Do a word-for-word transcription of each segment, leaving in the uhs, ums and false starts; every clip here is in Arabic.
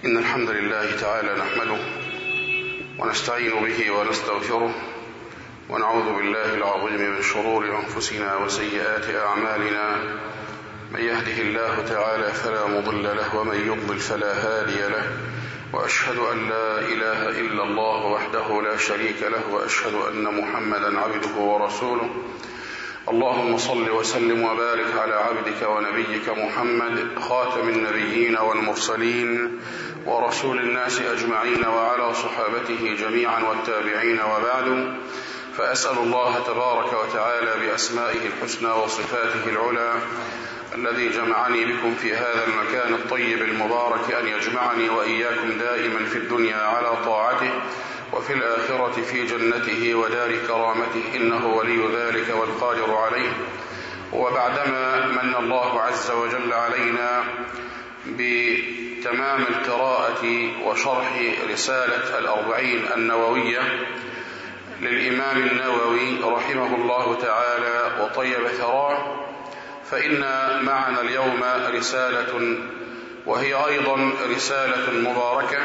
إن الحمد لله تعالى نحمده ونستعين به ونستغفره ونعوذ بالله العظيم من شرور أنفسنا وسيئات أعمالنا. من يهده الله تعالى فلا مضل له ومن يضلل فلا هادي له، وأشهد أن لا إله إلا الله وحده لا شريك له، وأشهد أن محمدا عبده ورسوله. اللهم صل وسلم وبارك على عبدك ونبيك محمد خاتم النبيين والمرسلين ورسول الناس أجمعين، وعلى صحابته جميعا والتابعين، وبعد. فأسأل الله تبارك وتعالى بأسمائه الحسنى وصفاته العلى الذي جمعني بكم في هذا المكان الطيب المبارك أن يجمعني وإياكم دائما في الدنيا على طاعته، وفي الآخرة في جنته ودار كرامته، إنه ولي ذلك والقادر عليه. وبعدما من الله عز وجل علينا بتمام القراءة وشرح رسالة الأربعين النووية للإمام النووي رحمه الله تعالى وطيب ثراه، فإن معنا اليوم رسالة وهي أيضا رسالة مباركة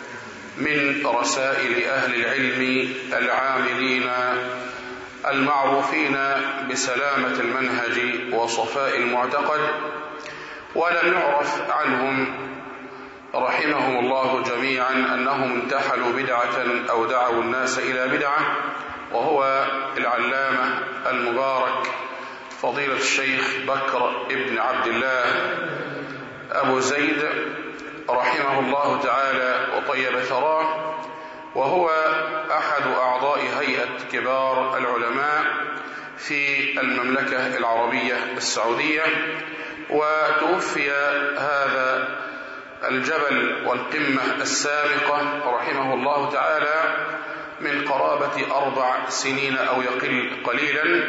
من رسائل أهل العلم العاملين المعروفين بسلامة المنهج وصفاء المعتقد، ولم يعرف عنهم رحمهم الله جميعا أنهم انتحلوا بدعة أو دعوا الناس إلى بدعة، وهو العلامة المبارك فضيلة الشيخ بكر ابن عبد الله أبو زيد رحمه الله تعالى وطيب ثراه، وهو أحد أعضاء هيئة كبار العلماء في المملكة العربية السعودية. وتوفي هذا الجبل والقمة السابقة رحمه الله تعالى من قرابة أربع سنين أو يقل قليلا.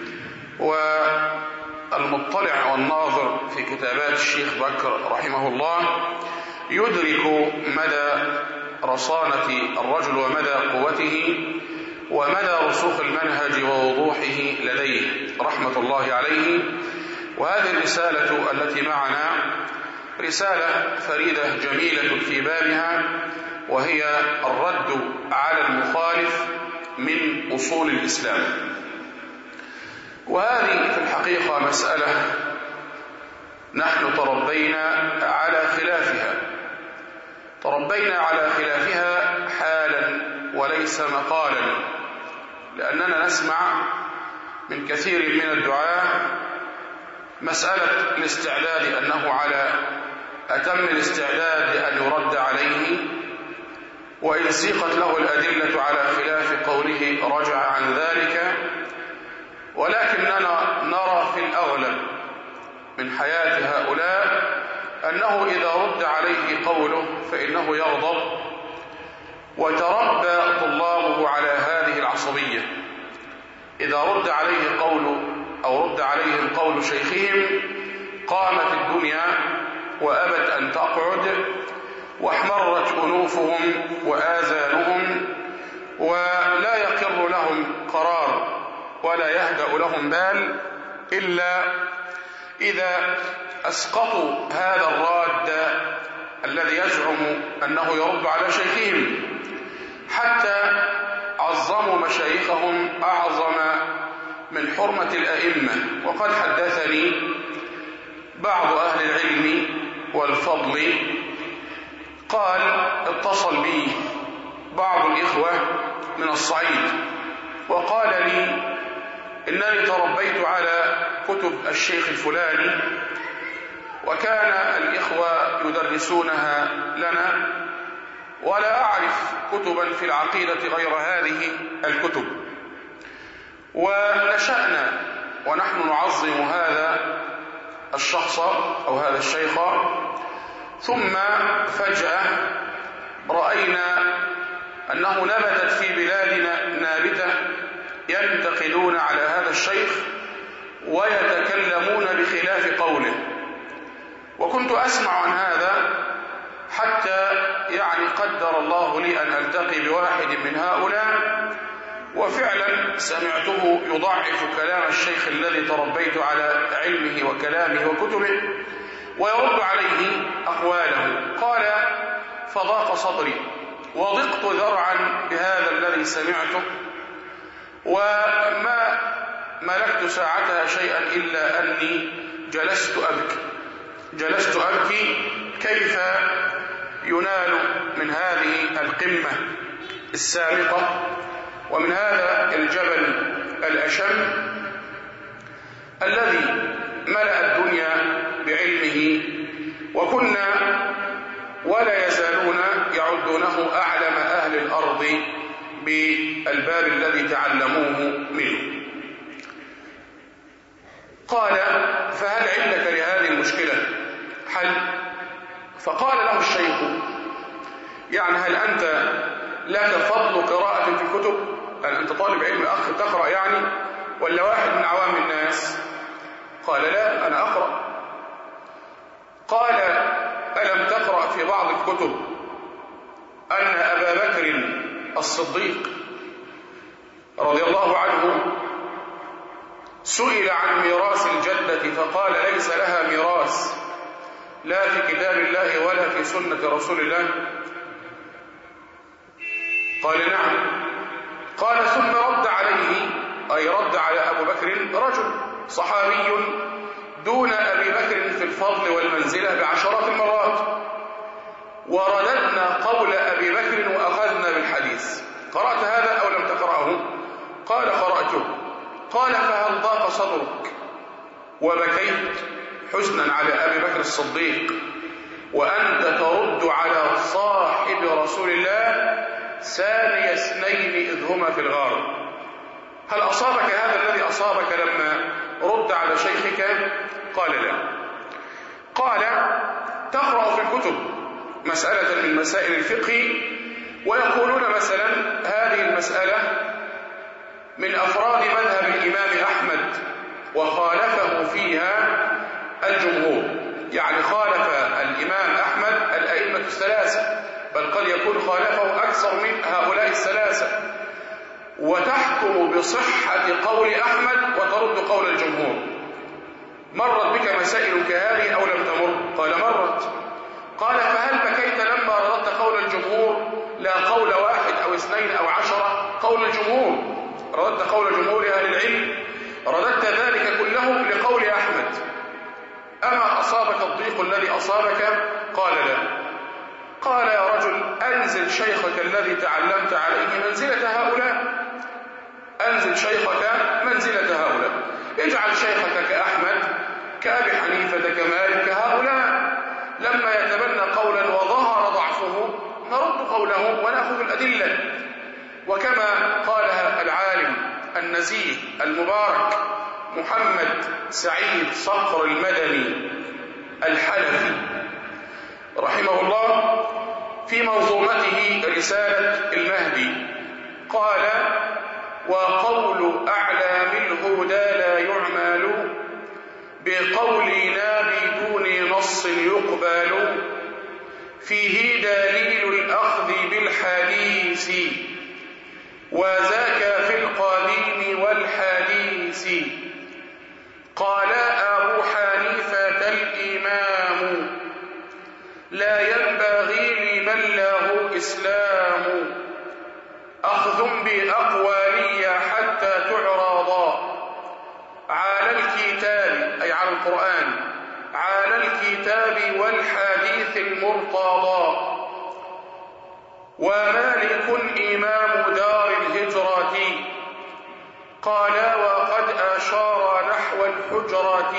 والمطلع والناظر في كتابات الشيخ بكر رحمه الله يدرك مدى رصانة الرجل ومدى قوته ومدى رسوخ المنهج ووضوحه لديه رحمة الله عليه. وهذه الرسالة التي معنا رسالة فريدة جميلة في بابها، وهي الرد على المخالف من أصول الإسلام. وهذه في الحقيقة مسألة نحن تربينا على خلافها، تربينا على خلافها حالا وليس مقالا، لأننا نسمع من كثير من الدعاة مسألة الاستعداد أنه على أتم الاستعداد أن يرد عليه، وإن سيقت له الأدلة على خلاف قوله رجع عن ذلك. ولكننا نرى في الأغلب من حياة هؤلاء أنه إذا رد عليه قوله فإنه يغضب، وتربى طلابه على هذه العصبية. إذا رد عليه قول أو رد عليهم قول شيخهم قامت الدنيا وأبت أن تقعد، واحمرت أنوفهم وآذانهم، ولا يقر لهم قرار ولا يهدأ لهم بال إلا إذا أسقطوا هذا الراد الذي يزعم أنه يرد على شيخهم، حتى عظموا مشايخهم أعظم من حرمة الأئمة. وقد حدثني بعض أهل العلم والفضل قال اتصل بي بعض الإخوة من الصعيد وقال لي إنني تربيت على كتب الشيخ الفلاني، وكان الإخوة يدرسونها لنا، ولا أعرف كتبا في العقيدة غير هذه الكتب. ونشأنا ونحن نعظم هذا الشخص أو هذا الشيخ، ثم فجأة رأينا أنه نبتت في بلادنا نابتة ينتقدون على هذا الشيخ ويتكلمون بخلاف قوله. وكنت أسمع عن هذا حتى يعني قدر الله لي أن ألتقي بواحد من هؤلاء، وفعلا سمعته يضعف كلام الشيخ الذي تربيت على علمه وكلامه وكتبه، ويرد عليه أقواله. قال فضاق صدري وضقت ذرعا بهذا الذي سمعته، وما ملكت ساعتها شيئا إلا أني جلست أبكي جلست أبكي كيف ينال من هذه القمة السامقة ومن هذا الجبل الأشم الذي ملأ الدنيا بعلمه، وكنا ولا يزالون يعدونه أعلم أهل الأرض بالباب الذي تعلموه منه. قال: فهل عندك لهذه المشكلة حل؟ فقال له الشيخ: يعني هل أنت لك فضل قراءة في الكتب؟ هل أنت طالب علم أخ تقرأ يعني، ولا واحد من عوام الناس؟ قال: لا، أنا أقرأ. قال: ألم تقرأ في بعض الكتب أن أبا بكر الصديق رضي الله عنه سئل عن ميراث الجدة فقال: ليس لها ميراث لا في كتاب الله ولا في سنة رسول الله؟ قال: نعم. قال: ثم رد عليه، أي رد على أبو بكر، رجل صحابي دون أبي بكر في الفضل والمنزلة بعشرات المرات، ورددنا قول أبي بكر وأخذنا بالحديث. قرأت هذا أو لم تقرأه؟ قال: قرأته. قال: فهل ضاق صدرك وبكيت حزنا على أبي بكر الصديق وأنت ترد على صاحب رسول الله ثاني اثنين إذ هما في الغار؟ هل أصابك هذا الذي أصابك لما رد على شيخك؟ قال: لا. قال: تقرأ في الكتب مسألة من مسائل الفقه ويقولون مثلا هذه المسألة من أفراد مذهب الإمام أحمد وخالفه فيها الجمهور، يعني خالف الإمام أحمد الأئمة الثلاثة، بل قد يكون خالفه أكثر من هؤلاء الثلاثة، وتحكم بصحة قول أحمد وترد قول الجمهور. مرت بك مسائل كهذه أو لم تمر؟ قال: مرت. قال: فهل بكيت لما رددت قول الجمهور لا قول واحد أو اثنين أو عشرة؟ قول الجمهور، رددت قول جمهور أهل العلم، رددت ذلك كله لقول أحمد. أما أصابك الضيق الذي أصابك؟ قال: لا. قال: يا رجل، أنزل شيخك الذي تعلمت عليه منزلة هؤلاء، أنزل شيخك منزلة هؤلاء، اجعل شيخك كأحمد كأبي حنيفة كمالك كهؤلاء، لما يتبنى قولا وظهر ضعفه نرد قوله ونأخذ الأدلة. وكما قالها العالم النزيه المبارك محمد سعيد صقر المدني الحلفي رحمه الله في منظومته رسالة المهدي، قال: وقول أعلام الهدى لا يعمل بقولنا بدون نص يقبل، فيه دليل الأخذ بالحديث وذاك في القديم والحديث. قال أبو حنيفة الإمام لا ينبغي لمن له إسلام أخذ بأقوالي حتى تعرض على الكتاب، أي على القرآن، على الكتاب والحديث المرتضى. ومالك إمام دار الهجرة قال وقد أشار نحو الحجرة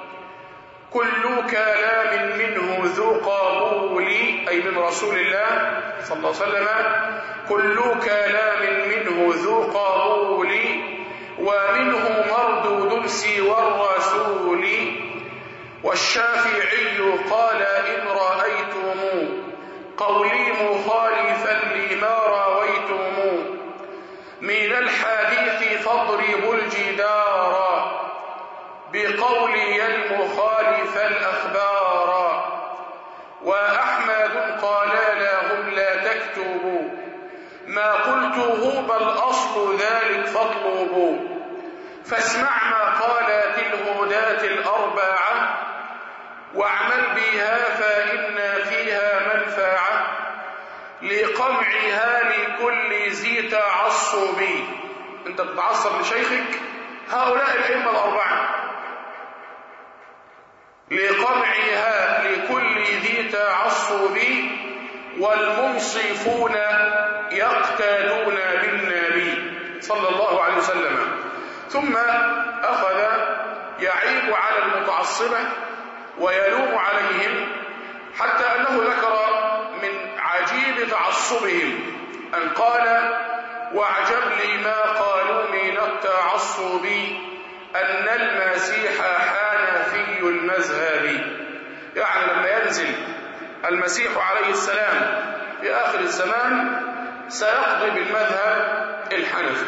كل كلام منه ذو قبول، أي من رسول الله صلى الله عليه وسلم، كل كلام منه ذو قبول ومنه مردود سوى الرسول. والشافعي قال إن رأيتم قولي مخالفا لما رويتم من الحديث فاضربوا الجدار بقولي المخالف الأخبار. وأحمد قال لهم لا تكتبوا ما قلته بل أصل ذلك فاطلبوا، فاسمع ما قالت الهداة الأربعة واعمل بها فإن فيها منفعة. لقمعها لكل ذي تعصب. انت بتتعصب لشيخك، هؤلاء الأئمة الأربعة. لقمعها لكل ذي تعصب والمنصفون يقتادون بالنبي صلى الله عليه وسلم. ثم أخذ يعيب على المتعصبة ويلوم عليهم، حتى أنه ذكر من عجيب تعصبهم أن قال: واعجب لي ما قالوا من التعصب أن المسيح حنفي المذهب. يعني لما ينزل المسيح عليه السلام في آخر الزمان سيقضي بالمذهب الحنفي.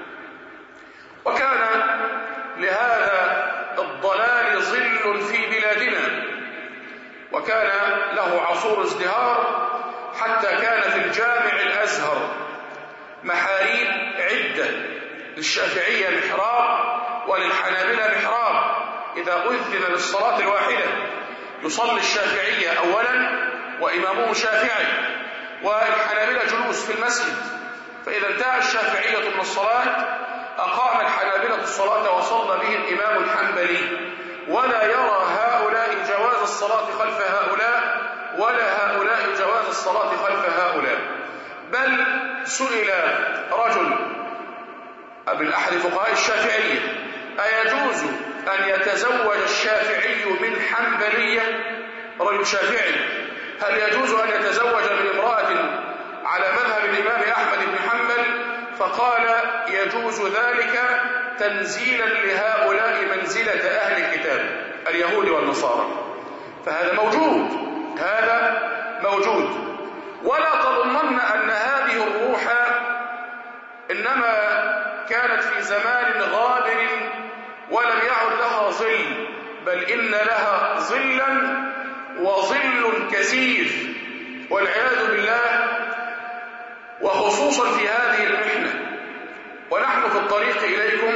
وكان لهذا الضلال ظل في بلادنا، وكان له عصور ازدهار، حتى كان في الجامع الأزهر محاريب عدة، للشافعية محراب وللحنابلة محراب. إذا أذن للصلاة الواحدة يصلي الشافعية أولا وإمامه شافعي، والحنابلة جلوس في المسجد، فإذا انتهى الشافعية من الصلاة أقام الحنابلة الصلاة وصلى به الإمام الحنبلي. ولا يرى هؤلاء جواز الصلاة خلف هؤلاء، ولا هؤلاء جواز الصلاة خلف هؤلاء. بل سئل رجل من أحد فقهاء الشافعية: أيجوز أن يتزوج الشافعي من حنبلية؟ رجل شافعي، هل يجوز أن يتزوج من امرأة على مذهب الإمام أحمد بن حنبل؟ فقال: يجوز ذلك تنزيلا لهؤلاء منزلة أهل الكتاب اليهود والنصارى. فهذا موجود، هذا موجود. ولا تظنن أن هذه الروح إنما كانت في زمان غابر ولم يعد لها ظل، بل إن لها ظلا وظل كثير والعياذ بالله، وخصوصا في هذه المحنة. ونحن في الطريق إليكم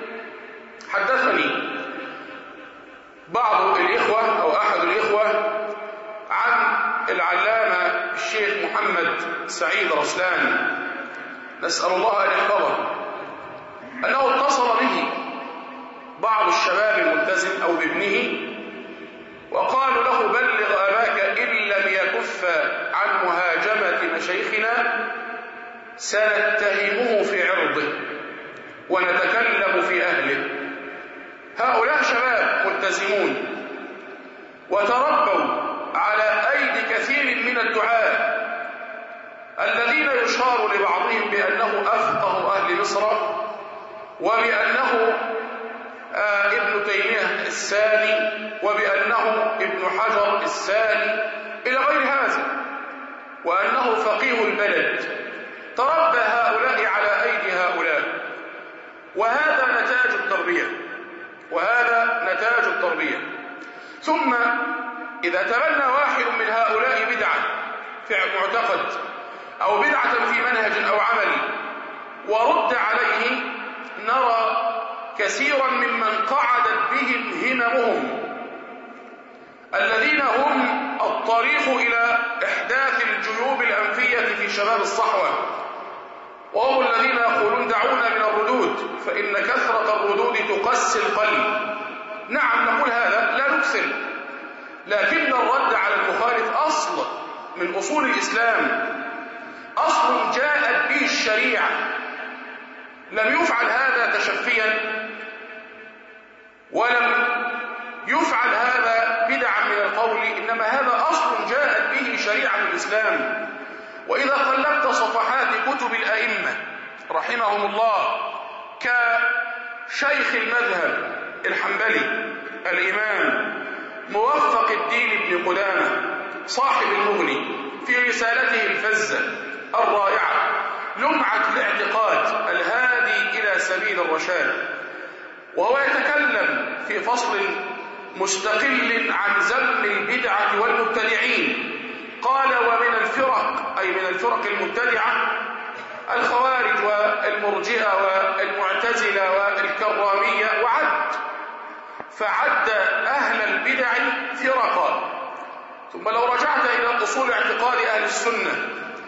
حدثني بعض الإخوة أو أحد الإخوة عن العلامة الشيخ محمد سعيد رسلان، نسأل الله أن يحفظه، أنه اتصل به بعض الشباب الملتزم أو بابنه وقالوا له: بلغ أباك إن لم يكف عن مهاجمة مشايخنا سنتهمه في عرضه ونتكلم في أهله. هؤلاء شباب ملتزمون وتربوا على أيدي كثير من الدعاة الذين يشار لبعضهم بأنه أفقه أهل مصر، وبأنه آه ابن تيمية الثاني، وبأنه ابن حجر الثاني، إلى غير هذا، وأنه فقيه البلد. تربى هؤلاء على أيدي هؤلاء، وهذا نتاج التربية، وهذا نتاج التربية. ثم إذا تبنى واحد من هؤلاء بدعة في معتقد أو بدعة في منهج أو عمل ورد عليه، نرى كثيرا ممن قعدت بهم هممهم، الذين هم الطريق إلى إحداث الجيوب الأنفية في شباب الصحوة، وهم الذين يقولون: دعونا من الردود فإن كثرة الردود تقسي القلب. نعم نقول هذا، لا نكثر، لكن الرد على المخالف أصل من أصول الإسلام، أصل جاءت به الشريعة. لم يفعل هذا تشفيا، ولم يفعل هذا بدعا من القول، إنما هذا أصل جاءت به شريعة الإسلام. وإذا قلبت صفحات كتب الأئمة رحمهم الله كشيخ المذهب الحنبلي الإمام موفق الدين بن قدامة صاحب المغني في رسالته الفزة الرائعة لمعة الاعتقاد الهادي إلى سبيل الرشاد، وهو يتكلم في فصل مستقل عن ذم البدعة والمبتدعين. قال: ومن الفرق، أي من الفرق المبتدعة، الخوارج والمرجئة والمعتزلة والكرامية، وعد فعد أهل البدع فرقا. ثم لو رجعت إلى أصول اعتقاد أهل السنة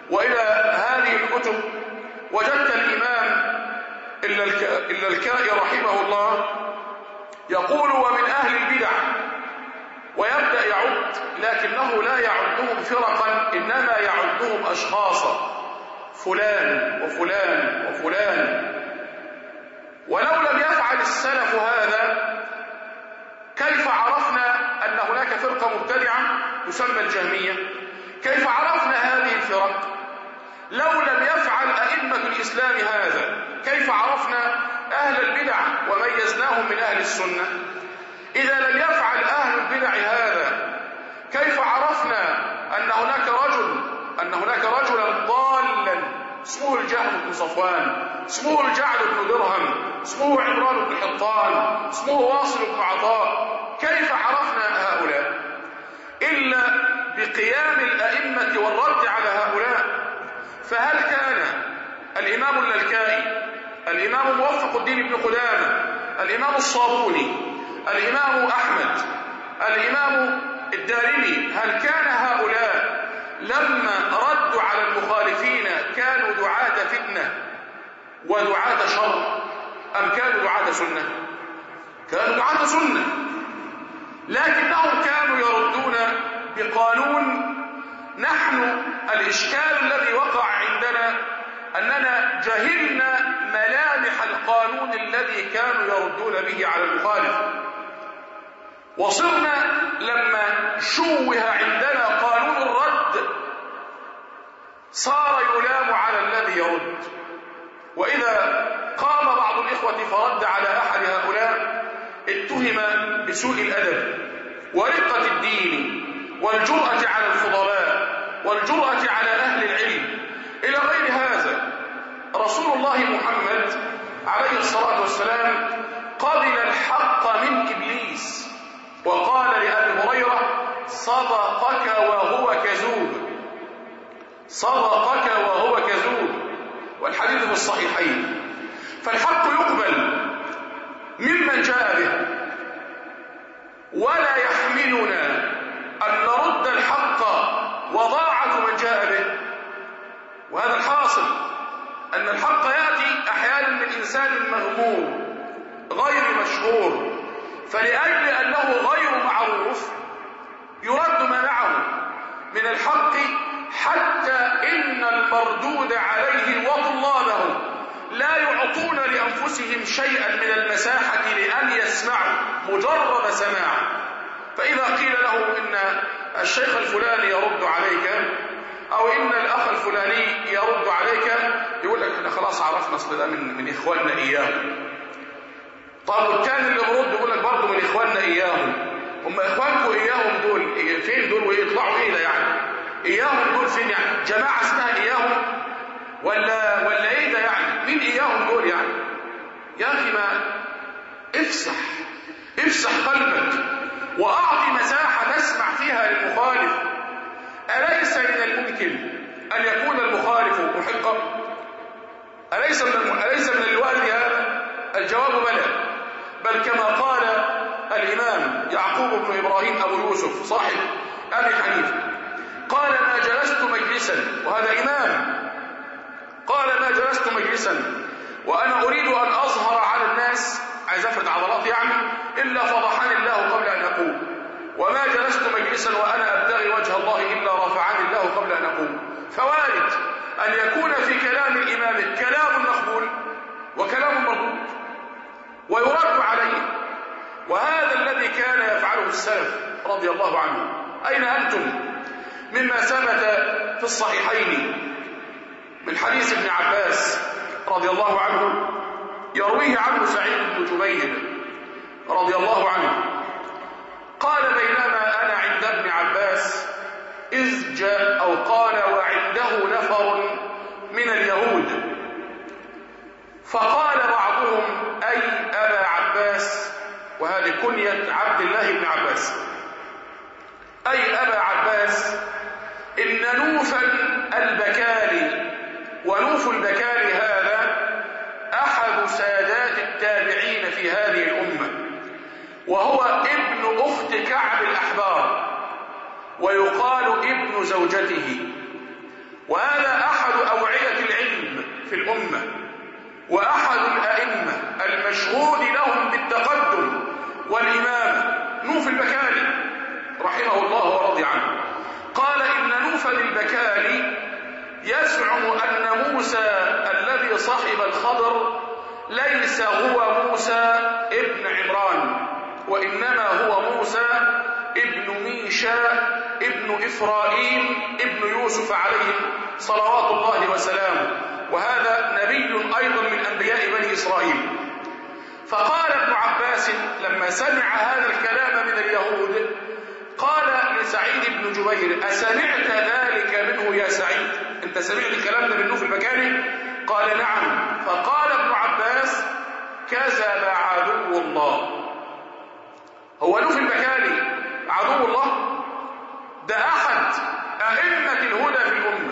وإلى هذه الكتب وجدت الإمام اللالكائي رحمه الله يقول ومن أهل البدع، ويبدأ يعد، لكنه لا يعدهم فرقا إنما يعدهم أشخاصا، فلان وفلان وفلان. ولو لم يفعل السلف هذا كيف عرفنا أن هناك فرقة مبتدعة تسمى الجهمية؟ كيف عرفنا هذه الفرق؟ لو لم يفعل أئمة الإسلام هذا كيف عرفنا أهل البدع وميزناهم من أهل السنة؟ إذا لم يفعل أهل البدع هذا كيف عرفنا أن هناك رجل أن هناك رجلا ضالا اسمه الجهم بن صفوان، اسمه الجعد بن درهم، اسمه عمران بن حطان، اسمه واصل بن عطاء؟ كيف عرفنا هؤلاء؟ إلا بقيام الأئمة والرد على هؤلاء. فهل كان الإمام اللالكائي، الإمام موفق الدين بن قدامة، الإمام الصابوني، الإمام أحمد، الإمام الدارمي، هل كان هؤلاء لما ردوا على المخالفين كانوا دعاة فتنة ودعاة شر أم كانوا دعاة سنة؟ كانوا دعاة سنة، لكنهم كانوا يردون بقانون. نحن الإشكال الذي وقع عندنا أننا جهلنا ملامح القانون الذي كانوا يردون به على المخالف، وصرنا لما شوه عندنا قانون الرد صار يلام على الذي يرد. وإذا قام بعض الإخوة فرد على أحد هؤلاء اتهم بسوء الأدب ورقة الدين والجرأة على الفضلاء والجرأة على أهل العلم إلى غير هذا. رسول الله محمد عليه الصلاة والسلام قبل الحق من إبليس وقال لأبي هريرة صدقك وهو كذوب، صدقك وهو كذوب، والحديث في الصحيحين. فالحق يقبل ممن جاء به، ولا يحملنا أن نرد الحق وضاعة من جاء به. وهذا الحاصل، أن الحق يأتي أحيانا من إنسان مغمور غير مشهور، فلأجل أنه غير معروف يرد ما معه من الحق، حتى إن المردود عليه وطلابه لا يعطون لأنفسهم شيئا من المساحة لأن يسمعوا مجرد سماع. فإذا قيل له إن الشيخ الفلاني يرد عليك أو إن الأخ الفلاني يرد عليك، يقول لك احنا خلاص عرفنا أصل ده من, من إخواننا إياهم. طب والتاني اللي برد يقول لك برضه من إخواننا إياهم. هم إخوانكم إياهم دول فين دول ويطلعوا إيه ده يعني؟ إياهم دول فين يعني؟ جماعة اسمها إياهم ولا ولا إيه ده يعني؟ مين إياهم دول يعني؟ يا أخي ما افسح افسح قلبك وأعطي مساحة نسمع فيها للمخالف. أليس من الممكن أن يكون المخالف محقا؟ أليس من أليس من الوارد هذا؟ الجواب بلى، بل كما قال الإمام يعقوب بن إبراهيم أبو يوسف صاحب أبي حنيفة قال ما جلست مجلسا، وهذا إمام، قال ما جلست مجلسا وأنا أريد أن أظهر على الناس، عايز أفرد عضلات يعني، إلا فضحني الله قبل أن أقوم، وما جلست مجلسا وأنا أبتغي وجه الله إلا رفعني الله قبل أن أقوم. فوارد أن يكون في كلام الإمام كلام مقبول وكلام مردود ويرد عليه، وهذا الذي كان يفعله السلف رضي الله عنه. أين أنتم مما ثبت في الصحيحين من حديث ابن عباس رضي الله عنه يرويه عنه سعيد بن جبير رضي الله عنه قال بينما أنا عند ابن عباس إذ جاء، أو قال وعنده نفر من اليهود، فقال بعضهم أي أبا عباس، وهذه كنية عبد الله بن عباس، أي أبا عباس إن نوفا البكالي، ونوف البكالي هذا أحد سادات التابعين في هذه الأمة، وهو ابن أخت كعب الأحبار ويقال ابن زوجته، وهذا وأحد الأئمة المشهود لهم بالتقدم والإمامة نوف البكالي رحمه الله ورضي عنه، قال إن نوف البكالي يزعم أن موسى الذي صحب الخضر ليس هو موسى ابن عمران، وإنما هو موسى ابن ميشا ابن إفرايم ابن يوسف عليه صلوات الله وسلامه، وهذا نبي أيضا من أنبياء بني إسرائيل. فقال ابن عباس لما سمع هذا الكلام من اليهود قال لسعيد بن جبير: أسمعت ذلك منه يا سعيد؟ أنت سمعت الكلام ده من نوف البكالي؟ قال: نعم. فقال ابن عباس: كذب عدو الله. هو نوف البكالي عدو الله؟ ده أحد أئمة الهدى في الأمة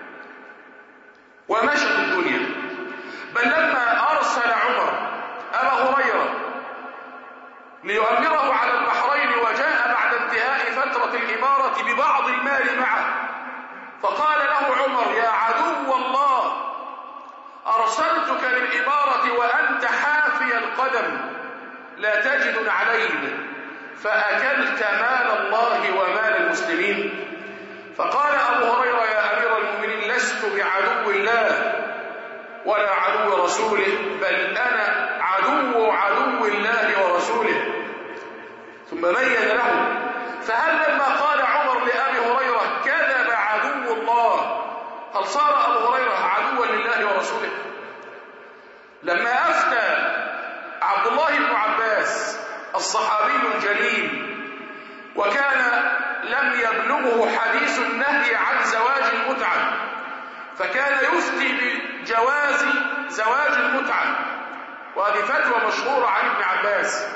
ومشط الدنيا، بل لما أرسل عمر أبا هريرة ليؤمره على البحرين وجاء بعد انتهاء فترة الإمارة ببعض المال معه، فقال له عمر: يا عدو الله، أرسلتك للإمارة وأنت حافي القدم لا تجد نعلين، فأكلت مال الله ومال المسلمين. فقال أبو هريرة: يا أمير المؤمنين، لست بعدو الله ولا عدو رسوله، بل أنا عدو عدو الله ورسوله. ثم بين له: فهل لما قال عمر لأبي هريرة كذب عدو الله، هل صار أبو هريرة عدوا لله ورسوله؟ لما أفتى عبد الله بن عباس الصحابي الجليل وكان لم يبلغه حديث النهي عن زواج المتعة، فكان يفتي بجواز زواج المتعة، وهذه فتوى مشهورة عن ابن عباس.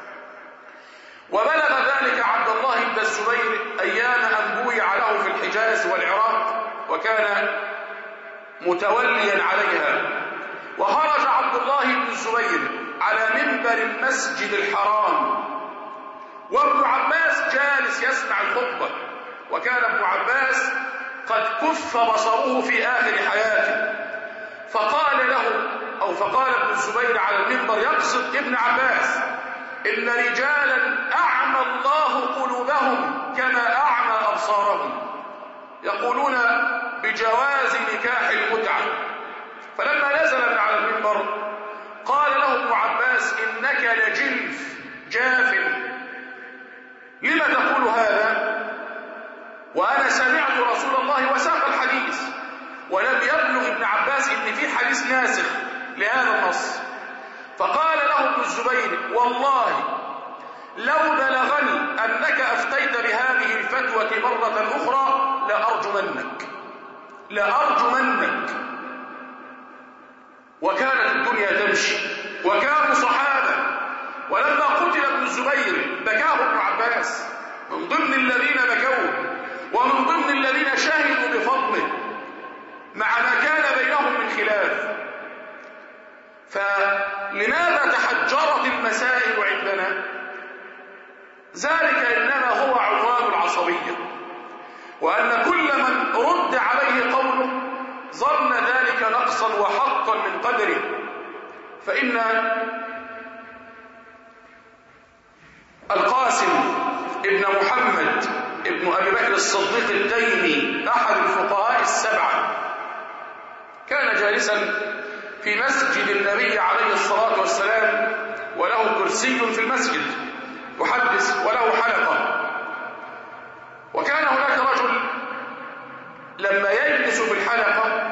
وبلغ ذلك عبد الله بن الزبير أيام أن بويع له في الحجاز والعراق وكان متوليا عليها، وخرج عبد الله بن الزبير على منبر المسجد الحرام وابن عباس جالس يسمع الخطبة، وكان ابن عباس قد كف بصره في آخر حياته. فقال له أو فقال ابن الزبير على المنبر يقصد ابن عباس: إن رجالا أعمى الله قلوبهم كما أعمى أبصارهم، يقولون بجواز نكاح المتعة. فلما نزل من على المنبر قال له ابن عباس: إنك لجلف جاف، لما تقول هذا وأنا سمعت رسول الله وساق الحديث؟ ولم يبلغ ابن عباس إن في حديث ناسخ لهذا النص. فقال له ابن الزبير: والله لو بلغني أنك أفتيت بهذه الفتوى مرة أخرى لأرجمنك لأرجمنك. وكانت الدنيا تمشي وكانوا صحابة، ولما قتل ابن الزبير بكاه ابن عباس من ضمن الذين بكوه ومن ضمن الذين شهدوا بفضله مع ما كان بينهم من خلاف. فلماذا تحجرت المسائل عندنا؟ ذلك إنما هو عنوان العصبية، وأن كل من رد عليه قوله ظن ذلك نقصا وحقا من قدره. فإن القاسم ابن محمد ابن أبي بكر الصديق التيمي أحد الفقهاء السبعة كان جالسا في مسجد النبي عليه الصلاة والسلام، وله كرسي في المسجد يحدث وله حلقة. وكان هناك رجل لما يجلس في الحلقة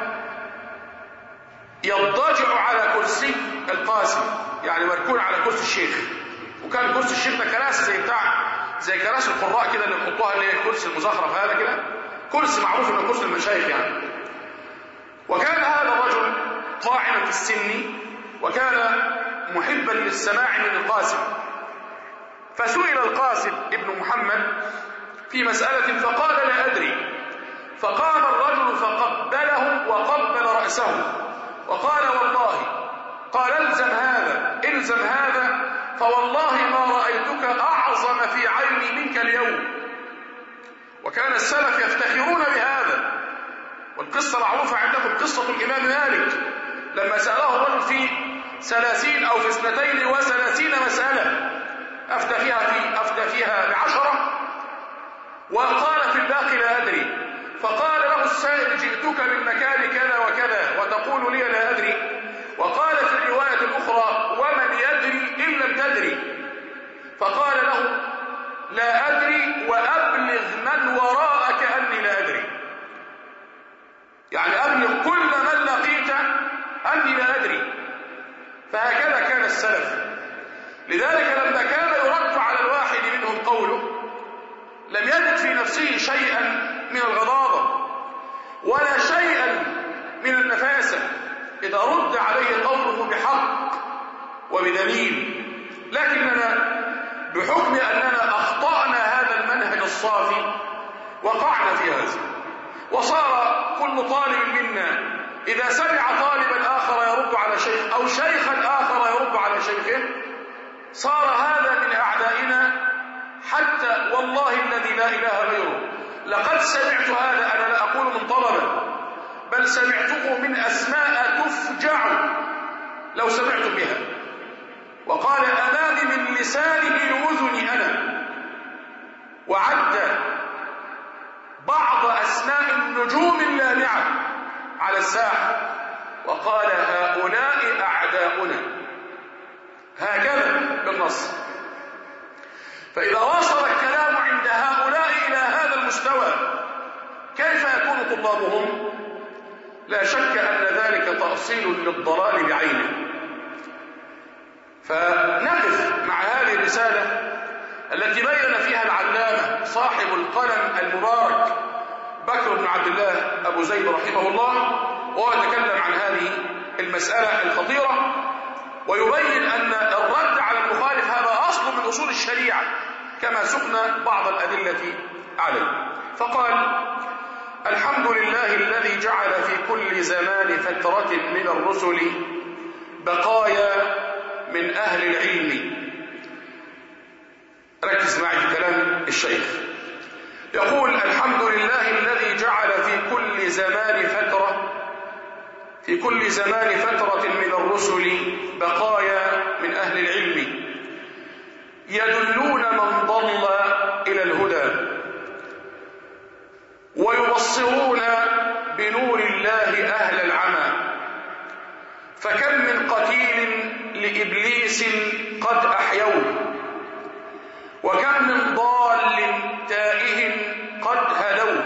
يضطجع على كرسي القاسم، يعني مركون على كرسي الشيخ. وكان كرسي الشيخ ده كراسي زي بتاع زي كراسي القراء كده اللي يحطوها، اللي هي الكرسي المزخرف هذا كده، كرسي معروف انه كرسي المشايخ يعني. وكان هذا الرجل طاعنا في السن، وكان محبا للسماع من القاسم. فسئل القاسم ابن محمد في مسألة فقال: لا أدري. فقام الرجل فقبله وقبل رأسه وقال: والله، قال: الزم هذا الزم هذا، فوالله ما رأيتك أعظم في عيني منك اليوم. وكان السلف يفتخرون بهذا، والقصة معروفة عندكم قصة الإمام مالك لما سأله الرجل في ثلاثين أو في اثنتين وثلاثين مسألة أفتى فيها في أفتى فيها بعشرة وقال في الباقي لا أدري، فقال له السائل جئتك من مكان كذا وكذا وتقول لي لا أدري، وقال في الرواية الأخرى ومن يدري إن لم تدري، فقال له لا أدري وأبلغ من وراءك أني لا أدري، يعني أبلغ كل من لقيت أني لا أدري. فهكذا كان السلف. لذلك لما كان يرد على الواحد منهم قوله لم يجد في نفسه شيئا من الغضاضة ولا شيئا من النفاسة إذا رد عليه قوله بحق وبدليل، لكننا بحكم أننا أخطأنا هذا المنهج الصافي وقعنا في هذا، وصار كل طالب منا إذا سمع طالبا آخر يرد على شيخ أو شيخا آخر يرد على شيخه صار هذا من أعدائنا، حتى والله الذي لا إله غيره لقد سمعت هذا، أنا لا أقول من طلبة بل سمعته من أسماء تفجع لو سمعت بها، وقال أمامي من لسانه لأذني أنا، وعد بعض أسماء النجوم اللامعة على الساحة وقال هؤلاء أعداؤنا، هكذا بالنص. فإذا وصل الكلام عند هؤلاء إلى هذا المستوى كيف يكون طلابهم؟ لا شك أن ذلك تأصيل للضلال بعينه. فنقف مع هذه الرسالة التي بين فيها العلامة صاحب القلم المبارك بكر بن عبد الله أبو زيد رحمه الله، وهو يتكلم عن هذه المسألة الخطيرة ويبين أن الرد على المخالف هذا أصل من أصول الشريعة كما سقنا بعض الأدلة عليه. فقال الحمد لله الذي جعل في كل زمان فترة من الرسل بقايا من أهل العلم. ركز معي في كلام الشيخ، يقول الحمد لله الذي جعل في كل زمان فترة في كل زمان فترة من الرسل بقايا من أهل العلم يدلون من ضل إلى الهدى ويبصرون بنور الله أهل العمى. فكم من قتيل لإبليس قد أحيوه، وكم من ضال تائه قد هدوه،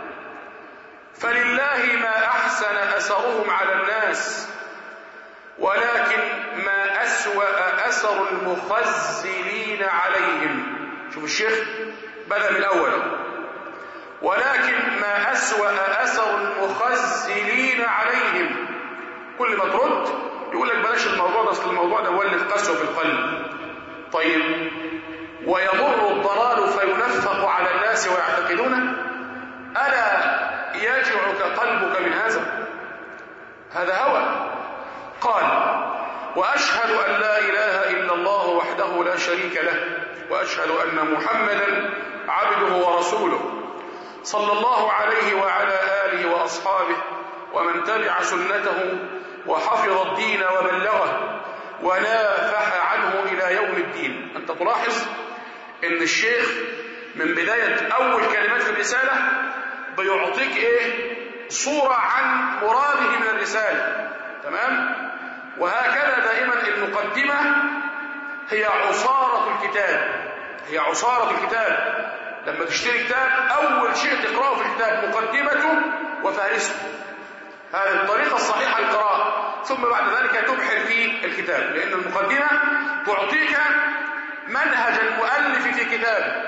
فلله ما أحسن أثرهم على الناس، ولكن ما أسوأ أثر المخزلين عليهم. شوف الشيخ بدأ من الأول، ولكن ما أسوأ أثر المخزلين عليهم. كل ما ترد يقول لك بلاش الموضوع ده، أصل الموضوع ده ولد قسوة في القلب. طيب ويمر الضلال فينفق على الناس ويعتقدونه، ألا يجعك قلبك من هذا؟ هذا هوى. قال وأشهد أن لا إله إلا الله وحده لا شريك له، وأشهد أن محمدا عبده ورسوله صلى الله عليه وعلى آله وأصحابه ومن تبع سنته وحفظ الدين وبلغه ونافح عنه إلى يوم الدين. أنت تلاحظ إن الشيخ من بداية أول كلمات في الرسالة بيعطيك إيه؟ صورة عن مراده من الرسالة، تمام؟ وهكذا دائما المقدمة هي عصارة الكتاب، هي عصارة الكتاب. لما تشتري كتاب أول شيء تقرأه في الكتاب مقدمته وفهرسته، هذه الطريقة الصحيحة للقراءة، ثم بعد ذلك تبحر في الكتاب، لأن المقدمة تعطيك منهج المؤلف في كتابه.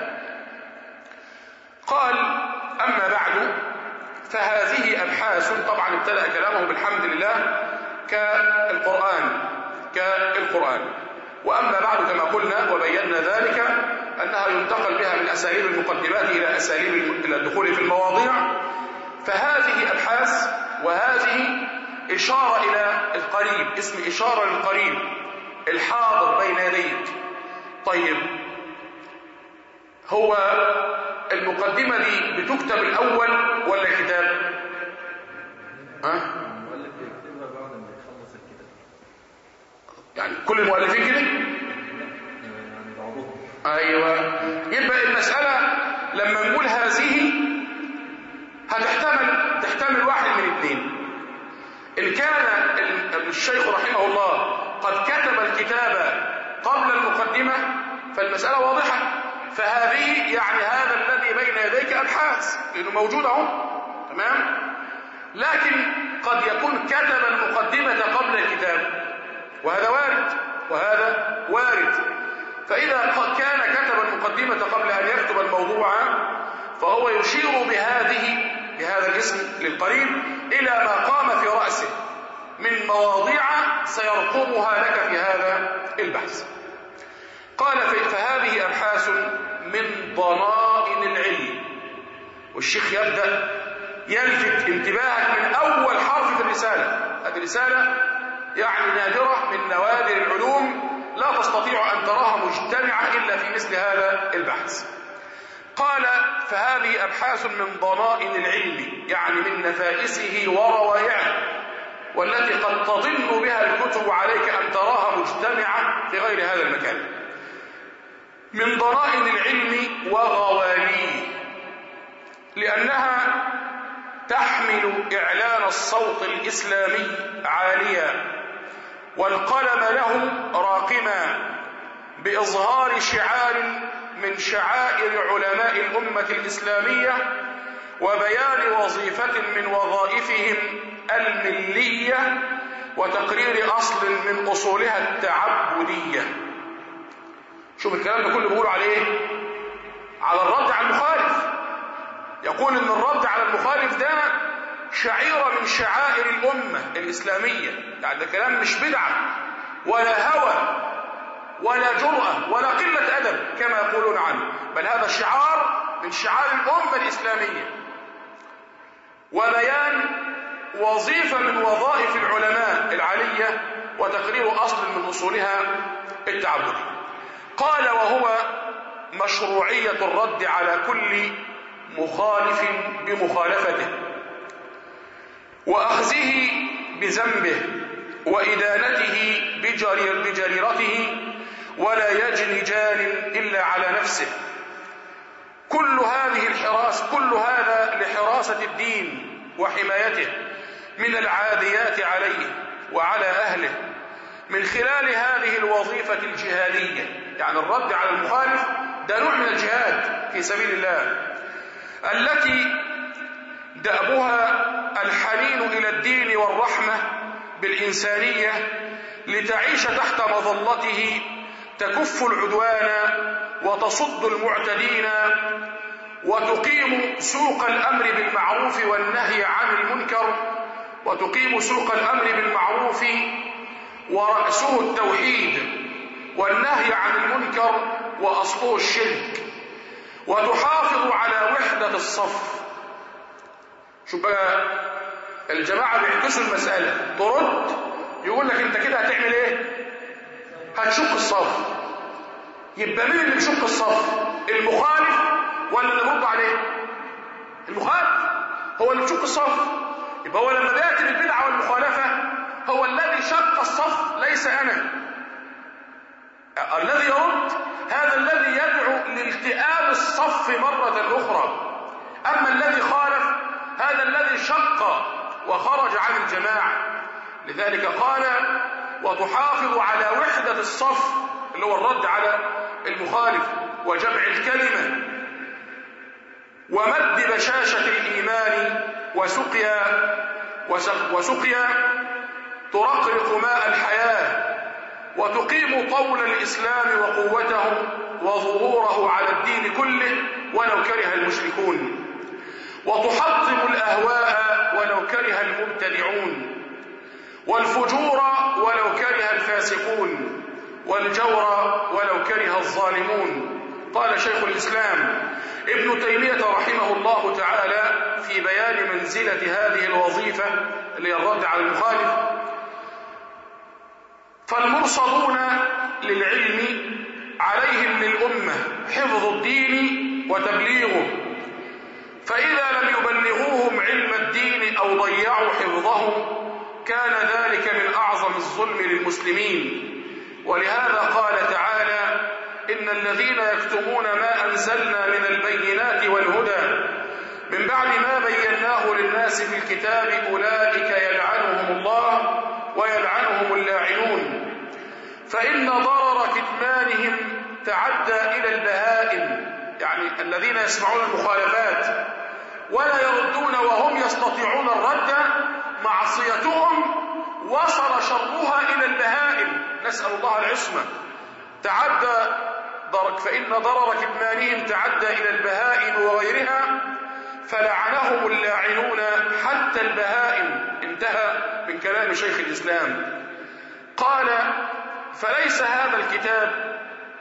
قال أما بعد فهذه أبحاث، طبعا ابتدأ كلامه بالحمد لله كالقرآن كالقرآن وأما بعد كما قلنا وبينا ذلك أنها ينتقل بها من أساليب المقدمات إلى أساليب إلى الدخول في المواضيع. فهذه أبحاث، وهذه إشارة إلى القريب، اسم إشارة للقريب الحاضر بين يديك. طيب هو المقدمة دي بتكتب الأول ولا الكتاب؟ ها؟ كل المؤلفين كده؟ ايوه. يبقى المسألة لما نقول هذه هتحتمل تحتمل واحد من اثنين. ان كان الشيخ رحمه الله قد كتب الكتاب قبل المقدمة فالمسألة واضحة، فهذه يعني هذا الذي بين يديك أبحاث لأنه موجود اهو، تمام. لكن قد يكون كتب المقدمة قبل الكتاب، وهذا وارد وهذا وارد. فإذا كان كتب المقدمة قبل أن يكتب الموضوع فهو يشير بهذه بهذا الاسم للقريب إلى ما قام في رأسه من مواضيع سيرقمها لك في هذا البحث. قال فهذه أبحاث من ضنائن العلم. والشيخ يبدأ يلفت انتباهك من أول حرف في الرسالة. هذه الرسالة يعني نادرة من نوادر العلوم لا تستطيع أن تراها مجتمعة إلا في مثل هذا البحث. قال فهذه أبحاث من ضنائن العلم، يعني من نفائسه وروائعه، والتي قد تضن بها الكتب عليك أن تراها مجتمعة في غير هذا المكان. من ضنائن العلم وغواليه، لأنها تحمل إعلان الصوت الإسلامي عاليا والقلم له راقما بإظهار شعار من شعائر علماء الأمة الإسلامية وبيان وظيفة من وظائفهم الملية وتقرير أصل من أصولها التعبدية. شوف الكلام ده كله بيقولوا عليه على الرد على المخالف. يقول ان الرد على المخالف ده شعيرة من شعائر الأمة الإسلامية، يعني ده كلام مش بدعة ولا هوى ولا جرأة ولا قلة أدب كما يقولون عنه، بل هذا شعار من شعائر الأمة الإسلامية وبيان وظيفة من وظائف العلماء العالية وتقرير أصل من أصولها التعبدية. قال وهو مشروعية الرد على كل مخالف بمخالفته وأخذه بذنبه وإدانته بجرير بجريرته ولا يجني جان إلا على نفسه. كل هذه الحراس كل هذا لحراسة الدين وحمايته من العاديات عليه وعلى أهله من خلال هذه الوظيفة الجهادية. يعني الرد على المخالف ده نوع من الجهاد في سبيل الله، التي دأبها الحنين إلى الدين والرحمة بالإنسانية لتعيش تحت مظلته، تكف العدوان وتصد المعتدين وتقيم سوق الأمر بالمعروف والنهي عن المنكر وتقيم سوق الأمر بالمعروف ورأسه التوحيد والنهي عن المنكر وأصله الشرك، وتحافظ على وحدة الصف. شوف بقى الجماعة بيعكسوا المسألة، ترد يقول لك انت كده هتعمل ايه؟ هتشق الصف. يبقى مين اللي بيشق الصف؟ المخالف ولا اللي برد عليه؟ المخالف هو اللي بيشق الصف. يبقى هو لما بيأتي بالبدعة والمخالفة هو الذي شق الصف ليس أنا. الذي يرد هذا الذي يدعو لالتئام الصف مرة أخرى، أما الذي خالف هذا الذي شق وخرج عن الجماعة. لذلك قال وتحافظ على وحدة الصف اللي هو الرد على المخالف وجمع الكلمة ومد بشاشة الإيمان وسقيا وسقيا ترقرق ماء الحياة وتقيم طول الإسلام وقوته وظهوره على الدين كله ولو كره المشركون، وتحطم الأهواء ولو كره المبتدعون، والفجور ولو كره الفاسقون، والجور ولو كره الظالمون. قال شيخ الإسلام ابن تيمية رحمه الله تعالى في بيان منزلة هذه الوظيفة اللي هي الرد على المخالف: فالمرصدون للعلم عليهم للأمة حفظ الدين وتبليغه، فإذا لم يبلغوهم علم الدين أو ضيعوا حفظه كان ذلك من أعظم الظلم للمسلمين، ولهذا قال تعالى: إن الذين يكتمون ما أنزلنا من البينات والهدى من بعد ما بيناه للناس في الكتاب أولئك يلعنهم الله ويلعنهم اللاعنون. فإن ضرر كتمانهم تعدى إلى البهائم، يعني الذين يسمعون المخالفات ولا يردون وهم يستطيعون الرد، معصيتهم وصل شرها إلى البهائم، نسأل الله العصمة. تعدى ضرر، فإن ضرر كتمانهم تعدى إلى البهائم وغيرها فلعنهم اللاعنون حتى البهائم. انتهى من كلام شيخ الإسلام. قال: فليس هذا الكتاب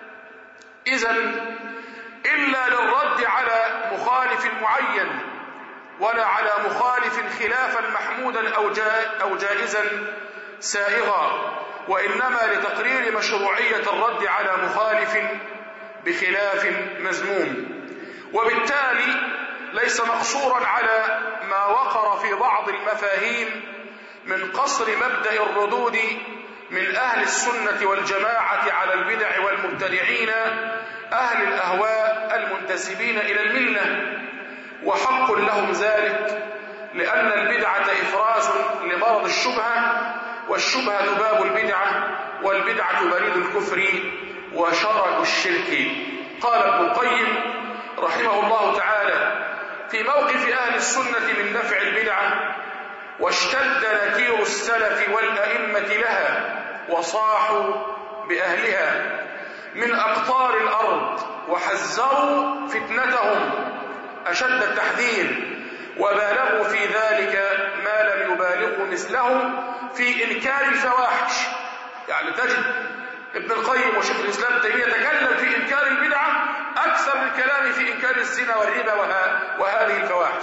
إذن إلا للرد على مخالف معين، ولا على مخالف خلافا محمودا أو جائزا سائغا، وإنما لتقرير مشروعية الرد على مخالف بخلاف مذموم. وبالتالي ليس مقصورا على ما وقر في بعض المفاهيم من قصر مبدأ الردود من أهل السنة والجماعة على البدع والمبتدعين أهل الأهواء المنتسبين إلى الملة، وحق لهم ذلك، لأن البدعة إفراز لمرض الشبهة، والشبهة باب البدعة، والبدعة بريد الكفر وشرك الشرك. قال ابن القيم رحمه الله تعالى في موقف أهل السنة من دفع البدعة: واشتد نكير السلف والأئمة لها وصاحوا بأهلها من أقطار الأرض وحذروا فتنتهم أشد التحذير، وبالغوا في ذلك ما لم يبالغوا مثله في إنكار الفواحش. يعني تجد ابن القيم وشيخ الإسلام تيمية يتكلم في إنكار البدعة أكثر من الكلام في إنكار الزنا والربا وهذه الفواحش،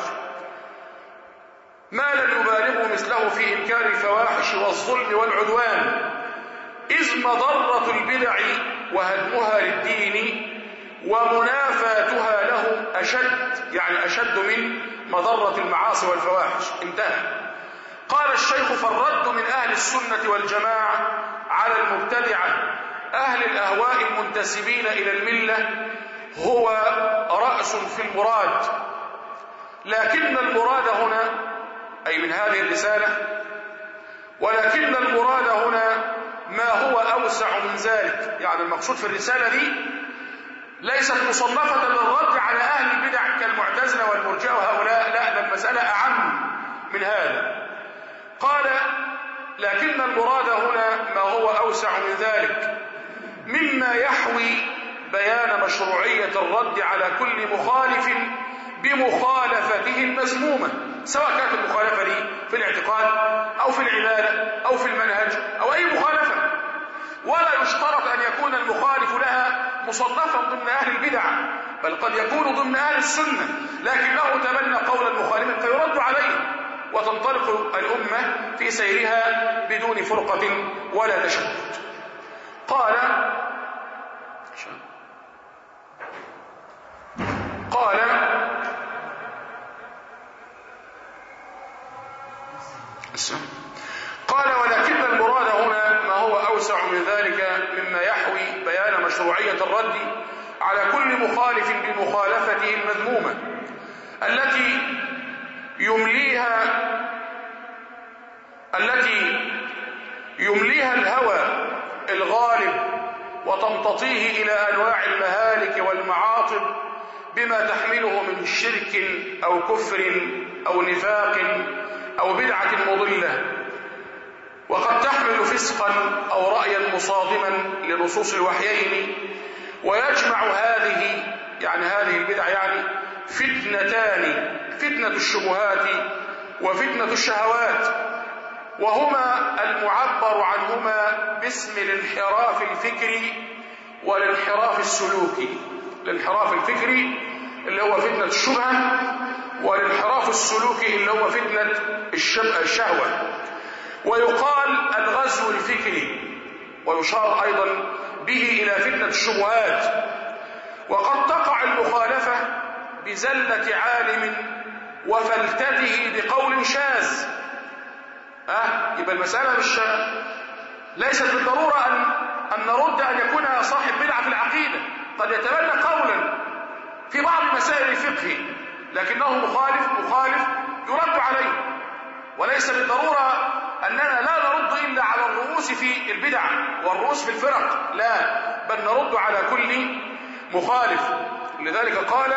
ما لم يبالغوا مثله في إنكار الفواحش والظلم والعدوان، إذ مضرة البدع وهدمها للدين ومنافاتها له أشد، يعني أشد من مضرة المعاصي والفواحش. انتهى. قال الشيخ: فالرد من أهل السنة والجماعة على المبتدعة أهل الأهواء المنتسبين إلى الملة هو رأس في المراد، لكن المراد هنا أي من هذه الرسالة، ولكن المراد هنا ما هو أوسع من ذلك. يعني المقصود في الرسالة دي ليست مصنفة للرد على أهل البدع كالمعتزلة والمرجئة وهؤلاء، لا، ده المسألة أعم من هذا. قال: لكن المراد هنا ما هو أوسع من ذلك مما يحوي بيان مشروعية الرد على كل مخالف بمخالفته المذمومة، سواء كانت المخالفة دي في الاعتقاد أو في العبادة أو في المنهج أو أي مخالفة، ولا يشترط أن يكون المخالف لها مصنفا ضمن أهل البدع، بل قد يكون ضمن أهل السنة لكنه تبنى قول المخالف فيرد عليه، وتنطلق الأمة في سيرها بدون فرقة ولا تشتت. قال قال قال ولكن المراد هنا ما هو أوسع من ذلك مما يحوي بيان مشروعية الرد على كل مخالف بمخالفته المذمومة التي يمليها التي يمليها الهوى الغالب وتمتطيه إلى أنواع المهالك والمعاطب بما تحمله من شرك أو كفر أو نفاق أو بدعة مضلة، وقد تحمل فسقا أو رأيا مصادما لنصوص الوحيين. ويجمع هذه يعني هذه البدع يعني فتنتان: فتنة الشبهات وفتنة الشهوات، وهما المعبر عنهما باسم الانحراف الفكري والانحراف السلوكي. الانحراف الفكري اللي هو فتنة الشبهة، والانحراف السلوكي اللي هو فتنة الشهوة. ويقال الغزو الفكري، ويشار أيضا به إلى فتنة الشبهات. وقد تقع المخالفة بزلة عالم وفلتته بقول شاذ. أه يبقى المسألة مش ليست بالضرورة أن أن نرد أن يكون صاحب بدعة في العقيدة قد يتبنى قولا في بعض مسائل الفقه لكنه مخالف مخالف يرد عليه، وليس بالضرورة أننا لا نرد إلا على الرؤوس في البدع والرؤوس في الفرق، لا، بل نرد على كل مخالف. لذلك قال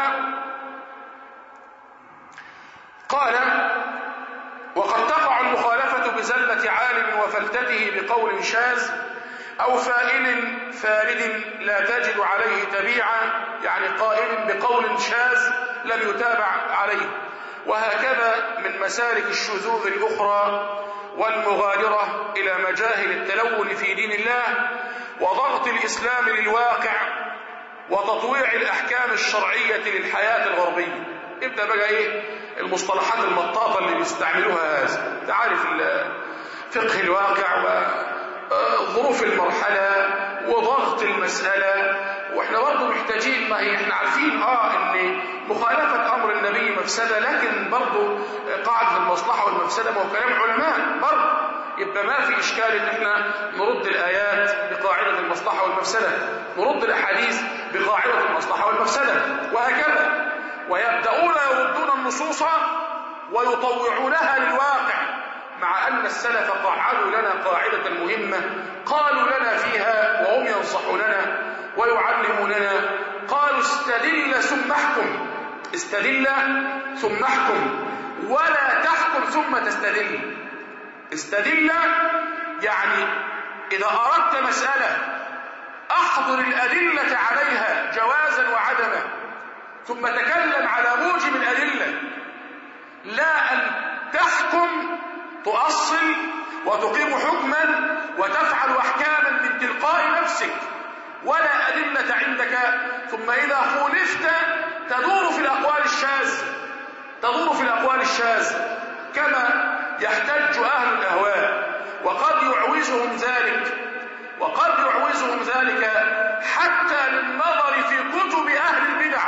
قال وقد تقع المخالفة بزلة عالم وفلتته بقول شاذ أو فائل فارد لا تجد عليه تبيعا، يعني قائل بقول شاذ لم يتابع عليه. وهكذا من مسالك الشذوذ الأخرى والمغادرة إلى مجاهل التلون في دين الله وضغط الإسلام للواقع وتطويع الأحكام الشرعية للحياة الغربية. ابدأ بقى إيه المصطلحات المطاطة اللي بيستعملوها هذا، تعرف فقه الواقع وظروف المرحلة وضغط المسألة. واحنا برضه محتاجين، ما هي احنا عارفين اه ان مخالفة امر النبي مفسدة، لكن برضه قاعدة المصلحة والمفسدة ما هو كلام علماء برضه، يبقى ما في اشكال ان احنا نرد الايات بقاعدة المصلحة والمفسدة، نرد الاحاديث بقاعدة المصلحة والمفسدة، وهكذا. ويبدأون يردون النصوص ويطوعونها للواقع، مع أن السلف قعدوا لنا قاعدة مهمة قالوا لنا فيها وهم ينصحوننا ويعلموننا، قالوا استدل ثم احكم، استدل ثم احكم ولا تحكم ثم تستدل. استدل يعني إذا أردت مسألة أحضر الأدلة عليها جوازا وعدما ثم تكلم على موجب الأدلة، لا أن تحكم تؤصل وتقيم حكما وتفعل أحكاما من تلقاء نفسك ولا أدلة عندك، ثم إذا خولفت تدور في الأقوال الشاذة، تدور في الأقوال الشاذة كما يحتج أهل الأهواء. وقد يعوزهم ذلك وقد يعوزهم ذلك حتى للنظر في كتب أهل البدع،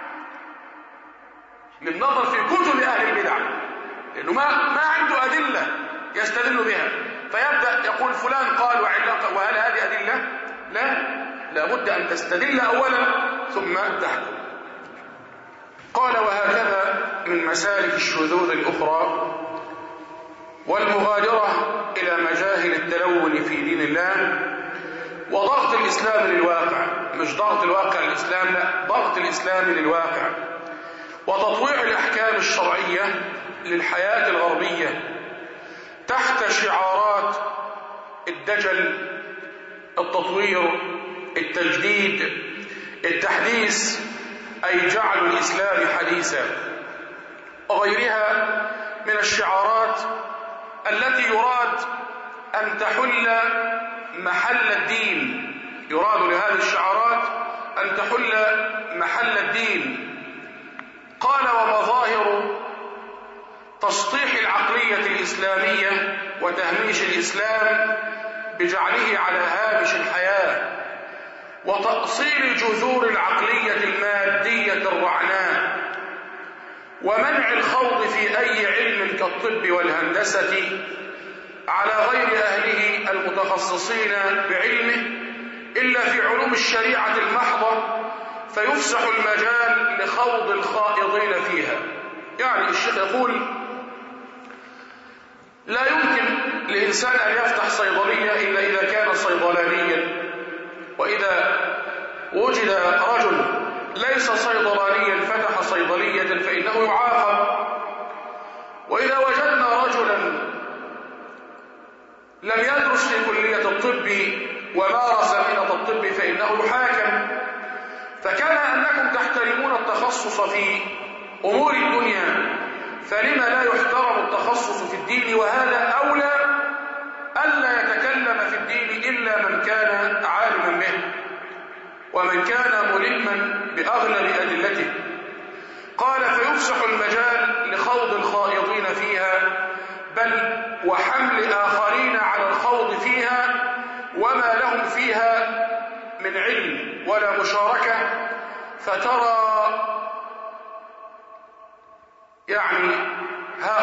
للنظر في كتب أهل البدع، لأنه ما, ما عنده أدلة يستدل بها، فيبدأ يقول فلان قال وعلان، وهل هذه أدلة؟ لا، لابد أن تستدل أولا ثم تحكم. قال وهكذا من مسالك الشذوذ الأخرى والمغادرة إلى مجاهل التلون في دين الله وضغط الإسلام للواقع، مش ضغط الواقع للإسلام، لا، ضغط الإسلام للواقع وتطويع الأحكام الشرعية للحياة الغربية تحت شعارات الدجل، التطوير، التجديد، التحديث، أي جعل الإسلام حديثا، وغيرها من الشعارات التي يراد أن تحل محل الدين، يراد لهذه الشعارات أن تحل محل الدين. قال ومظاهر تسطيح العقلية الإسلامية وتهميش الإسلام بجعله على هامش الحياة وتأصيل جذور العقلية المادية الرعناء ومنع الخوض في أي علم كالطب والهندسة على غير أهله المتخصصين بعلمه إلا في علوم الشريعة المحضة، فيفسح المجال لخوض الخائضين فيها. يعني الشيخ يقول لا يمكن لإنسان أن يفتح صيدلية إلا إذا كان صيدلانيا، وإذا وجد رجل ليس صيدلانيا فتح صيدلية فإنه يعاقب، وإذا وجدنا رجلا لم يدرس في كلية الطب ومارس مهنة الطب فإنه يحاكم. فكما أنكم تحترمون التخصص في أمور الدنيا فلما لا يحترم التخصص في الدين؟ وهذا أولى ألا يتكلم في الدين إلا من كان عالما به ومن كان ملما بأغلب أدلته. قال فيفسح المجال لخوض الخائضين فيها، بل وحمل آخرين على الخوض فيها وما لهم فيها من علم ولا مشاركة، فترى يعني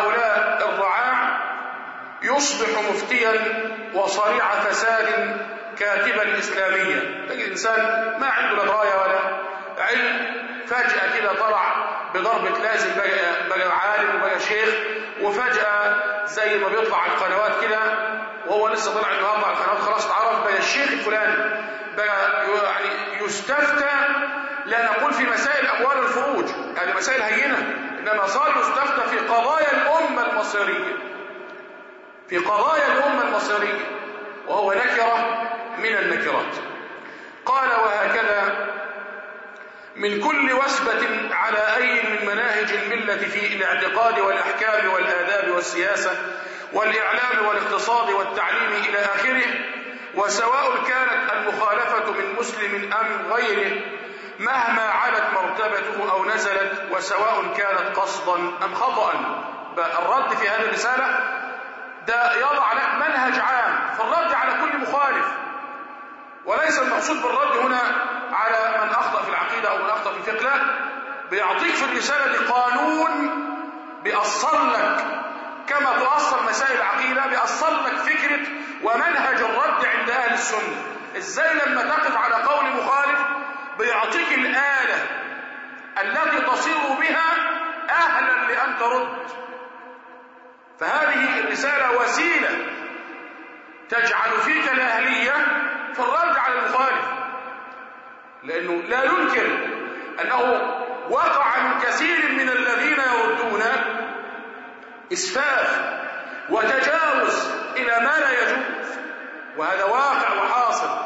هؤلاء الرعاع يصبح مفتيا وصريع فساد كاتبا إسلاميا. تجد إنسان ما عنده لا دراية ولا علم، فجأة كده طلع بضربة لازم بقى, بقى عالم وبقى شيخ، وفجأة زي ما بيطلع على القنوات كده وهو لسه طلع النهارده على القنوات خلاص اتعرف بقى الشيخ الفلاني، بقى يعني يستفتى، لا نقول في مسائل أموال الفروج، يعني مسائل هينة، إنما صار يستفتى في قضايا الأمة المصيرية، في قضايا الأمة المصيرية، وهو نكرة من النكرات. قال: وهكذا من كل وثبة على أي من مناهج الملة في الاعتقاد والأحكام والآداب والسياسة والإعلام والاقتصاد والتعليم إلى آخره، وسواء كانت المخالفة من مسلم أم غيره مهما علت مرتبته أو نزلت، وسواء كانت قصدا أم خطأ. الرد في هذه الرسالة ده يضع لك منهج عام في الرد على كل مخالف، وليس المقصود بالرد هنا على من أخطأ في العقيدة أو من أخطأ في الفقه، لا، بيعطيك في الرسالة دي قانون بيأصل لك كما تؤصل مسائل العقيدة، بيأصل لك فكرة ومنهج الرد عند أهل السنة. إزاي لما تقف على قول مخالف بيعطيك الآلة التي تصير بها أهلا لأن ترد. فهذه الرسالة وسيلة تجعل فيك الأهلية في الرد على المخالف، لأنه لا ينكر أنه وقع من كثير من الذين يردون إسفاف وتجاوز إلى ما لا يجوز، وهذا واقع وحاصل،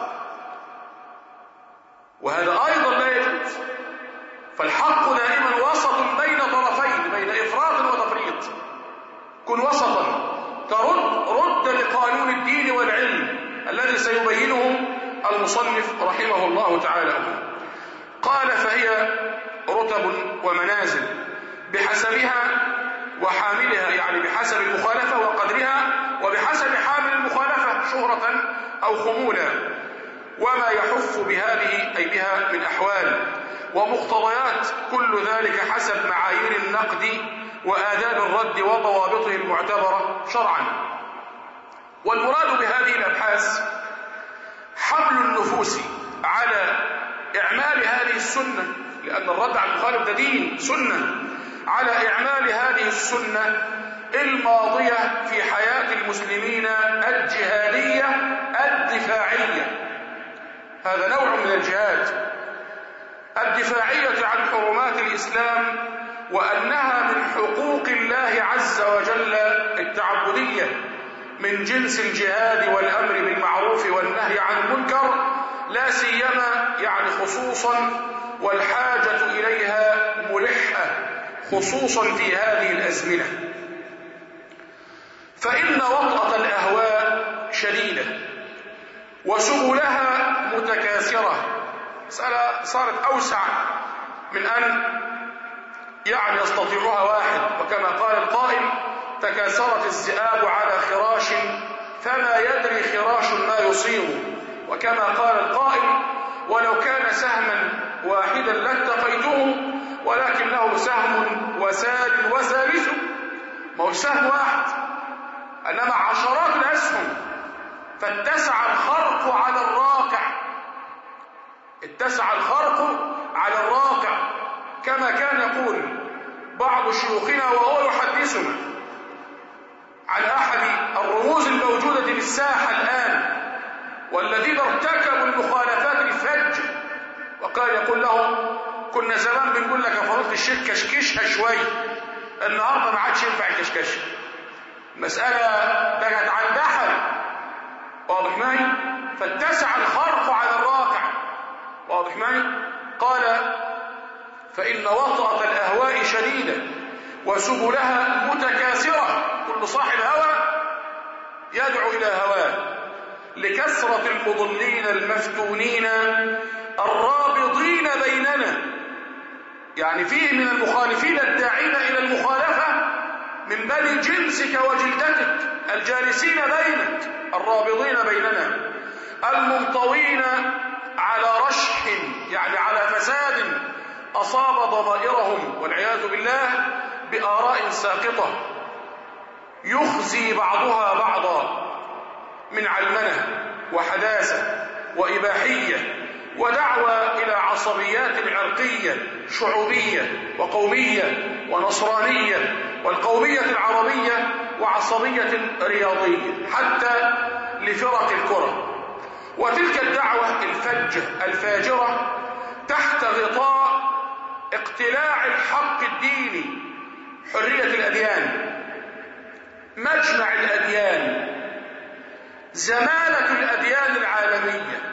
وهذا أيضا لا يجوز. فالحق دائما وسط بين طرفين، بين إفراط وتفريط. كن وسطا، ترد رد لقانون الدين والعلم الذي سيبينه المصنف رحمه الله تعالى. قال: فهي رتب ومنازل بحسبها وحاملها، يعني بحسب المخالفة وقدرها، وبحسب حامل المخالفة شهرة أو خمولا، وما يحف بهذه أي بها من أحوال ومقتضيات، كل ذلك حسب معايير النقد وآداب الرد وضوابطه المعتبرة شرعا. والمراد بهذه الأبحاث حمل النفوس على إعمال هذه السنة، لأن الرد على المخالف ده دين سنة، على إعمال هذه السنة الماضية في حياة المسلمين الجهادية الدفاعية. هذا نوع من الجهاد، الدفاعية عن حرمات الإسلام، وأنها من حقوق الله عز وجل التعبدية من جنس الجهاد والأمر بالمعروف والنهي عن المنكر، لا سيما يعني خصوصا، والحاجة إليها ملحة خصوصا في هذه الأزمنة. فإن وطأة الأهواء شديدة وسبلها متكاثرة. مسألة صارت أوسع من أن يعني يستطيعها واحد، وكما قال القائل: تكاثرت الذئاب على خراش فما يدري خراش ما يصيب. وكما قال القائل: ولو كان سهما واحدا لاتقيته ولكنه سهم وسال وثالث. ما هو سهم واحد انما عشرات الاسهم، فاتسع الخرق على الراقع، اتسع الخرق على الراقع، كما كان يقول بعض شيوخنا وهو يحدثنا عن احد الرموز الموجودة في الساحة الان والذين ارتكبوا المخالفات الفج، وقال يقول لهم: كنا زمان بنقول لك يا فضيلة الشيخ كشكشها شوي، النهارده ما عادش ينفع الكشكش، مسألة بقت عن دحل. واضح معي؟ فاتسع الخرق على الراقع. واضح معي؟ قال: فإن وطأة الأهواء شديدة وسبلها متكاثرة، كل صاحب هوى يدعو إلى هواه، لكثرة المضلين المفتونين الرابضين بيننا، يعني فيه من المخالفين الداعين إلى المخالفة من بني جنسك وجلدتك الجالسين بينك، الرابضين بيننا، المنطوين على رشح، يعني على فساد أصاب ضمائرهم والعياذ بالله بآراء ساقطة يخزي بعضها بعضا من علمنة وحداثة وإباحية، ودعوة إلى عصبيات عرقية شعوبية وقومية ونصرانية، والقومية العربية وعصبية رياضية، حتى لفرق الكرة. وتلك الدعوة الفجة الفاجرة تحت غطاء اقتلاع الحق الديني، حرية الأديان، مجمع الأديان، زمالة الأديان العالمية،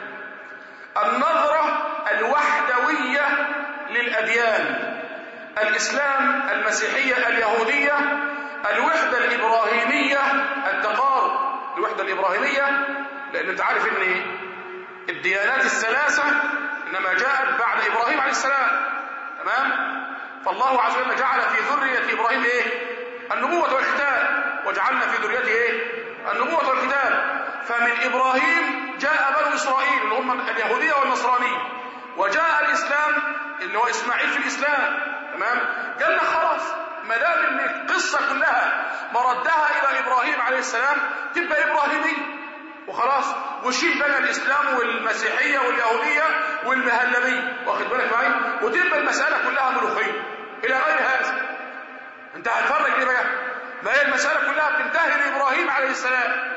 النظرة الوحدوية للأديان، الإسلام، المسيحية، اليهودية، الوحدة الإبراهيمية، التقارب، الوحدة الإبراهيمية، لأن أنت عارف أن الديانات الثلاثة إنما جاءت بعد إبراهيم عليه السلام، تمام؟ فالله عز وجل جعل في ذرية إبراهيم إيه؟ النبوة والكتاب، وجعلنا في ذريته إيه؟ النبوة والكتاب. فمن إبراهيم جاء بنو إسرائيل اللي هم اليهودية والنصرانية، وجاء الإسلام اللي هو إسماعيل في الإسلام، تمام؟ قالنا خلاص ما دام ان القصة كلها مردها إلى إبراهيم عليه السلام تبقى إبراهيمية وخلاص، وشيل بقى الإسلام والمسيحية واليهودية والمهلبية، واخد بالك معي؟ وتبقى المسألة كلها ملوخية إلى غير هذا. أنت هتفرق ليه بقى؟ ما هي المسألة كلها بتنتهي لإبراهيم عليه السلام،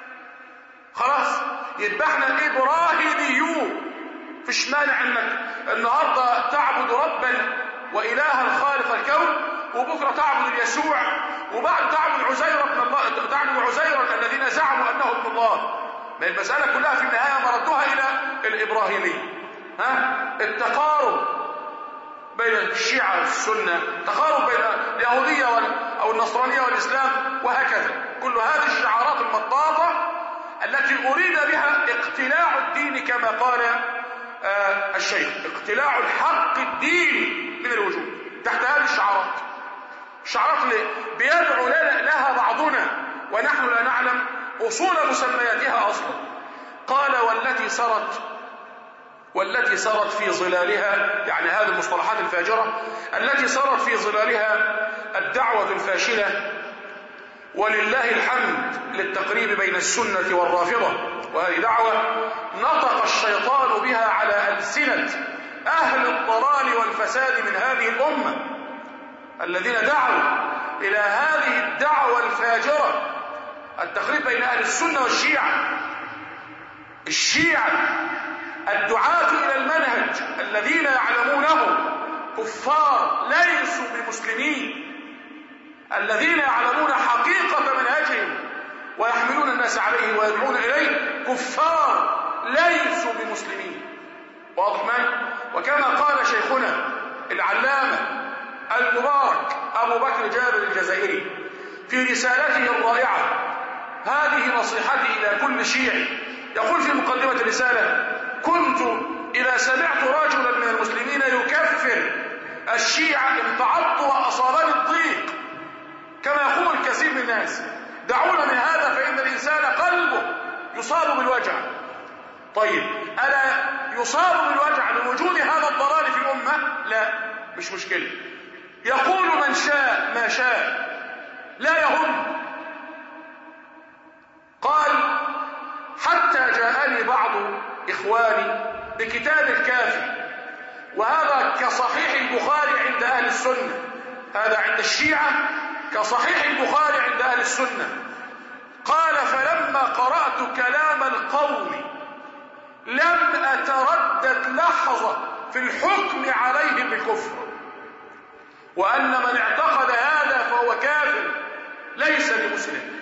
خلاص يبقى احنا إبراهيميون. فيش مانع انك النهارده تعبد ربا وإلها خالق الكون، وبكره تعبد اليسوع، وبعد تعبد عزير ابن الله، تعبد عزيرا الذين زعموا انه ابن الله. ما المسألة كلها في النهاية مردها إلى الإبراهيمية. ها؟ التقارب بين الشيعة والسنة، تقارب بين اليهودية أو النصرانية والإسلام، وهكذا. كل هذه الشعارات المطاطة التي أريد بها اقتلاع الدين كما قال آه الشيخ، اقتلاع الحق الديني من الوجود تحت هذه الشعارات. الشعارات اللي بيدعو لها بعضنا ونحن لا نعلم أصول مسمياتها أصلا. قال والتي سرت والتي سرت في ظلالها، يعني هذه المصطلحات الفاجرة التي سرت في ظلالها الدعوة الفاشلة، ولله الحمد للتقريب بين السنة والرافضة، وهذه دعوة نطق الشيطان بها على ألسنة أهل الضلال والفساد من هذه الأمة الذين دعوا إلى هذه الدعوة الفاجرة، التقريب بين أهل السنة والشيعة. الشيعة الدعاة إلى المنهج الذين يعلمونه كفار ليسوا بمسلمين، الذين يعلمون حقيقة منهجهم ويحملون الناس عليه ويدعون إليه كفار ليسوا بمسلمين. واضح معي؟ وكما قال شيخنا العلامة المبارك أبو بكر جابر الجزائري في رسالته الرائعة، هذه نصيحتي إلى كل شيعي، يقول في مقدمة الرسالة: كنت إذا سمعت رجلا من المسلمين يكفر الشيعة امتعضت وأصابني الضيق، كما يقول الكثير من الناس. دعونا من هذا فإن الإنسان قلبه يصاب بالوجع. طيب ألا يصاب بالوجع لوجود هذا الضلال في الأمة؟ لا، مش مشكلة، يقول من شاء ما شاء لا يهم. قال: حتى جاءني بعض إخواني بكتاب الكافي، وهذا كصحيح البخاري عند أهل السنة، هذا عند الشيعة كصحيح البخاري عند أهل السنة. قال: فلما قرأت كلام القوم لم أتردد لحظة في الحكم عليهم بالكفر، وأن من اعتقد هذا فهو كافر ليس بمسلم.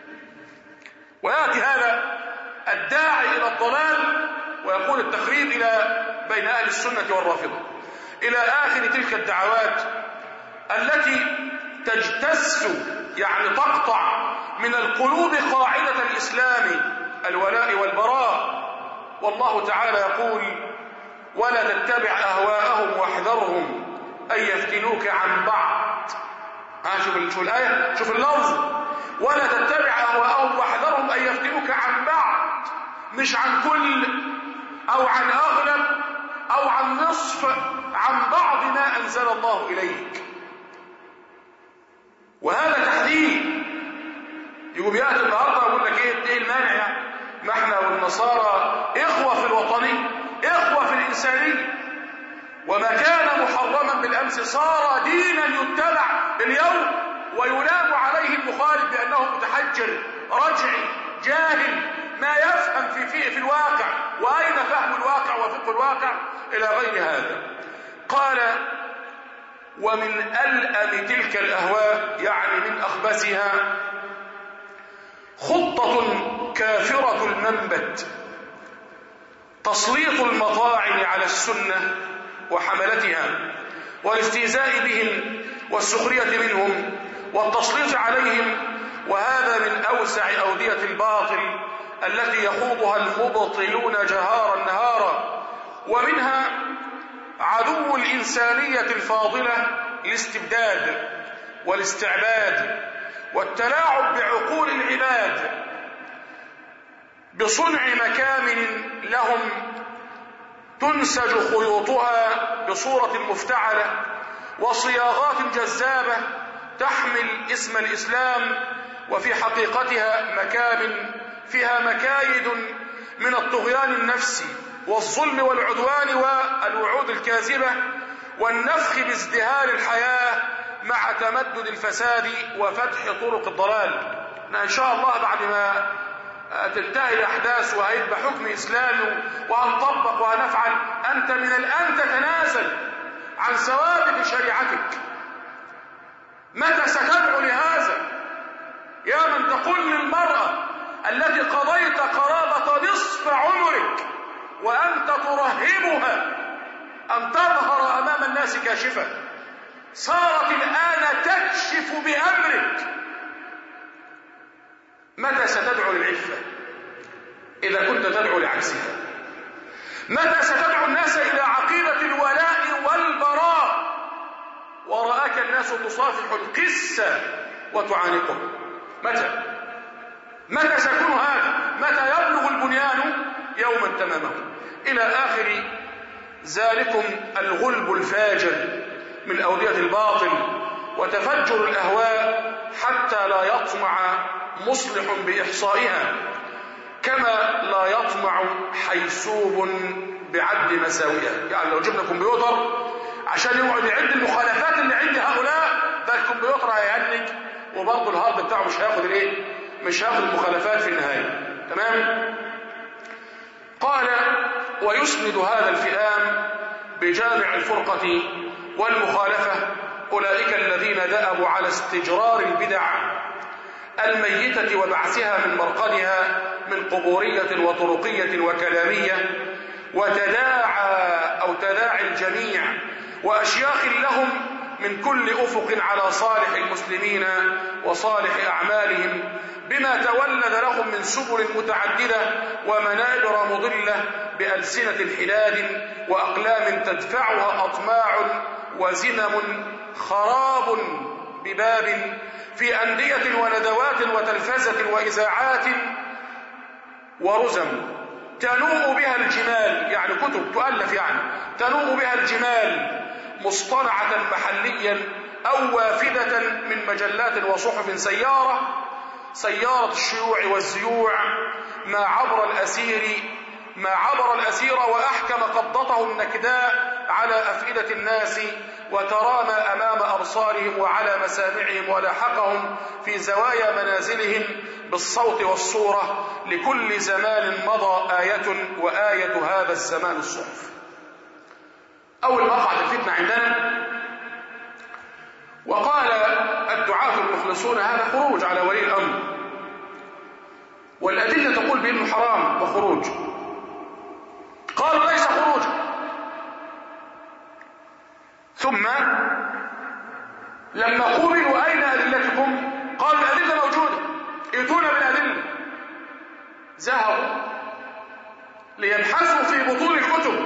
ويأتي هذا الداعي إلى الضلال ويقول التخريب إلى بين أهل السنة والرافضة، إلى آخر تلك الدعوات التي تجتث، يعني تقطع من القلوب قاعدة الإسلام الولاء والبراء. والله تعالى يقول: ولا تتبع أهواءهم واحذرهم أن يفتنوك عن بعض. ها شوف شوف الآية، شوف اللفظ: ولا تتبع أهواءهم واحذرهم أن يفتنوك عن بعض، مش عن كل أو عن أغلب أو عن نصف، عن بعض ما أنزل الله إليك. وهذا تحديد. يقوم يأتي النهارده يقول لك ايه ايه المانع يعني؟ ما احنا والنصارى إخوة في الوطنية، إخوة في الإنسانية، وما كان محرما بالأمس صار دينا يتبع اليوم، ويلام عليه المخالف بأنه متحجر رجعي جاهل ما يفهم في, في, في الواقع، وأين فهم الواقع وفقه الواقع إلى غير هذا. قال: ومن ألأم تلك الأهواء، يعني من أخبثها، خطة كافرة المنبت، تسليط المطاعن على السنة وحملتها، والاستهزاء بهم والسخرية منهم والتسليط عليهم، وهذا من أوسع أودية الباطل التي يخوضها المبطلون جهارا نهارا. ومنها عدو الإنسانية الفاضلة الاستبداد والاستعباد والتلاعب بعقول العباد بصنع مكامن لهم تنسج خيوطها بصورة مفتعلة وصياغات جذابة تحمل اسم الإسلام، وفي حقيقتها مكامن فيها مكايد من الطغيان النفسي والظلم والعدوان والوعود الكاذبة والنفخ بازدهار الحياة مع تمدد الفساد وفتح طرق الضلال. إن شاء الله بعد ما تنتهي الأحداث وهيبقى حكم إسلامي وهنطبق وهنفعل، أنت من الآن تتنازل عن ثوابت شريعتك. متى ستدعو لهذا؟ يا من تقول للمرأة التي قضيت قرابة نصف عمرك وأنت ترهبها أن تظهر أمام الناس كاشفة، صارت الآن تكشف بأمرك. متى ستدعو للعفة إذا كنت تدعو لعكسها؟ متى ستدعو الناس إلى عقيدة الولاء والبراء ورآك الناس تصافح القسة وتعانقه؟ متى؟ متى سيكون هذا؟ متى يبلغ البنيان يوما تمامه؟ إلى آخر ذلكم الغلب الفاجر من أودية الباطل وتفجر الأهواء حتى لا يطمع مصلح بإحصائها، كما لا يطمع حيسوب بعد مساوئها. يعني لو جبنا كمبيوتر عشان يقعد يعد المخالفات اللي عند هؤلاء، ده الكمبيوتر هيهنج وبرضه الهارد بتاعه مش هياخد الايه؟ مش هياخد المخالفات في النهايه. تمام؟ قال: ويسند هذا الفئام بجامع الفرقة والمخالفة أولئك الذين دأبوا على استجرار البدع الميتة وبعثها من مرقدها من قبورية وطرقية وكلامية، وتداعى أو تداعي الجميع وأشياخ لهم من كل أفق على صالح المسلمين وصالح أعمالهم بما تولد لهم من سبل متعددة ومنابر مضلة بألسنة حداد وأقلام تدفعها أطماع وزمم خراب بباب في أندية وندوات وتلفزة وإذاعات ورزم تنوء بها الجمال، يعني كتب تؤلف، يعني تنوء بها الجمال مصطنعة محليا أو وافدة من مجلات وصحف سيارة سيارة الشيوع والزيوع ما عبر الأسير ما عبر الأسير وأحكم قبضته النكداء على أفئدة الناس وترامى أمام أبصارهم وعلى مسامعهم ولاحقهم في زوايا منازلهم بالصوت والصورة لكل زمان مضى آية وآية هذا الزمان الصحف. أول ما وقعت الفتنة عندنا وقال الدعاة المخلصون هذا خروج على ولي الأمر، والأدلة تقول بأنه حرام وخروج، قالوا ليس خروج. ثم لما قولوا أين أدلتكم قالوا الأدلة موجودة، ائتونا بالأدلة. ذهبوا ليبحثوا في بطون الكتب،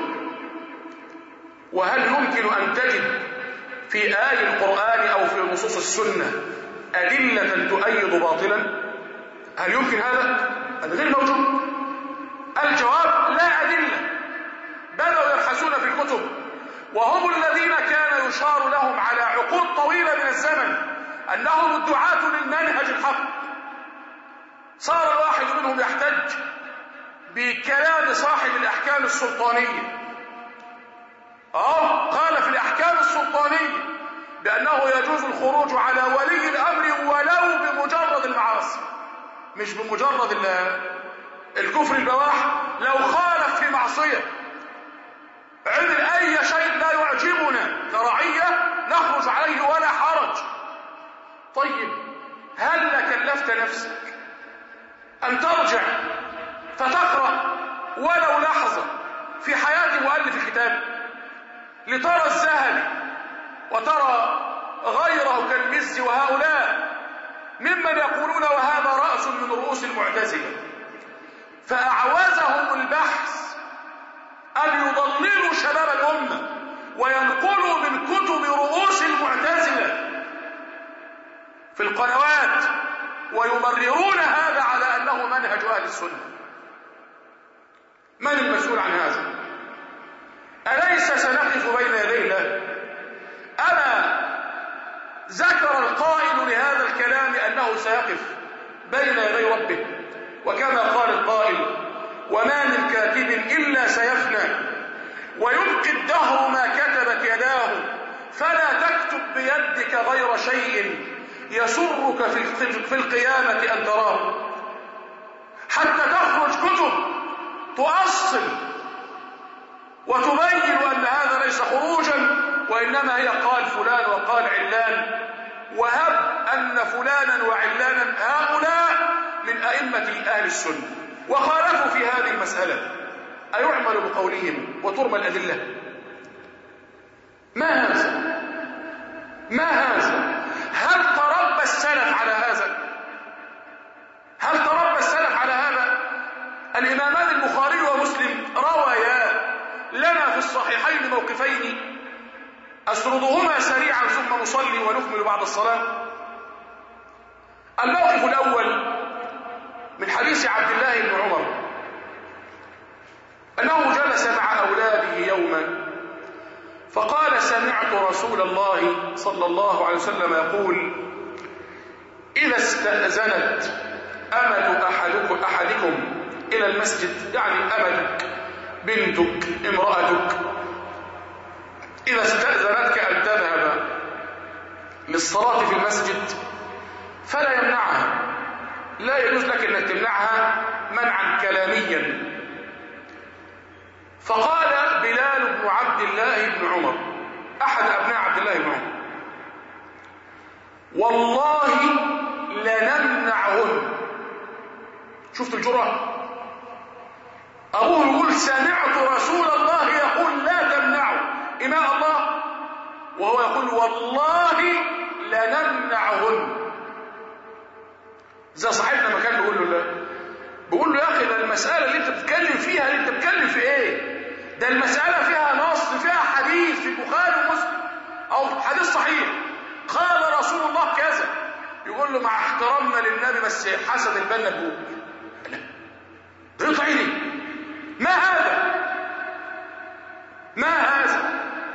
وهل يمكن أن تجد في آي القرآن أو في نصوص السنة أدلة تؤيد باطلا؟ هل يمكن هذا؟ هذا غير موجود. الجواب لا أدلة. بدأوا يبحثون في الكتب وهم الذين كان يشار لهم على عقود طويلة من الزمن أنهم الدعاة للمنهج الحق. صار الواحد منهم يحتج بكلام صاحب الأحكام السلطانية. اه قال في الأحكام السلطانية بأنه يجوز الخروج على ولي الأمر ولو بمجرد المعاصي، مش بمجرد الكفر البواح. لو خالف في معصية عمل أي شيء لا يعجبنا كرعية نخرج عليه ولا حرج. طيب هل كلفت نفسك أن ترجع فتقرأ ولو لحظة في حياة مؤلف الكتاب لترى الذهبي وترى غيره كالمزي وهؤلاء ممن يقولون وهذا رأس من رؤوس المعتزلة، فأعوزهم البحث أن يضللوا شباب الأمة وينقلوا من كتب رؤوس المعتزلة في القنوات ويمررون هذا على أنه منهج أهل السنة. من المسؤول عن هذا؟ أليس سنقف بين يدي الله؟ أما ذكر القائل لهذا الكلام أنه سيقف بين يدي ربه، وكما قال القائل: وما من كاتب إلا سيفنى ويبقي الدهر ما كتبت يداه، فلا تكتب بيدك غير شيء يسرك في القيامة أن تراه. حتى تخرج كتب تؤصل وتبين أن هذا ليس خروجا، وإنما هي قال فلان وقال علان، وهب أن فلانا وعلانا هؤلاء من أئمة أهل السنة وخالفوا في هذه المسألة، أيعمل بقولهم وترمى الأدلة؟ ما هذا؟ ما هذا؟ هل تربى السلف على هذا؟ هل تربى السلف على هذا؟ الإمامان البخاري ومسلم روايا لنا في الصحيحين موقفين أسردهما سريعا ثم نصلي ونكمل بعد الصلاة. الموقف الأول من حديث عبد الله بن عمر أنه جلس مع أولاده يوما فقال: سمعت رسول الله صلى الله عليه وسلم يقول: إذا استأذنت أمة أحدكم, أحدكم إلى المسجد، يعني أمتك بنتك امرأتك، إذا استأذنتك أن تذهب للصلاة في المسجد فلا يمنعها، لا يجوز لك أن تمنعها منعا كلاميا. فقال بلال بن عبد الله بن عمر أحد أبناء عبد الله بن عمر: والله لنمنعهن. شفت الجرأة؟ أبوه يقول: سمعت رسول الله يقول لا تمنعوا إماء الله، وهو يقول: والله لنمنعهن. زي صاحبنا ما كان بيقول له لا، بيقول له: يا أخي ده المسألة اللي أنت بتتكلم فيها، اللي أنت بتتكلم في إيه؟ ده المسألة فيها نص، فيها حديث في البخاري ومسلم أو حديث صحيح قال رسول الله كذا. يقول له: مع احترامنا للنبي بس حسن البنا بيقول. لا، ده يطلع لي ما هذا؟ ما هذا؟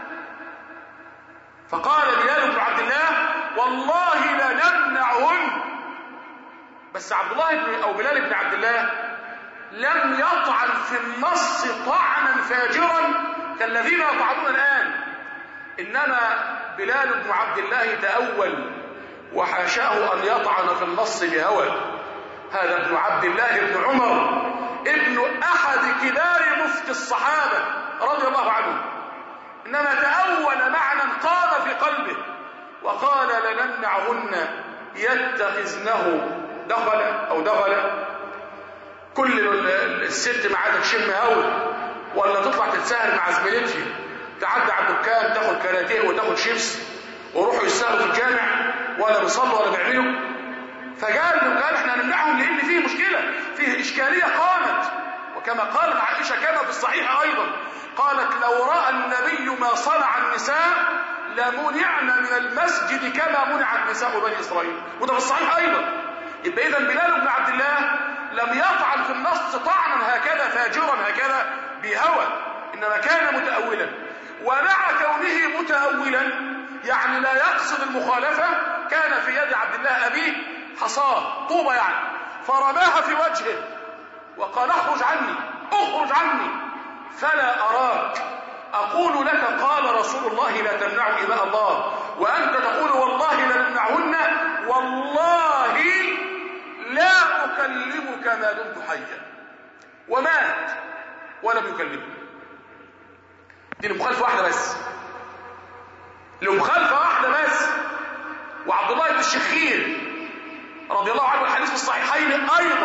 فقال بلال بن عبد الله: والله لنمنعهن. بس عبد الله بن أو بلال بن عبد الله لم يطعن في النص طعنا فاجرا كالذين يطعنون الآن، إنما بلال بن عبد الله تأول وحاشاه أن يطعن في النص بهوى. هذا ابن عبد الله بن عمر ابن أحد كبار مفتي الصحابة رضي الله عنهم، إنما تأول معنى قام في قلبه وقال: لنمنعهن يتخذنه دخل أو دخل. كل الست معاها تشم هوا ولا تطلع تتساهل مع زميلتها، تعدي على الدكان تاخد كراتيه وتاخد شيبس وروحوا يسهروا في الجامع ولا بيصلوا ولا بيعملوا. فقال قال احنا هنمنعهم لان فيه مشكله، فيه اشكاليه قامت. وكما قالت عائشه كما في الصحيح ايضا قالت: لو راى النبي ما صنع النساء لمنعن من المسجد كما منعت نساء بني اسرائيل. وده في الصحيح ايضا. يبقى اذا بلال بن عبد الله لم يطعن في النص طعنا هكذا فاجرا هكذا بهوى، انما كان متأولا. ومع كونه متأولا يعني لا يقصد المخالفة، كان في يد عبد الله أبيه حصاه طوبة يعني، فرماها في وجهه وقال اخرج عني اخرج عني فلا أراك أقول لك قال رسول الله لا تمنعوا إماء الله وأنت تقول والله لنمنعهن والله لا أكلمك ما دمت حيا. ومات ولم يكلمه. دي المخالفة واحدة بس، المخالفة واحدة بس. وعبد الله بن الشخير رضي الله عنه الحديث في الصحيحين أيضا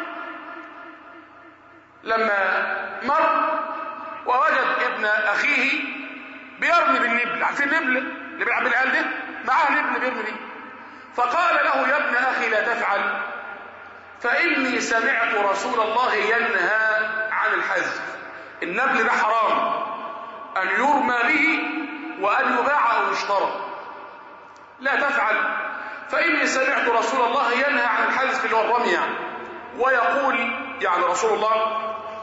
لما مر ووجد ابن أخيه بيرمي بالنبل، عارفين النبل اللي بيلعب بالعيال ده؟ معاه نبل بيرمي بيه. فقال له يا ابن أخي لا تفعل فإني سمعت رسول الله ينهى عن الحذف. النبل ده حرام أن يرمى به وأن يباع أو يشترى. لا تفعل فإني سمعت رسول الله ينهى عن الحذف اللي هو الرمي يعني، ويقول يعني رسول الله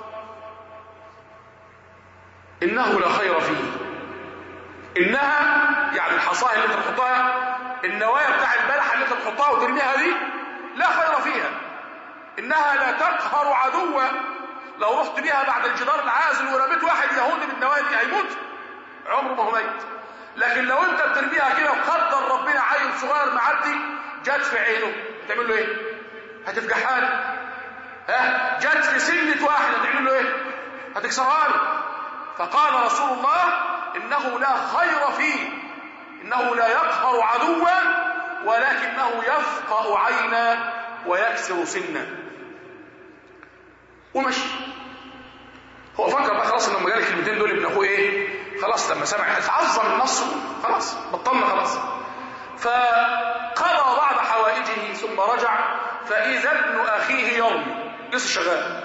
إنه لا خير فيه. إنها يعني الحصائر اللي تحطها، النوايا بتاع البلحة اللي تحطها وترميها دي لا خير فيها. إنها لا تقهر عدوا، لو رحت بيها بعد الجدار العازل ورميت واحد يهودي بالنوايا دي هيموت عمره ما هو ميت. لكن لو انت بترميها كده وقدر ربنا عيل صغير معدي جت في عينه تعمل له ايه؟ هتفجحها له. ها جت في سنة واحد هتعمل له ايه؟ هتكسرها له. فقال رسول الله انه لا خير فيه، انه لا يقهر عدوا ولكنه يفقأ عينا ويكسر سنا. ومشي. هو فكر بقى خلاص لما جال الكلمتين دول ابن اخوه ايه؟ خلاص لما سمع اتعظم النص خلاص بطلنا خلاص. فقضى بعض حوائجه ثم رجع فإذا ابن أخيه يرمي لسه شغال.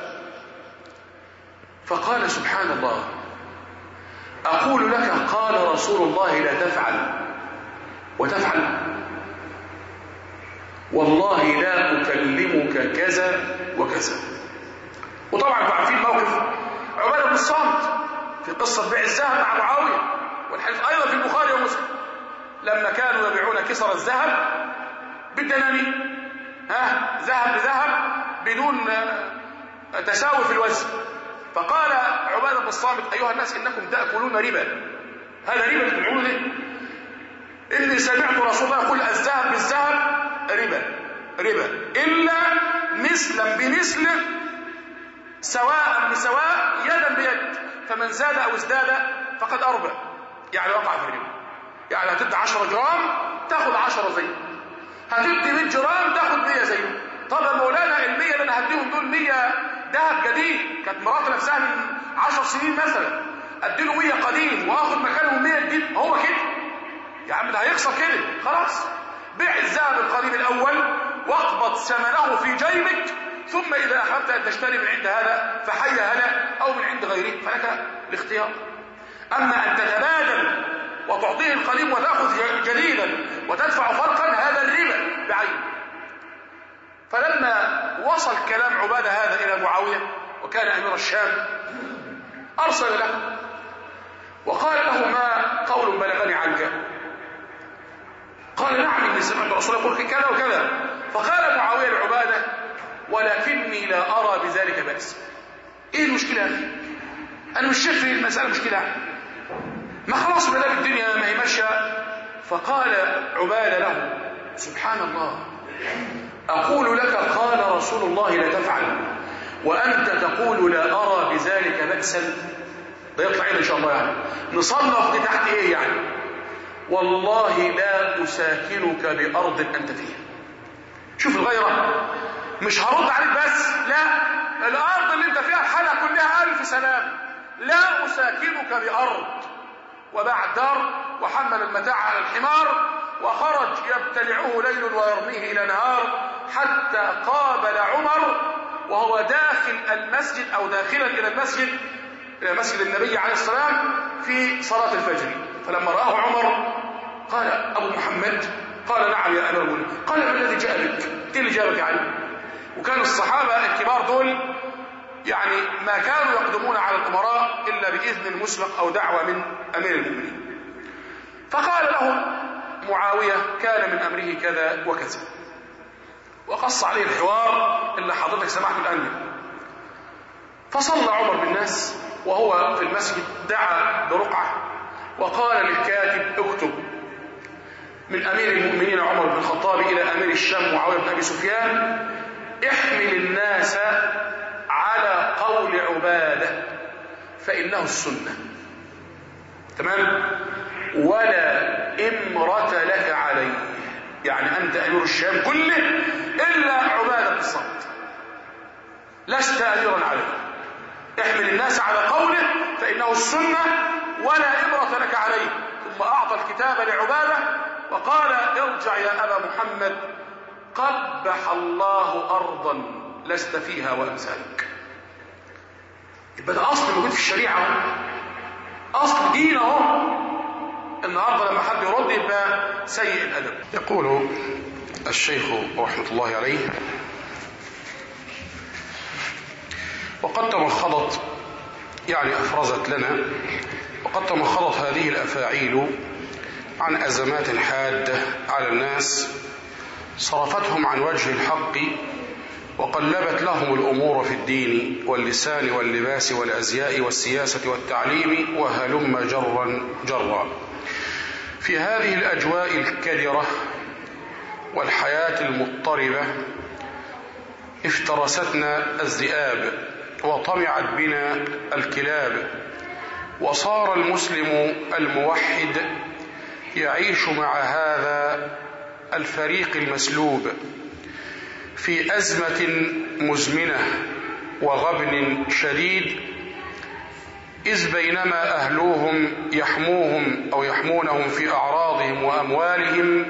فقال سبحان الله أقول لك قال رسول الله لا تفعل وتفعل والله لا أكلمك كذا وكذا. وطبعا انتوا عارفين موقف عبادة بن الصامت في قصة بيع الذهب مع معاوية، والحديث أيضا في البخاري ومسلم لما كانوا يبيعون كسر الذهب بالدنانير، ها ذهب بذهب بدون تساوي في الوزن. فقال عبادة بن الصامت أيها الناس إنكم تأكلون ربا، هذا ربا اللي بتبيعونه ده؟ إني سمعت رسول الله يقول الذهب بالذهب ربا ربا إلا مثلا بمثل سواء بسواء يدا بيد، فمن زاد أو ازداد فقد أربى، يعني وقع في الربا. يعني هتدي عشرة جرام تاخد عشرة زيه، هتدي مية جرام تاخد مية زيه. طب يا مولانا المية اللي انا هديهم دول مية دهب جديد كانت مراتي نفسها من عشر سنين مثلا، اديله مية قديم واخد مكانهم مية جديد، هو كده يا عم ده هيخسر كده. خلاص بيع الذهب القديم الاول واقبض ثمنه في جيبك، ثم اذا احببت ان تشتري من عند هذا فحي هلا او من عند غيره فلك الاختيار. اما ان تتبادل وتعطيه القديم وتاخذ جديدا وتدفع فرقا هذا الربا بعينه. فلما وصل كلام عبادة هذا الى معاوية وكان امير الشام ارسل له وقال له ما قول بلغني عنك؟ قال نعم اني سمعت رسول الله يقول كذا وكذا. فقال معاوية لعبادة ولكني لا ارى بذلك بأس. ايه المشكلة يا اخي؟ انا مش شايف المسألة مشكلة، ما خلاص بدأ الدنيا ما هي ماشية. فقال عبادة له سبحان الله أقول لك قال رسول الله لا تفعل وأنت تقول لا أرى بذلك بأسا. ده يطلع إن شاء الله يعني نصنف دي تحت إيه يعني؟ والله لا أساكنك بأرض أنت فيها. شوف الغيرة، مش هرد عليك بس، لا الأرض اللي أنت فيها الحالة كلها ألف سلام، لا أساكنك بأرض. وباع الدار وحمل المتاع على الحمار وخرج يبتلعه ليل ويرميه إلى نهار حتى قابل عمر وهو داخل المسجد أو داخلا إلى المسجد إلى مسجد النبي عليه السلام في صلاة الفجر. فلما رآه عمر قال أبو محمد؟ قال نعم يا أمير المؤمنين. قال ما الذي جاء بك؟ إيه اللي جاء بك يعني؟ وكان الصحابة الكبار دول يعني ما كانوا يقدمون على الأمراء إلا بإذن مسبق أو دعوة من أمير المؤمنين. فقال له معاوية كان من أمره كذا وكذا، وقص عليه الحوار اللي حضرتك سمعته الآن. فصلى عمر بالناس وهو في المسجد، دعا برقعة وقال للكاتب اكتب من أمير المؤمنين عمر بن الخطاب إلى أمير الشام معاوية بن أبي سفيان: احمل الناس على قول عبادة فإنه السنة، تمام، ولا إمرة لك عليه، يعني أنت أمير الشام كله إلا عبادة بالصمت، لست أميرا عليه، احمل الناس على قوله فإنه السنة ولا إمرة لك عليه. ثم أعطى الكتاب لعبادة وقال: ارجع يا أبا محمد، قبح الله أرضا لست فيها وأمثالك. يبقى ده أصل موجود في الشريعة، أصل دين اهو. النهارده لما حد يرد يبقى سيء الأدب. يقول الشيخ رحمة الله عليه: وقد تمخضت، يعني أفرزت لنا، وقد تمخضت هذه الأفاعيل عن أزمات حادة على الناس صرفتهم عن وجه الحق وقلبت لهم الأمور في الدين واللسان واللباس والأزياء والسياسة والتعليم وهلم جرا جرا. في هذه الأجواء الكدرة والحياة المضطربة افترستنا الذئاب وطمعت بنا الكلاب، وصار المسلم الموحد يعيش مع هذا الفريق المسلوب في أزمة مزمنة وغبن شديد، إذ بينما أهلوهم يحموهم أو يحمونهم في أعراضهم وأموالهم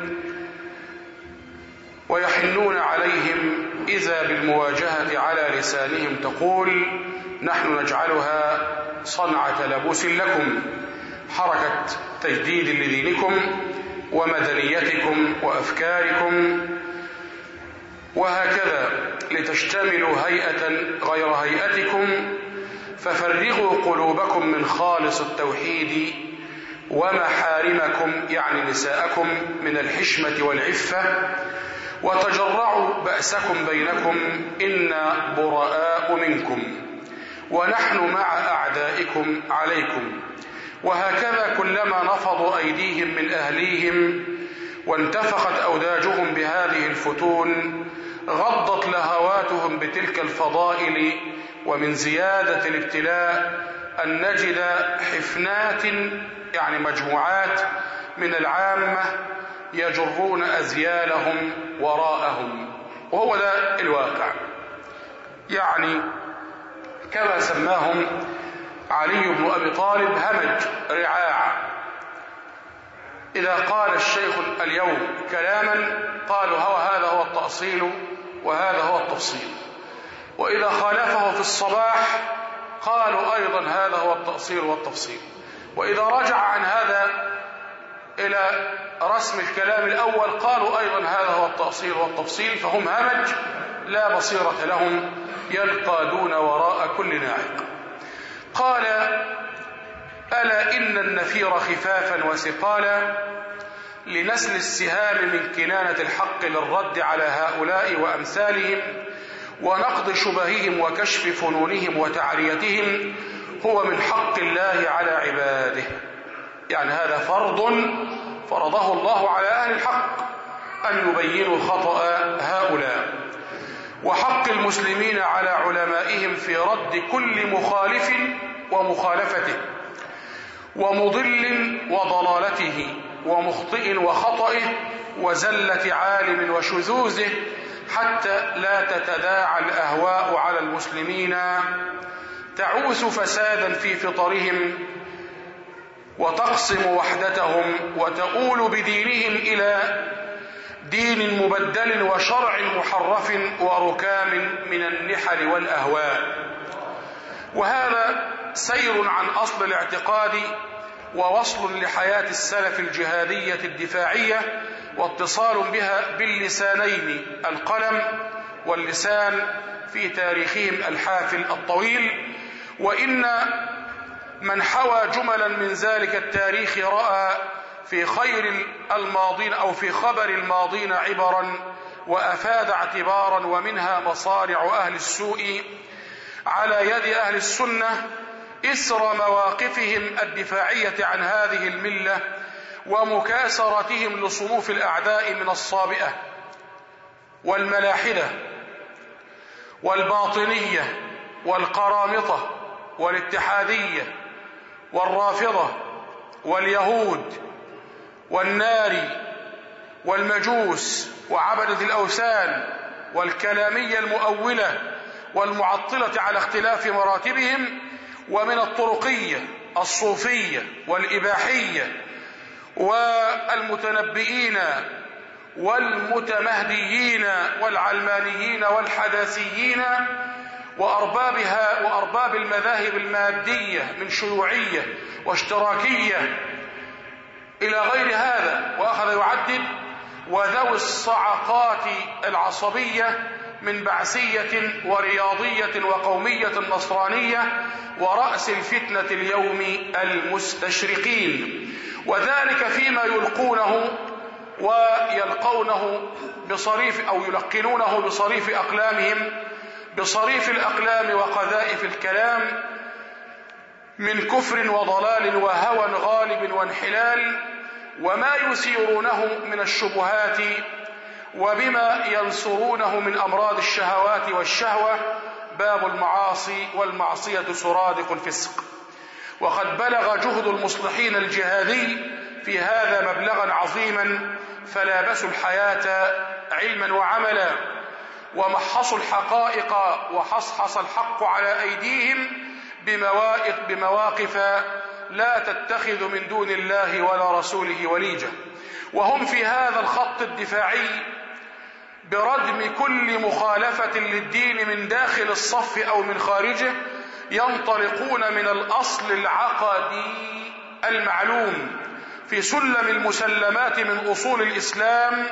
ويحنون عليهم، إذا بالمواجهة على لسانهم تقول: نحن نجعلها صنعة لبوس لكم، حركة تجديد لدينكم ومدنيتكم وأفكاركم، وهكذا لتشتملوا هيئة غير هيئتكم، ففرغوا قلوبكم من خالص التوحيد ومحارمكم، يعني نساءكم، من الحشمة والعفة، وتجرعوا بأسكم بينكم، إنا براء منكم ونحن مع أعدائكم عليكم. وهكذا كلما نفضوا أيديهم من أهليهم وانتفخت أوداجهم بهذه الفتون غضت لهواتهم بتلك الفضائل، ومن زيادة الابتلاء أن نجد حفنات، يعني مجموعات من العامة يجرون أزيالهم وراءهم، وهو ده الواقع. يعني كما سماهم علي بن أبي طالب همج رعاع، إذا قال الشيخ اليوم كلاما قالوا هو هذا هو التأصيل وهذا هو التفصيل، وإذا خالفه في الصباح قالوا أيضا هذا هو التأصيل والتفصيل، وإذا رجع عن هذا إلى رسم الكلام الأول قالوا أيضا هذا هو التأصيل والتفصيل، فهم همج لا بصيرة لهم، ينقادون وراء كل ناعق. قال: ألا إن النفير خفافا وثقالا لنسل السهام من كنانة الحق للرد على هؤلاء وأمثالهم ونقض شبههم وكشف فنونهم وتعريتهم هو من حق الله على عباده. يعني هذا فرض فرضه الله على أهل الحق أن يبينوا خطأ هؤلاء، وحق المسلمين على علمائهم في رد كل مخالف ومخالفته ومضل وضلالته ومخطئ وخطئه وزلة عالم وشذوذه، حتى لا تتداعى الأهواء على المسلمين تعوث فسادا في فطرهم وتقسم وحدتهم وتؤول بدينهم إلى دين مبدل وشرع محرف وركام من النحل والأهواء. وهذا سير عن أصل الاعتقاد ووصل لحياة السلف الجهادية الدفاعية واتصال بها باللسانين، القلم واللسان، في تاريخهم الحافل الطويل. وإن من حوى جملا من ذلك التاريخ رأى في خير الماضين أو في خبر الماضين عبرا وأفاد اعتبارا، ومنها مصارع أهل السوء على يد أهل السنة إثر مواقفهم الدفاعية عن هذه الملة ومكاسرتهم لصنوف الأعداء من الصابئة والملاحدة والباطنية والقرامطة والاتحادية والرافضة واليهود والنار والمجوس وعبدة الأوثان والكلامية المؤولة والمعطلة على اختلاف مراتبهم، ومن الطرقية الصوفية والإباحية والمتنبئين والمتمهديين والعلمانيين والحداثيين وأربابها وأرباب المذاهب المادية من شيوعية واشتراكية إلى غير هذا، وأخذ يعدد وذوي الصعقات العصبية من بعثية ورياضية وقومية نصرانية ورأس الفتنة اليوم المستشرقين، وذلك فيما يلقونه ويلقونه بصريف أو يلقنونه بصريف أقلامهم بصريف الأقلام وقذائف الكلام من كفر وضلال وهوى غالب وانحلال، وما يثيرونه من الشبهات وبما ينصرونه من أمراض الشهوات والشهوة باب المعاصي، والمعصية سرادق الفسق. وقد بلغ جهد المصلحين الجهادي في هذا مبلغا عظيما، فلابسوا الحياة علما وعملا ومحصوا الحقائق وحصحص الحق على أيديهم بمواقف, بمواقف لا تتخذ من دون الله ولا رسوله وليجة، وهم في هذا الخط الدفاعي بردم كل مخالفة للدين من داخل الصف أو من خارجه ينطلقون من الأصل العقدي المعلوم في سلم المسلمات من أصول الإسلام،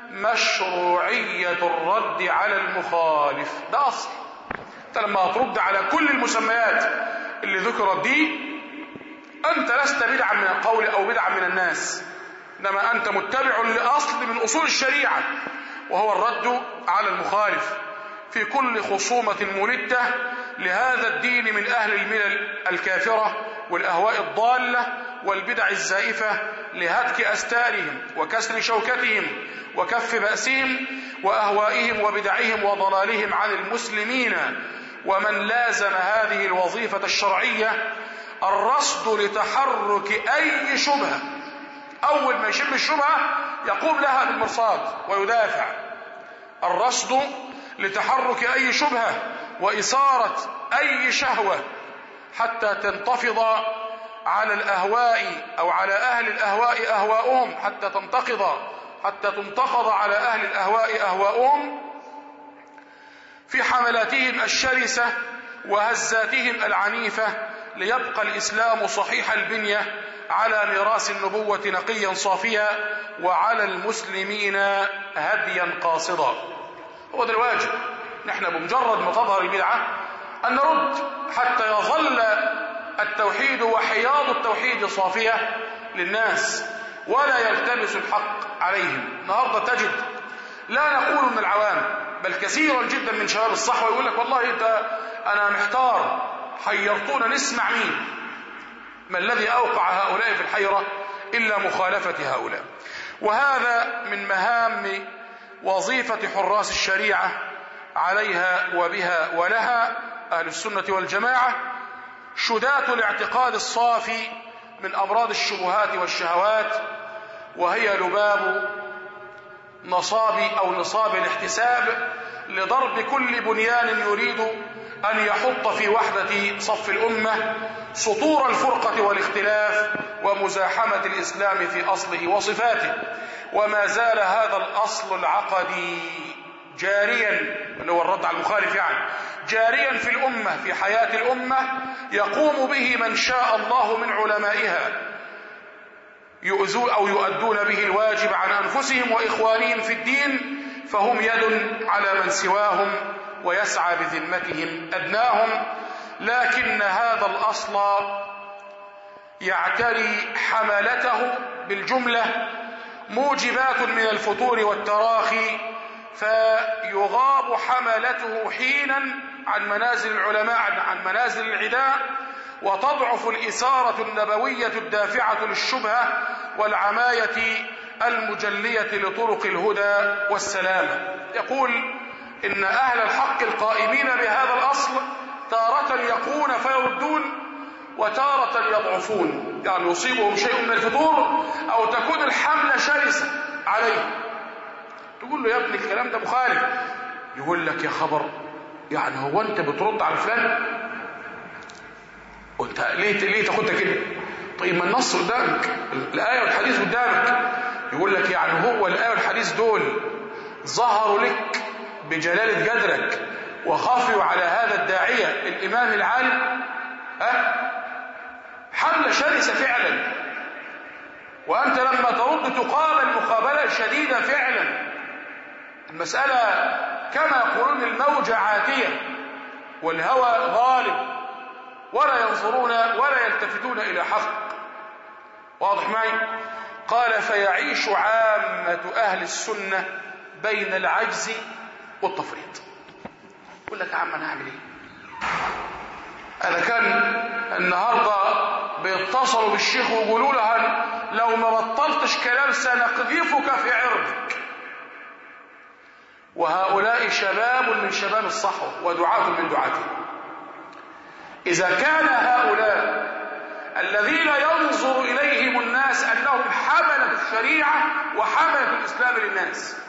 مشروعية الرد على المخالف. ده أصل، أنت لما ترد على كل المسميات اللي ذكرت دي أنت لست بدعا من القول أو بدعا من الناس، إنما أنت متبع لأصل من أصول الشريعة، وهو الرد على المخالف في كل خصومة ملدة لهذا الدين من أهل الملل الكافرة والأهواء الضالة والبدع الزائفة لهتك أستارهم وكسر شوكتهم وكف بأسهم وأهوائهم وبدعهم وضلالهم عن المسلمين. ومن لازم هذه الوظيفة الشرعية الرصد لتحرك أي شبهة، أول ما يشم الشبهة يقوم لها بالمرصاد ويدافع. الرصد لتحرك أي شبهة وإثارة أي شهوة حتى تنتفض على الأهواء أو على أهل الأهواء أهواؤهم، حتى تنتقض حتى تنتقض على أهل الأهواء أهواؤهم في حملاتهم الشرسة وهزاتهم العنيفة، ليبقى الإسلام صحيح البنية على ميراث النبوة نقيا صافيا وعلى المسلمين هديا قاصدا. هو ده الواجب. نحن بمجرد ما تظهر البدعة أن نرد حتى يظل التوحيد وحياض التوحيد صافية للناس ولا يلتبس الحق عليهم. النهارده تجد لا نقول من العوام بل كثيرا جدا من شباب الصحوة يقول لك والله انت انا محتار حيرتونا نسمع مين. ما الذي اوقع هؤلاء في الحيرة الا مخالفة هؤلاء. وهذا من مهام وظيفة حراس الشريعة عليها وبها ولها اهل السنة والجماعة، شدات الاعتقاد الصافي من امراض الشبهات والشهوات، وهي لباب نصاب أو نصاب الاحتساب لضرب كل بنيان يريد أن يحط في وحدة صف الأمة سطور الفرقة والاختلاف ومزاحمة الإسلام في أصله وصفاته. وما زال هذا الأصل العقدي جاريا، اللي هو الرد على المخالف يعني، جاريا في الأمة في حياة الأمة، يقوم به من شاء الله من علمائها يؤذون أو يؤدون به الواجب عن أنفسهم وإخوانهم في الدين، فهم يد على من سواهم ويسعى بذمتهم أدناهم. لكن هذا الأصل يعتري حملته بالجملة موجبات من الفتور والتراخي، فيغاب حملته حينا عن منازل العلماء عن منازل العداء، وتضعف الإثارة النبوية الدافعة للشبهة والعماية المجلية لطرق الهدى والسلامة. يقول إن أهل الحق القائمين بهذا الأصل تارة يقون فيردون، وتارة يضعفون، يعني يصيبهم شيء من الفتور أو تكون الحملة شرسة عليه. تقول له يا ابني الكلام ده مخالف، يقول لك يا خبر، يعني هو أنت بترد على فلان؟ وانت ليه ليه تاخدها كده؟ طيب ما النص قدامك، الآية والحديث قدامك. يقول لك يعني هو الآية والحديث دول ظهروا لك بجلالة قدرك وخافوا على هذا الداعية الإمام العالم؟ ها؟ حملة شرسة فعلا، وأنت لما ترد تقابل مقابلة شديدة فعلا. المسألة كما يقولون الموجة عاتية والهوى غالب، ولا ينظرون ولا يلتفتون إلى حق. واضح معي؟ قال فيعيش عامة أهل السنة بين العجز والتفريط. يقول لك يا عم أنا هعمل إيه؟ أنا كان النهاردة بيتصلوا بالشيخ ويقولوا له لو ما بطلتش كلام سنقذفك في عرضك. وهؤلاء شباب من شباب الصحوة ودعاة من دعاته. إذا كان هؤلاء الذين ينظر إليهم الناس أنهم حملة الشريعة وحملة الإسلام للناس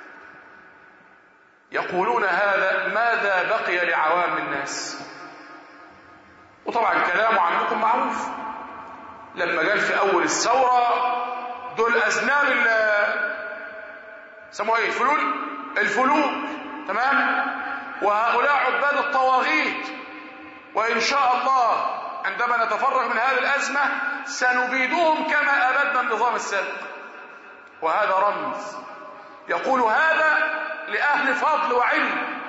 يقولون هذا، ماذا بقي لعوام الناس؟ وطبعا كلامه عنكم معروف، لما قال في أول الثورة دول أذناب سموه ايه؟ الفلول الفلول تمام؟ وهؤلاء عباد الطواغيت، وإن شاء الله عندما نتفرغ من هذه الأزمة سنبيدهم كما أبدنا النظام السابق. وهذا رمز يقول هذا لأهل فضل وعلم،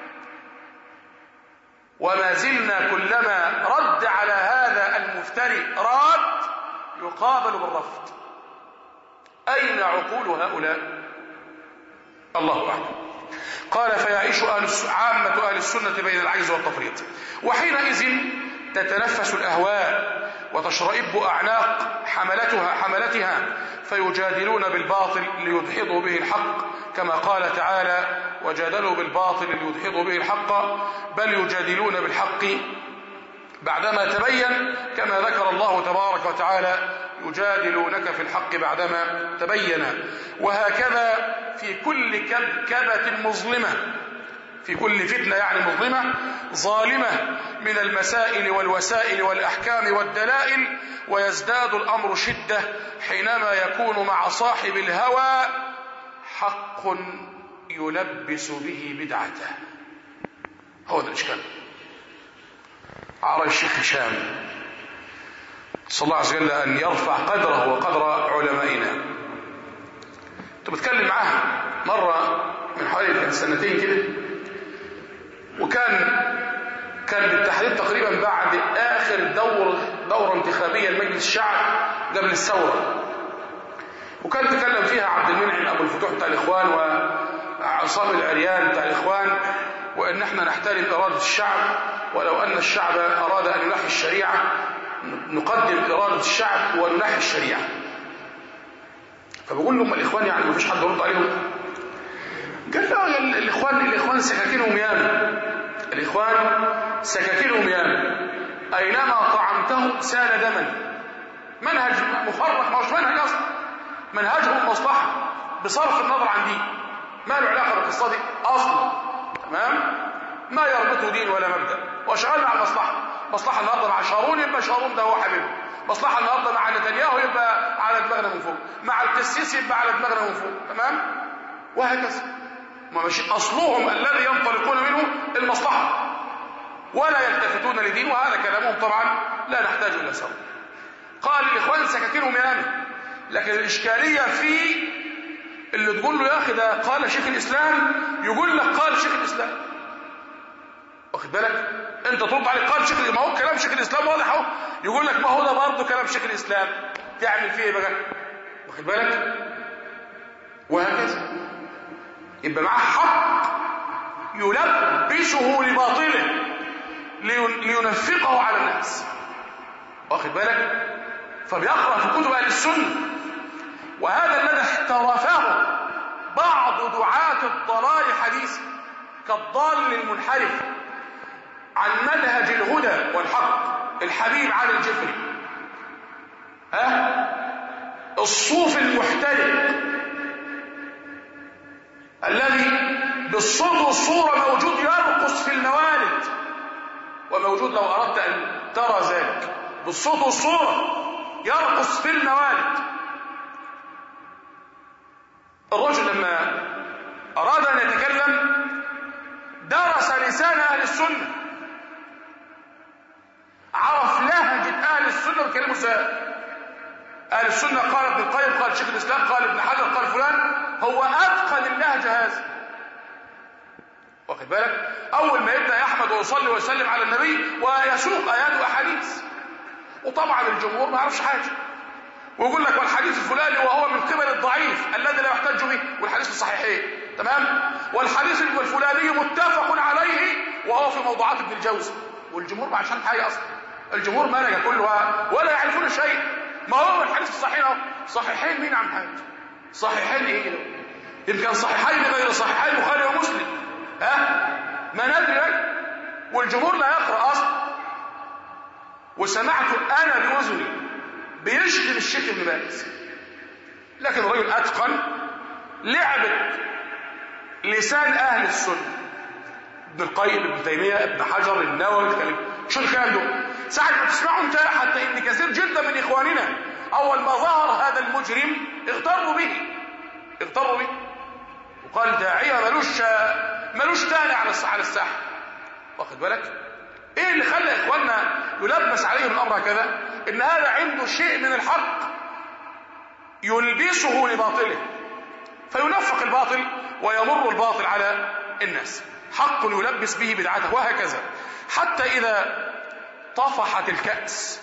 وما زلنا كلما رد على هذا المفتري راد يقابل بالرفض. أين عقول هؤلاء؟ الله أعلم. قال فيعيش أهل عامة أهل السنة بين العجز والتفريط، وحينئذ تتنفس الأهواء وتشرئب أعناق حملتها حملتها فيجادلون بالباطل ليدحضوا به الحق، كما قال تعالى وجادلوا بالباطل ليدحضوا به الحق، بل يجادلون بالحق بعدما تبين، كما ذكر الله تبارك وتعالى يجادلونك في الحق بعدما تبين. وهكذا في كل كبكبة مظلمة، في كل فتنة يعني مظلمة ظالمة من المسائل والوسائل والأحكام والدلائل، ويزداد الأمر شدة حينما يكون مع صاحب الهوى حق يلبس به بدعته. هو ده الإشكال. على الشيخ هشام صلى الله عليه وسلم أن يرفع قدره وقدر علمائنا. كنت بتكلم معاه مرة من حوالي سنتين كده، وكان كان بالتحديد تقريبا بعد آخر دور دورة انتخابية لمجلس الشعب قبل الثورة، وكان تكلم فيها عبد المنعم أبو الفتوح بتاع الإخوان وعصام العريان بتاع الإخوان، وإن احنا نحترم إرادة الشعب، ولو أن الشعب أراد أن ينحي الشريعة نقدم إرادة الشعب وننحي الشريعة. فبقول لهم الإخوان يعني مفيش حد يرد عليهم؟ قال لا، الإخوان الإخوان سكاكينهم ياما، الإخوان سكاكينهم ياما، أينما طعمته سال دما. منهج مفرق، ما هوش منهج أصلا، منهجهم مصلحة بصرف النظر عن دين، ما له علاقة بالقصة دي أصلا، تمام؟ ما يربطه دين ولا مبدأ، وشغال مع المصلحة. مصلحة النهارده مع شارون يبقى شارون ده هو حبيبه، مصلحة النهارده مع نتنياهو يبقى على دماغنا من فوق، مع القسيس يبقى على دماغنا من فوق، تمام؟ وهكذا. ما مش أصلهم الذي ينطلقون منه المصلحة، ولا يلتفتون لدين، وهذا كلامهم طبعا لا نحتاج إلى سوء. قال الإخوان سكاكينهم ياما، لكن الإشكالية في اللي تقول له يا أخي ده قال شيخ الإسلام، يقول لك قال شيخ الإسلام. واخد بالك؟ أنت ترد عليه قال شيخ، ما هو كلام شيخ الإسلام واضح أهو، يقول لك ما هو ده برضه كلام شيخ الإسلام، تعمل فيه إيه بقى؟ واخد بالك؟ وهكذا. يبقى معاه حق يلبسه لباطله لينفقه على الناس، واخد بالك؟ فبيقرأ في كتب أهل السنة، وهذا الذي احترفه بعض دعاة الضلال حديثا كالضال المنحرف عن منهج الهدى والحق الحبيب علي الجفري، ها الصوفي المحترق الذي بالصوت والصورة موجود يرقص في الموالد، وموجود لو أردت أن ترى ذلك بالصوت والصورة يرقص في الموالد. الرجل لما أراد أن يتكلم درس لسان أهل السنة، عرف لهجة أهل السنة وكلمه ازاي. أهل السنة قال ابن القيم، قال شيخ الإسلام، قال ابن حجر، قال فلان، هو أتقن اللهجة هذا، واخد بالك؟ أول ما يبدأ يحمد ويصلي ويسلم على النبي ويسوق آيات وأحاديث، وطبعا الجمهور ما يعرفش حاجة، ويقول لك والحديث الفلاني وهو من قبل الضعيف الذي لا يحتج به، والحديث الصحيحين تمام، والحديث الفلاني متفق عليه وهو في موضوعات ابن الجوزي، والجمهور ما عشان حاجة أصلا، الجمهور ملكة كلها ولا يعرفون شيء. ما هو الحديث الصحيحين اهو، صحيحين مين عم حاج؟ صحيحين ايه كده؟ يمكن صحيحين غير صحيحين البخاري ومسلم، ها ما ندري، والجمهور لا يقرأ اصلا. وسمعت انا بأذني بيشتم الشيخ ابن باز، لكن الرجل اتقن لعبة لسان اهل السنة، ابن القيم، ابن تيمية، ابن حجر، النووي، الكلام شو الكلام ده؟ ساعة ما تسمعوا انت، حتى ان كثير جدا من اخواننا اول ما ظهر هذا المجرم اغتروا به اغتروا به وقال داعية ملوش ملوش تاني على على الساحة، واخد بالك؟ ايه اللي خلى اخواننا يلبس عليهم الامر كذا؟ ان هذا عنده شيء من الحق يلبسه لباطله فينفق الباطل ويمر الباطل على الناس، حق يلبس به بدعته، وهكذا حتى إذا طفحت الكأس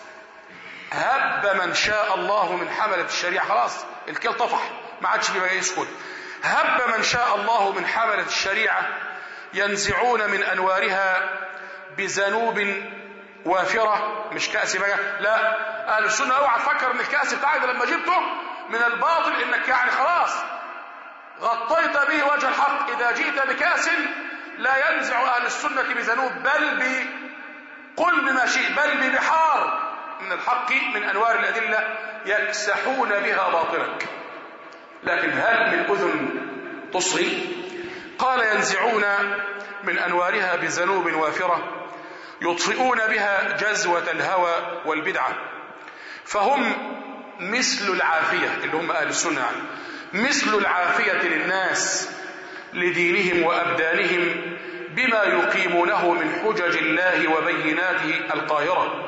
هب من شاء الله من حملة الشريعة، خلاص الكل طفح ما عادش بيبقى يسكت، هب من شاء الله من حملة الشريعة ينزعون من أنوارها بذنوب وافرة، مش كأس بقى، لا أهل السنة اوعى تفكر ان الكأس بتاعك لما جبته من الباطل انك يعني خلاص غطيت به وجه الحق. إذا جئت بكأس لا ينزع أهل السنة بذنوب، بل بقل بما شئت، بل ببحار من الحق من أنوار الأدلة يكسحون بها باطلك. لكن هل من أذن تصغي؟ قال ينزعون من أنوارها بذنوب وافرة يطفئون بها جزوة الهوى والبدعة، فهم مثل العافية، اللي هم أهل السنة يعني، مثل العافية للناس لدينهم وأبدانهم بما يقيمونه من حجج الله وبيناته القاهرة،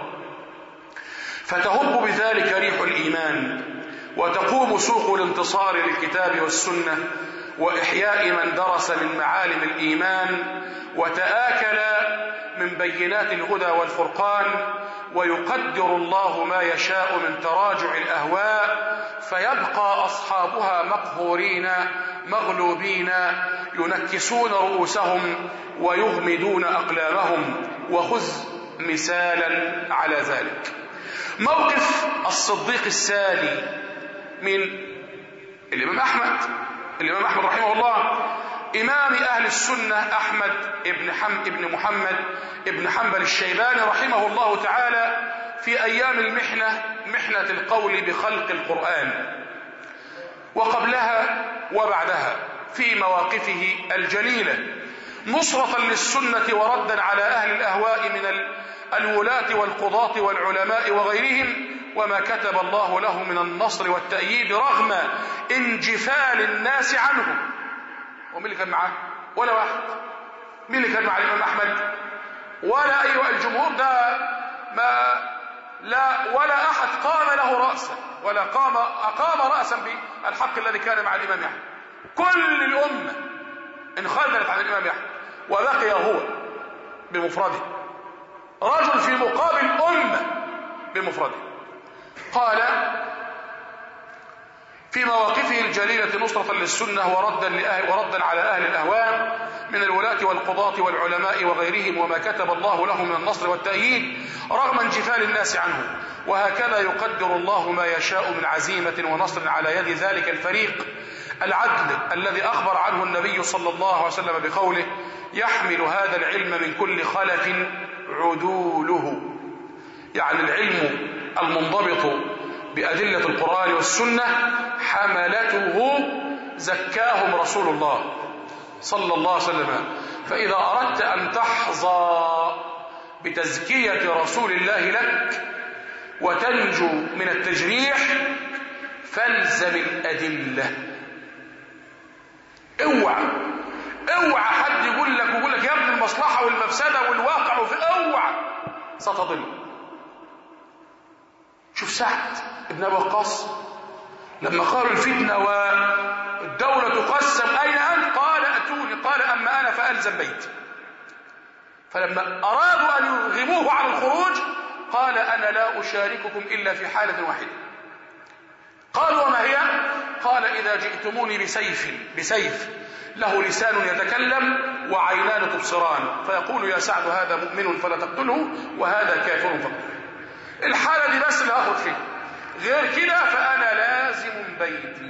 فتهب بذلك ريح الإيمان وتقوم سوق الانتصار للكتاب والسنة وإحياء من درس من معالم الإيمان وتآكل من بينات الهدى والفرقان، ويقدر الله ما يشاء من تراجع الأهواء فيبقى أصحابها مقهورين مغلوبين ينكسون رؤوسهم ويغمدون أقلامهم. وخذ مثالا على ذلك موقف الصديق السالي من الإمام أحمد الإمام أحمد رحمه الله، إمام أهل السنة أحمد ابن, حم ابن محمد ابن حنبل الشيباني رحمه الله تعالى، في أيام المحنة، محنة القول بخلق القرآن، وقبلها وبعدها في مواقفه الجليلة نصرة للسنة وردا على أهل الأهواء من الولاة والقضاة والعلماء وغيرهم، وما كتب الله له من النصر والتأييد رغم انجفال الناس عنه. ومين اللي كان معاه؟ ولا واحد. مين اللي كان مع الإمام أحمد؟ ولا أيها الجمهور ده ما لا ولا أحد قام له رأسا ولا قام أقام رأسا بالحق الذي كان مع الإمام أحمد. كل الأمة انخذلت عن الإمام أحمد وبقي هو بمفرده، رجل في مقابل أمة بمفرده. قال في مواقفه الجليلة نصرة للسنة وردا, لأهل وردا على أهل الأهواء من الولاة والقضاة والعلماء وغيرهم وما كتب الله له من النصر والتأييد رغم انجفال الناس عنه. وهكذا يقدر الله ما يشاء من عزيمة ونصر على يد ذلك الفريق العدل الذي أخبر عنه النبي صلى الله عليه وسلم بقوله: يحمل هذا العلم من كل خلف عدوله. يعني العلم المنضبط بأدلة القرآن والسنة حملته زكاهم رسول الله صلى الله عليه وسلم. فإذا أردت أن تحظى بتزكية رسول الله لك وتنجو من التجريح فالزم الأدلة. اوعى اوعى حد يقول لك ويقول لك يا ابن المصلحة والمفسدة والواقع وفي اوعى ستضل. شوف سعد ابن ابي وقاص لما قالوا الفتنة والدولة تقسم أين أنت؟ قال أتوني. قال أما أنا فألزم بيتي. فلما أرادوا أن يرغموه على الخروج قال أنا لا أشارككم إلا في حالة واحدة. قالوا وما هي؟ قال إذا جئتموني بسيف بسيف له لسان يتكلم وعينان تبصران فيقول يا سعد هذا مؤمن فلا تقتله وهذا كافر فاقتله. الحالة دي بس اللي هاخد فيها، غير كده فأنا لازم بيتي.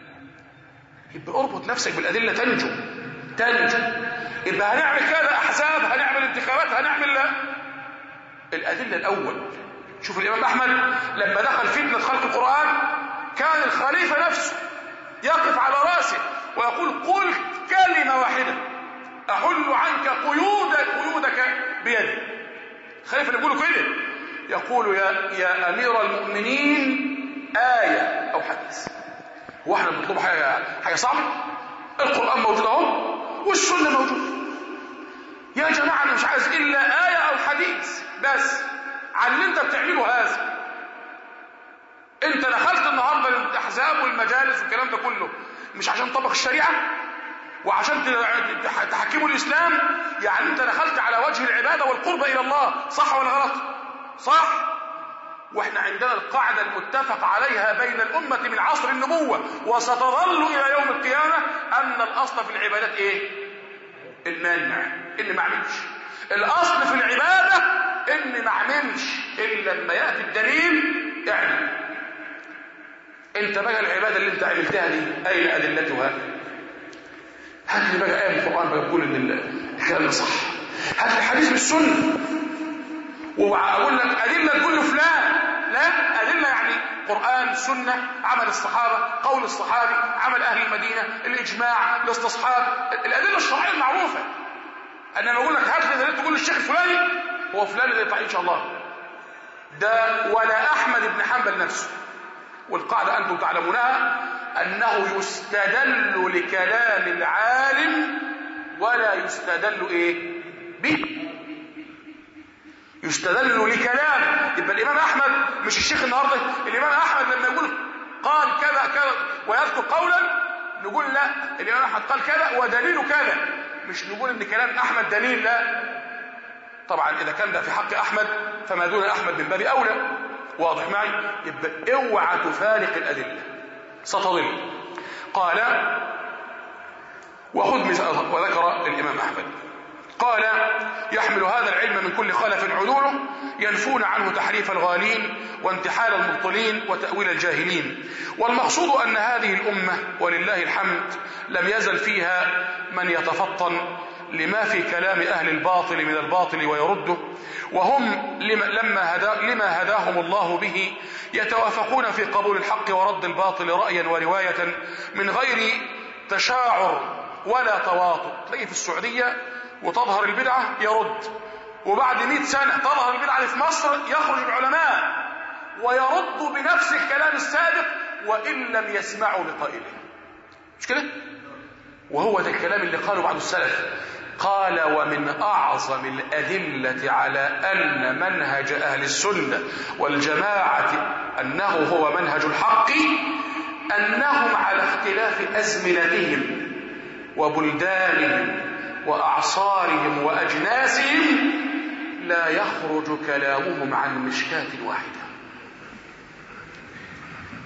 يبقى اربط نفسك بالأدلة تنجو تنجو. يبقى هنعمل كذا أحزاب، هنعمل انتخابات، هنعمل لا. الأدلة الأول. شوف الإمام أحمد لما دخل فتنة خلق القرآن كان الخليفة نفسه يقف على رأسه ويقول قل كلمة واحدة أحل عنك قيودك قيودك بيدي. الخليفة اللي يقولوا كده يقول يا, يا أمير المؤمنين آية أو حديث. هو احنا بنطلب حاجة حاجة صعبة؟ القرآن موجود اهو والسنة موجود. يا جماعة أنا مش عايز إلا آية أو حديث بس عن اللي أنت بتعمله هذا. أنت دخلت النهاردة الأحزاب والمجالس والكلام ده كله مش عشان طبق الشريعة وعشان تحكموا الإسلام. يعني أنت دخلت على وجه العبادة والقرب إلى الله، صح ولا غلط؟ صح. واحنا عندنا القاعدة المتفق عليها بين الأمة من عصر النبوة وستظل إلى يوم القيامة أن الأصل في العبادات إيه؟ المنع، إن ما عملش. الأصل في العبادة إن ما عملش إلا لما يأتي الدليل اعمل. انت بقى العبادة اللي انت عملتها دي اين ادلتها؟ هات لي بقى آية من القرآن بقول ان الكلام ده صح. هات لي حديث بالسنة واقول لك ادلة تقول فلان. لا، ادلة يعني قرآن، سنة، عمل الصحابة، قول الصحابي، عمل اهل المدينة، الاجماع، الاستصحاب، الادلة الشرعية المعروفة. انا بقول لك هات لي دليل تقول للشيخ الفلاني هو فلان اللي يطيع ان شاء الله ده ولا احمد بن حنبل نفسه. والقاعدة أنتم تعلمونها أنه يستدل لكلام العالم ولا يستدل إيه؟ به. يستدل لكلام. يبقى الإمام أحمد مش الشيخ النهاردة، الإمام أحمد لما يقول قال كذا كذا ويذكر قولا نقول لا، الإمام أحمد قال كذا ودليل كذا، مش نقول إن كلام أحمد دليل. لا طبعا إذا كان ده في حق أحمد فما دون أحمد من باب أولى. واضح معي؟ يبقى اوعى تفارق الأدلة ستضل. قال وخذ مثال. وذكر الإمام أحمد قال يحمل هذا العلم من كل خلف عدوله ينفون عنه تحريف الغالين وانتحال المبطلين وتأويل الجاهلين. والمقصود أن هذه الأمة ولله الحمد لم يزل فيها من يتفطن لما في كلام أهل الباطل من الباطل ويرده، وهم لما, هدا لما هداهم الله به يتوافقون في قبول الحق ورد الباطل رأيا ورواية من غير تشاعر ولا تواطؤ. تلاقي في السعودية وتظهر البدعة يرد، وبعد مئة سنة تظهر البدعة في مصر يخرج العلماء ويرد بنفس الكلام السابق وإن لم يسمعوا لقائله. مش كده؟ وهو ده الكلام اللي قاله بعض السلف. قال ومن أعظم الأدلة على أن منهج أهل السنة والجماعة أنه هو منهج الحق أنهم على اختلاف أزمنتهم وبلدانهم وأعصارهم وأجناسهم لا يخرج كلامهم عن مشكاة واحدة.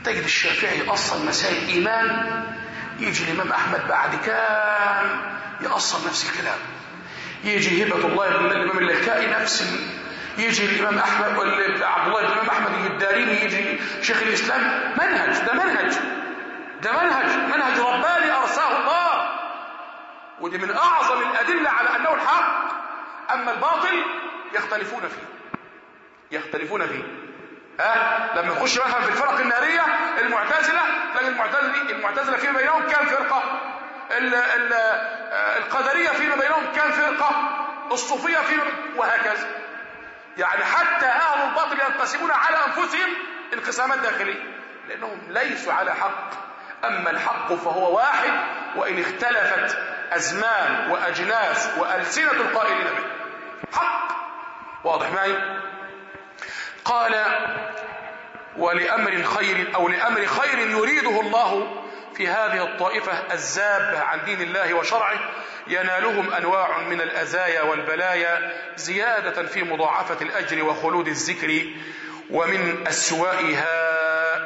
تجد الشافعي أصل مسائل إيمان، يجي الإمام أحمد بعد كام يأصل نفس الكلام، يجي هبة الله بن الإمام اللالكائي نفس، يجي الإمام أحمد عبد الله بن الإمام أحمد الدارمي، يجي شيخ الإسلام. منهج، ده منهج، ده منهج منهج رباني أرساه الله، ودي من أعظم الأدلة على أنه الحق. أما الباطل يختلفون فيه، يختلفون فيه. ها لما نخش مثلا في الفرق النارية، المعتزلة تلاقي المعتزلة المعتزلة فيما بينهم كام فرقة، ال ال القدرية فيما بينهم كام فرقة، الصوفية فيما وهكذا. يعني حتى أهل الباطل ينقسمون على أنفسهم انقسامات داخلية، لأنهم ليسوا على حق. أما الحق فهو واحد، وإن اختلفت أزمان وأجناس وألسنة القائلين به، حق. واضح معي؟ قال ولأمر خير أو لأمر خير يريده الله في هذه الطائفة الزابة عن دين الله وشرعه ينالهم أنواع من الأزايا والبلايا زيادة في مضاعفة الأجر وخلود الذكر ومن أسوأها.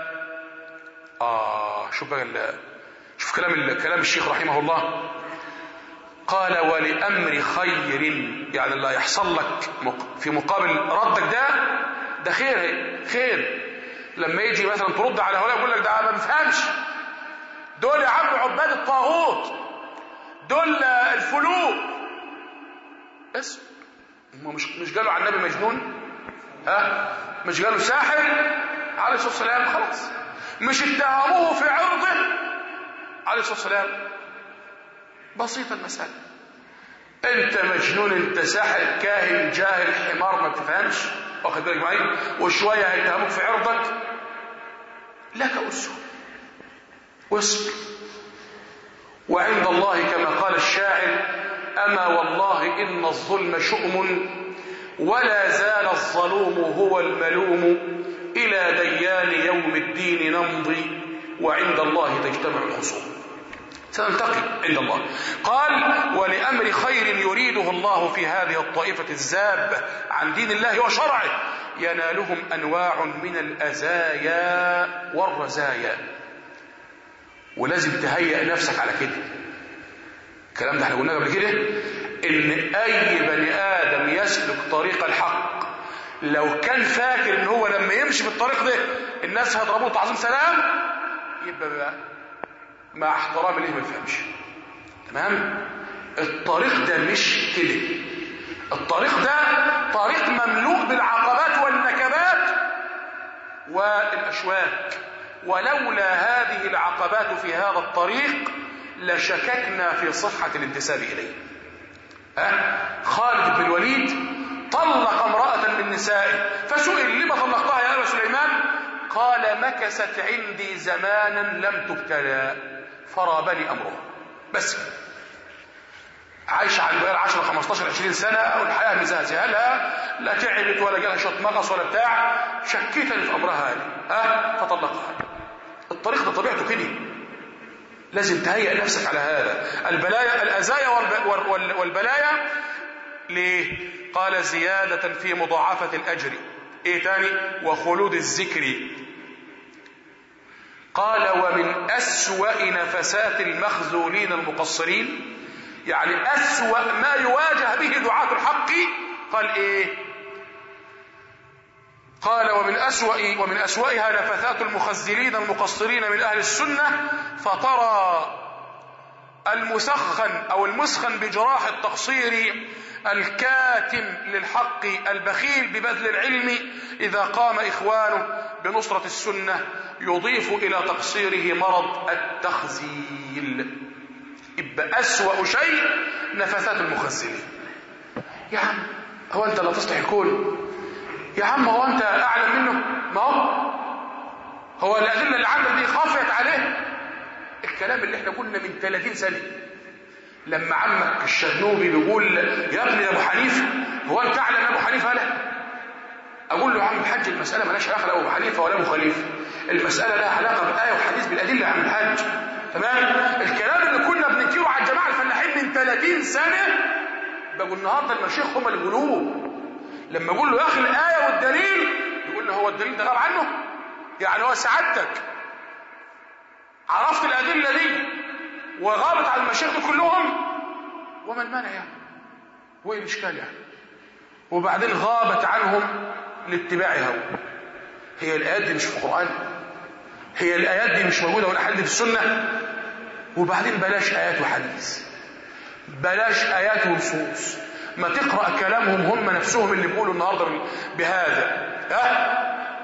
آه شوف بقى، شوف كلام كلام الشيخ رحمه الله. قال ولأمر خير، يعني اللي يحصل لك في مقابل ردك ده ده خير خير. لما يجي مثلا ترد على هؤلاء يقول لك ده ما بفهمش، دول يا عم عباد الطاغوت، دول الفلوك بس. هم مش مش قالوا عن النبي مجنون؟ ها مش قالوا ساحر عليه الصلاه والسلام؟ خلاص. مش اتهموه في عرضه عليه الصلاه والسلام؟ بسيطه المساله. انت مجنون، انت ساحر، كاهن، جاهل، حمار، ما بتفهمش، واخد بالك معايا، وشويه هيتهموك في عرضك. لك اسوه واصبر، وعند الله كما قال الشاعر: أما والله إن الظلم شؤم ولا زال الظلوم هو الملوم، إلى ديان يوم الدين نمضي وعند الله تجتمع الخصوم. سنلتقي عند الله. قال ولأمر خير يريده الله في هذه الطائفة الزابة عن دين الله وشرعه ينالهم أنواع من الأزايا والرزايا. ولازم تهيئ نفسك على كده. الكلام ده احنا قلناه قبل كده، ان اي بني ادم يسلك طريق الحق لو كان فاكر ان هو لما يمشي في الطريق ده الناس هيضربوه تعظيم سلام، يبقى بقى مع احترام ليه ما يفهمش. تمام؟ الطريق ده مش كده. الطريق ده طريق مملوء بالعقبات والنكبات والاشواك، ولولا هذه العقبات في هذا الطريق لشككنا في صحة الانتساب إليه. ها؟ خالد بن الوليد طلق امرأة من نسائه، فسئل: لما طلقتها يا أبا سليمان؟ قال: مكست عندي زمانا لم تبتلى فرابني أمرها. بس عايشة على البيار عشرة خمستاشر عشرين سنة والحياة مزازها لها، لا تعبت ولا جالها شوط مغص ولا بتاع، شكيتني في أمرها هذه، ها؟ فطلقها. الطريق ده طبيعته كده، لازم تهيئ نفسك على هذا. البلايا الأزايا والبلايا ليه؟ قال زيادة في مضاعفة الأجر. ايه تاني؟ وخلود الذكر. قال ومن أسوأ نفسات المخذولين المقصرين، يعني أسوأ ما يواجه به دعاة الحق. قال ايه؟ قال ومن أسوأ ومن أسوأها نفثات المخذلين المقصرين من أهل السنة، فترى المسخن أو المسخن بجراح التقصير الكاتم للحق البخيل ببذل العلم إذا قام إخوانه بنصرة السنة يضيف إلى تقصيره مرض التخزيل. يبقى أسوأ شيء نفثات المخذلين. يا عم هو أنت لا تصلح الكون؟ يا عم هو أنت أعلم منه؟ ما هو هو الأدلة اللي عندك دي خافت عليه. الكلام اللي احنا قلنا من ثلاثين سنة لما عمك الشرنوبي بيقول: يا ابني يا أبو حنيفة، هو أنت أعلم يا أبو حنيفة؟ لا. أقول له: يا عم الحاج المسألة مالهاش علاقة لا أبو حنيفة ولا أبو خليفة، المسألة لها علاقة بآية وحديث بالأدلة يا عم الحاج. تمام؟ الكلام اللي كنا بننكره على الجماعة الفلاحين من ثلاثين سنة بقول النهارده المشايخ هم اللي بيقولوه. لما اقول له يا اخي الايه والدليل يقول له: هو الدليل ده غاب عنه؟ يعني هو سعادتك عرفت الأدلة دي وغابت عن المشايخ كلهم، وما المانع يعني؟ وايه الاشكال يعني؟ وبعدين غابت عنهم لاتباع هوى. هي الآيات دي مش في القرآن؟ هي الآيات دي مش موجودة ولا حد في السنة؟ وبعدين بلاش آيات وحديث، بلاش آيات ونصوص، ما تقرأ كلامهم هم نفسهم اللي بيقولوا النهاردة بهذا. ها؟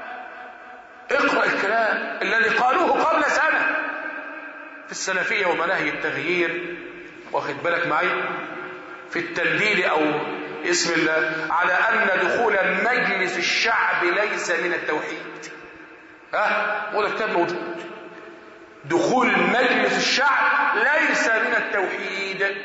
اقرأ الكلام الذي قالوه قبل سنة في السلفية ومناهج التغيير، واخد بالك معي، في التنديد أو اسم الله، على أن دخول مجلس الشعب ليس من التوحيد. ها؟ وده كتاب موجود. دخول مجلس الشعب ليس من التوحيد.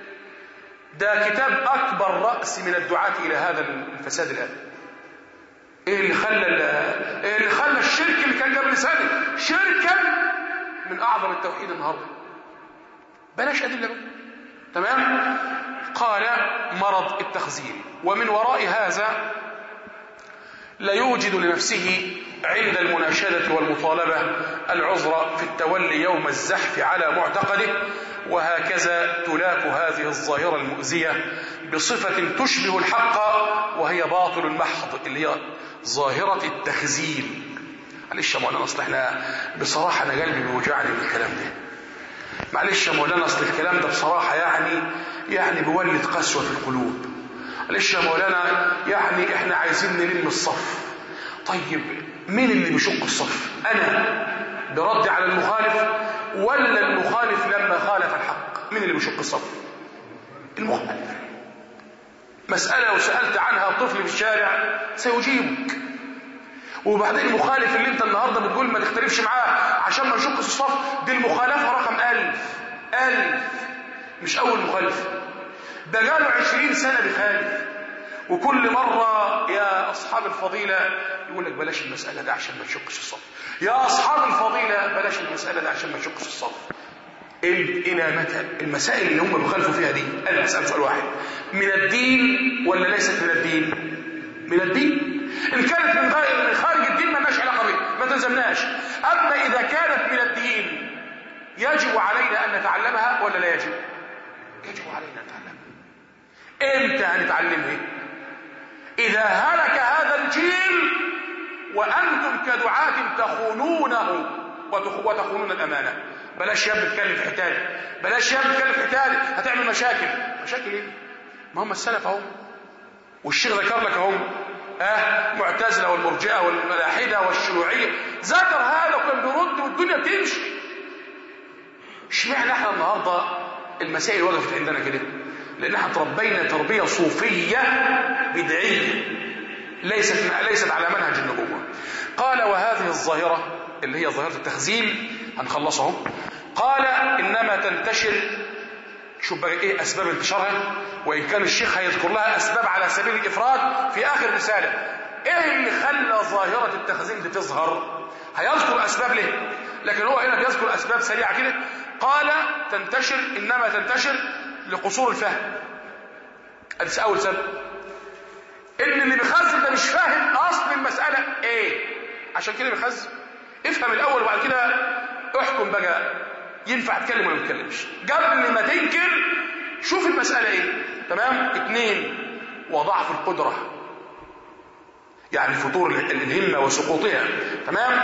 ده كتاب أكبر رأس من الدعاة إلى هذا الفساد الآن. إيه اللي خلى إيه اللي خلى الشرك اللي كان قبل سنة شركا من أعظم التوحيد النهارده؟ بلاش أدلة بقى. تمام؟ قال مرض التخزين. ومن وراء هذا لا يوجد لنفسه عند المناشدة والمطالبة العذر في التولي يوم الزحف على معتقده. وهكذا تلاك هذه الظاهرة المؤذية بصفة تشبه الحق وهي باطل محض، اللي هي ظاهرة التخزين. معلش يا مولانا اصل احنا بصراحة انا قلبي بيوجعني من الكلام ده. معلش يا مولانا اصل الكلام ده بصراحة يعني يعني بيولد قسوة في القلوب. معلش يا مولانا يعني احنا عايزين نلم الصف. طيب مين اللي بيشق الصف؟ انا برد على المخالف ولا المخالف لما خالف الحق؟ مين اللي بيشق الصف؟ المخالف. مسألة لو سألت عنها طفل في الشارع سيجيبك. وبعدين المخالف اللي انت النهارده بتقول ما تختلفش معاه عشان ما نشق الصف، دي المخالفة رقم ألف. ألف مش أول مخالف، ده قالوا عشرين سنة بخالف، وكل مرة يا أصحاب الفضيلة يقول لك بلاش المسألة ده عشان ما تشقش الصف، يا أصحاب الفضيلة بلاش المسألة ده عشان ما تشقش الصف. إلى متى المسائل اللي هم بيخالفوا فيها دي؟ أنا بسأل سؤال واحد، من الدين ولا ليست من الدين؟ من الدين. إن كانت من خارج الدين ما لناش علاقة بها، ما تلزمناش. أما إذا كانت من الدين يجب علينا أن نتعلمها ولا لا يجب؟ يجب علينا أن نتعلمها. إمتى هنتعلمها؟ إذا هلك هذا الجيل وأنتم كدعاة تخونونه وتخونون الأمانة. بلاش يا ابني تتكلم في حتالي، بلاش يا ابني تتكلم في حتالي، هتعمل مشاكل. مشاكل ايه؟ ما هم السلف اهو، والشيخ ذكر لك اهو اه معتزله والمرجئه والملاحده والشيوعيه، ذكر هذا وكان بيرد والدنيا بتمشي. اشمعنى احنا النهارده المسائل وقفت عندنا كده؟ لان احنا تربينا تربيه صوفيه بدعيه ليست ليست على منهج النبوه. قال وهذه الظاهره اللي هي ظاهرة التخزين هنخلصهم. قال إنما تنتشر، شوف بقى إيه أسباب انتشارها، وإن كان الشيخ هيذكر لها أسباب على سبيل الإفراد في آخر رسالة. إيه اللي خلى ظاهرة التخزين دي تظهر؟ هيذكر أسباب ليه، لكن هو هنا بيذكر أسباب سريعة كده. قال تنتشر إنما تنتشر لقصور الفهم. أدي أول سبب، إن اللي بيخزن ده مش فاهم أصل المسألة إيه، عشان كده بيخزن. افهم الاول وبعد كده احكم بقى ينفع اتكلم ولا ما اتكلمش. قبل ما تنكر شوف المساله ايه. تمام. اثنين، وضعف القدره، يعني فتور الهمه وسقوطها. تمام.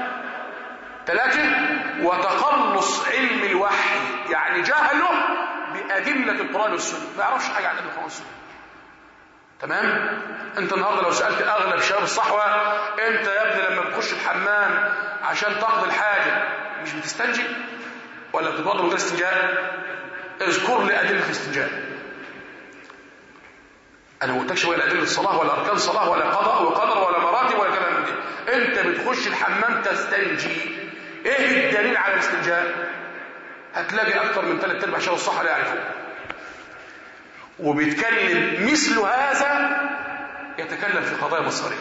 ثلاثه، وتقلص علم الوحي، يعني جهله بادله القران والسنه، ما يعرفش حاجه عن القران والسنه. تمام. انت النهارده لو سالت اغلب شباب الصحوه، انت يا ابني لما بتخش الحمام عشان تقضي الحاجه مش بتستنجي ولا بتتوضا من غير استنجاء؟ اذكر لي ادله الاستنجاء. انا ما قلتلكش ولا ادله الصلاه ولا اركان الصلاه ولا قضاء وقدر ولا مراتب ولا كلام من ده. انت بتخش الحمام تستنجي، ايه الدليل على الاستنجاء؟ هتلاقي اكثر من ثلاث ارباع شباب الصحه لا يعرفون. وبيتكلم مثل هذا يتكلم في قضايا مصيريه،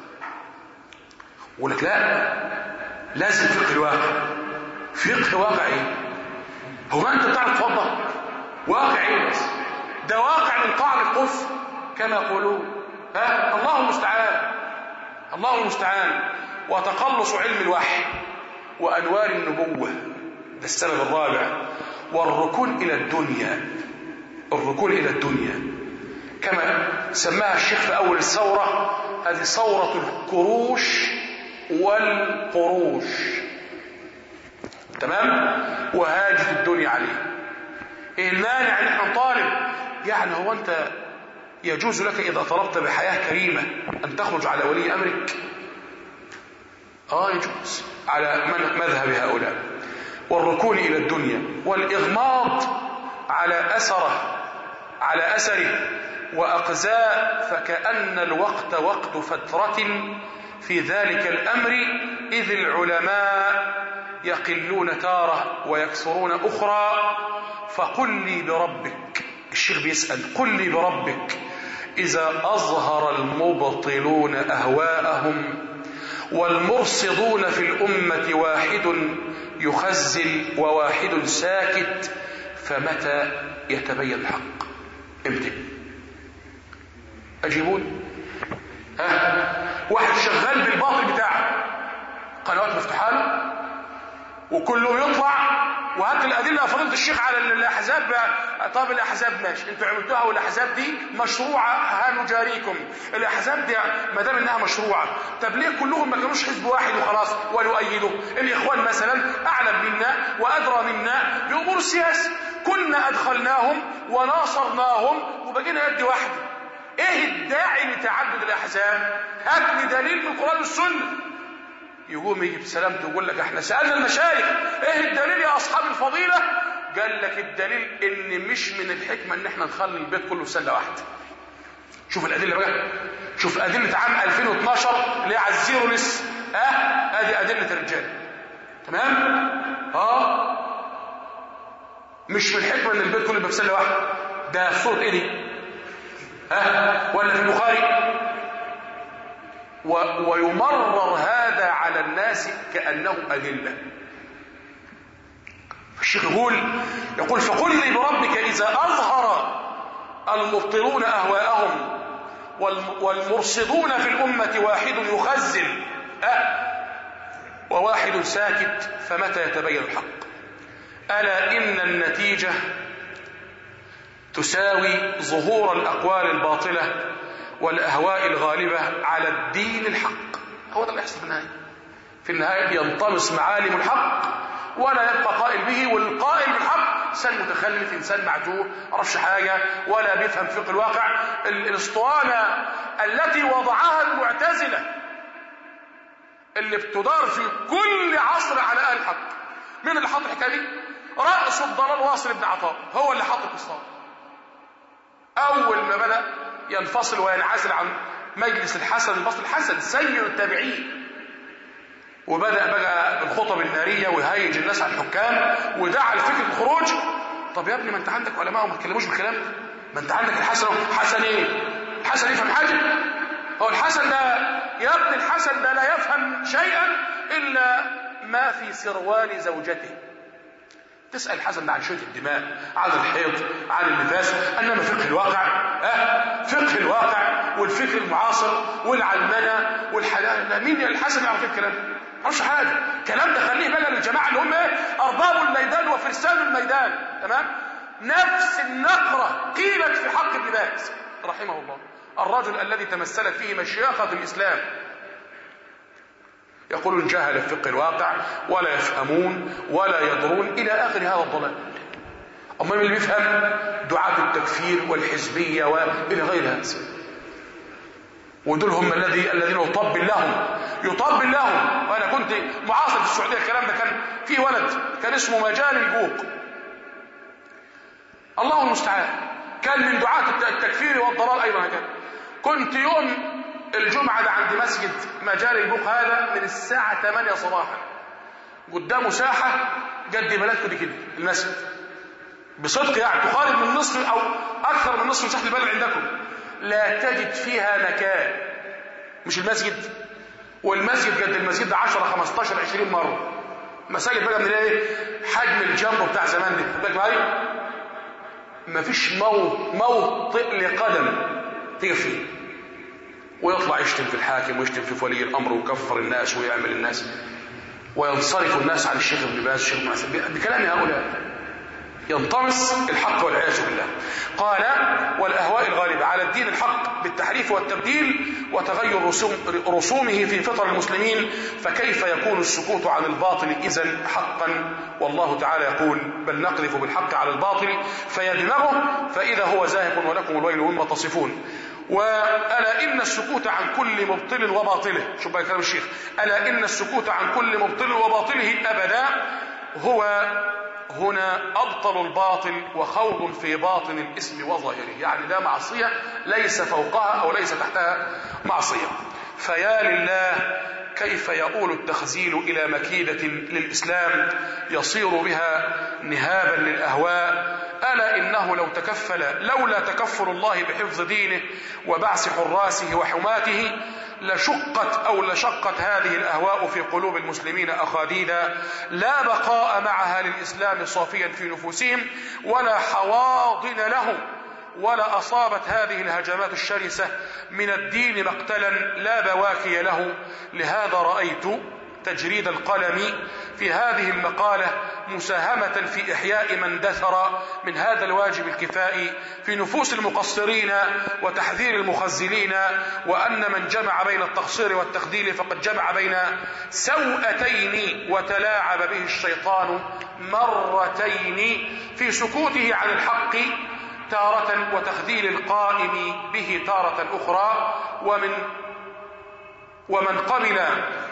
يقول لك لا لازم فقه الواقع. فقه واقعي؟ هو انت بتعرف تفضل واقعي؟ بس ده واقع من قعر القف كما يقولون. ها الله المستعان، الله المستعان. وتقلص علم الوحي وانوار النبوه، ده السبب الرابع. والركون إلى الدنيا، الركون إلى الدنيا كما سماها الشيخ في أول الثورة، هذه ثورة الكروش والقروش، تمام؟ وهاجت الدنيا عليه. إيه المانع ان احنا نطالب؟ يعني هو انت يجوز لك اذا طلبت بحياة كريمة ان تخرج على ولي امرك؟ اه يجوز على مذهب هؤلاء. والركون الى الدنيا والاغماض على اثره على اثره واقزاء، فكأن الوقت وقت فترة في ذلك الامر، اذ العلماء يقلون تارة ويكثرون اخرى. فقل لي بربك، الشيخ بيسأل، قل لي بربك إذا أظهر المبطلون أهواءهم والمرصدون في الأمة واحد يخزل وواحد ساكت، فمتى يتبين الحق؟ امتى؟ أجيبون؟ ها؟ واحد شغال بالباطل بتاعه، قنوات مفتوحة له وكلهم يطلع وهات الأدلة يا فضيلة الشيخ على الأحزاب. طب الأحزاب ماشي، انتوا عملتوها والأحزاب دي مشروعة، هنجاريكم الأحزاب دي ما دام انها مشروعة. طب ليه كلهم ما كانوش حزب واحد وخلاص وليؤيدوا؟ الإخوان مثلا أعلم منا وأدرى منا بأمور السياسة، كنا أدخلناهم وناصرناهم وبقينا يد واحدة. ايه الداعي لتعدد الأحزاب؟ هات لي دليل من القرآن والسنة. يقوم يجي بسلامته ويقول لك احنا سألنا المشايخ ايه الدليل يا اصحاب الفضيلة؟ قال لك الدليل ان مش من الحكمة ان احنا نخلي البيت كله سلة واحدة. شوف الادلة بقى، شوف ادلة عام ألفين واثناشر اللي هي على الزيرو لسه، اه ادي ادلة الرجال، تمام؟ اه مش من الحكمة ان البيت كله يبقى بسلة واحدة. ده صورة ايه دي؟ ها؟ ولا في البخاري؟ و... ويمرر هذا على الناس كأنه أدلة. الشيخ يقول يقول فقل لي بربك إذا أظهر المبطلون أهواءهم والمرصدون في الأمة واحد يخزل أه وواحد ساكت، فمتى يتبين الحق؟ ألا إن النتيجة تساوي ظهور الأقوال الباطلة والأهواء الغالبة على الدين الحق. هو ده اللي يحصل في النهاية. في النهاية ينطمس معالم الحق ولا يبقى قائل به، والقائل بالحق إنسان متخلف، إنسان معجور، عرفش حاجة ولا بيفهم فقه الواقع. الاسطوانة التي وضعها المعتزلة اللي بتدار في كل عصر على أهل الحق، من اللي حط الحكاية دي؟ رأس الضلال واصل بن عطاء، هو اللي حط الاسطوانة. أول ما بدأ ينفصل وينعزل عن مجلس الحسن البصري، الحسن سيد التابعين، وبدأ بقى بالخطب النارية ويهيج الناس على الحكام ودعا لفكرة الخروج. طب يا ابني ما انت عندك علماء وما تكلموش بالكلام ده، ما انت عندك الحسن. حسن ايه؟ الحسن يفهم حاجة؟ هو الحسن ده يا ابني الحسن ده لا يفهم شيئا إلا ما في سروال زوجته. تسأل الحسن ده عن شوية الدماء، عن الحيض، عن النفاس، انما فقه الواقع، اه فقه الواقع والفكر المعاصر والعلمنة والحلال، مين الحسن يعرف الكلام ده؟ ما يعرفش حاجة. الكلام ده خليه بقى للجماعة اللي هم ايه؟ ارباب الميدان وفرسان الميدان، تمام؟ نفس النقرة قيلت في حق ابن باز رحمه الله، الرجل الذي تمثلت فيه مشيخة الاسلام. يقولون جهل فقه الواقع ولا يفهمون ولا يدرون إلى آخر هذا الضلال. أما من اللي بيفهم دعاة التكفير والحزبية وإلى غير هذا، ودول هم الذي الذين يطبل لهم يطبل لهم. وأنا كنت معاصر في السعودية الكلام ده، كان في ولد كان اسمه مجال البوق، الله المستعان، كان من دعاة التكفير والضلال أيضا. هكذا كنت يوم الجمعة ده عند مسجد مجال البوق هذا من الساعة ثمانية صباحا، قدامه ساحة قد بلدكم دي كده، المسجد بصدق يعني تقارب من نصف أو أكثر من نصف مساحة البلد عندكم، لا تجد فيها مكان. مش المسجد، والمسجد قد المسجد ده عشرة خمستاشر عشرين مرة. مساجد بقى من الايه؟ حجم الجنب بتاع زمان دي، بالك معايا؟ مفيش موطئ لقدم تقف فيه، ويطلع يشتم في الحاكم ويشتم في ولي الامر ويكفر الناس ويعمل الناس. وينصرف الناس عن الشيخ ابن باز الشيخ ابن عثيمين بكلام هؤلاء، ينطمس الحق والعياذ بالله. قال والأهواء الغالبة على الدين الحق بالتحريف والتبديل وتغير رسوم رسومه في فطر المسلمين، فكيف يكون السكوت عن الباطل إذن حقا؟ والله تعالى يقول بل نقذف بالحق على الباطل فيدمغه فإذا هو زاهق ولكم الويل مما تصفون. وألا إن السكوت عن كل مبطل وباطله، شوف بقى كلام الشيخ، ألا إن السكوت عن كل مبطل وباطله أبدا هو هنا أبطل الباطل وخوض في باطن الاسم وظاهره، يعني ده معصية ليس فوقها أو ليس تحتها معصية. فيا لله كيف يؤول التخزيل إلى مكيدة للإسلام يصير بها نهابا للأهواء. ألا إنه لو تكفل لولا تكفل الله بحفظ دينه وبعث حراسه وحماته لشقت أو لشقت هذه الأهواء في قلوب المسلمين أخاديدا، لا بقاء معها للإسلام صافيا في نفوسهم ولا حواضن له، ولا أصابت هذه الهجمات الشرسة من الدين مقتلا لا بواكي له. لهذا رأيت تجريد القلم في هذه المقالة مساهمة في إحياء من دثر من هذا الواجب الكفائي في نفوس المقصرين وتحذير المخزلين، وأن من جمع بين التقصير والتخذيل فقد جمع بين سوءتين وتلاعب به الشيطان مرتين في سكوته عن الحق تارة وتخذيل القائم به تارة أخرى. ومن ومن قبل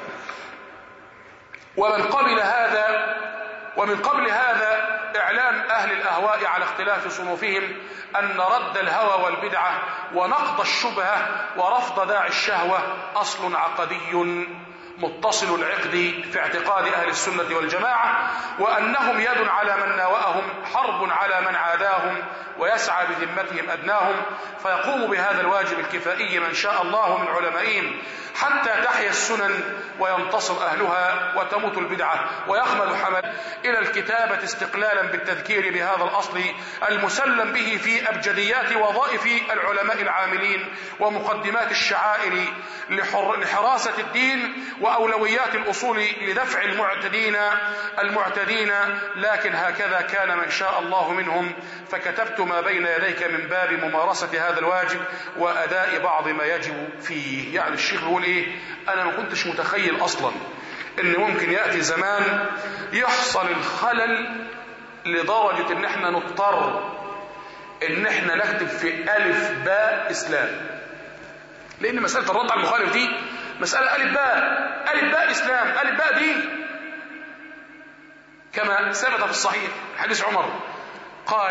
ومن قبل هذا ومن قبل هذا إعلام أهل الأهواء على اختلاف صنوفهم أن رد الهوى والبدعة ونقض الشبهة ورفض داعي الشهوة أصل عقدي متصل العقد في اعتقاد أهل السنة والجماعة، وأنهم يد على من ناوأهم حرب على من عاداهم ويسعى بذمتهم أدناهم، فيقوم بهذا الواجب الكفائي من شاء الله من علمائهم حتى تحيا السنن وينتصر أهلها وتموت البدعة ويخمد حمد إلى الكتابة استقلالا بالتذكير بهذا الأصل المسلم به في أبجديات وظائف العلماء العاملين ومقدمات الشعائر لحراسة الدين وأولويات الأصول لدفع المعتدين المعتدين لكن هكذا كان من شاء الله منهم، فكتبت ما بين يديك من باب ممارسة هذا الواجب وأداء بعض ما يجب فيه. يعني الشيخ يقول إيه؟ أنا ما كنتش متخيل أصلا إن ممكن يأتي زمان يحصل الخلل لدرجة إن احنا نضطر إن احنا نكتب في ألف باء إسلام، لأن مسألة الرد على المخالف دي مسألة ألف باء ألف باء إسلام ألف باء دين، كما ثبت في الصحيح حديث عمر قال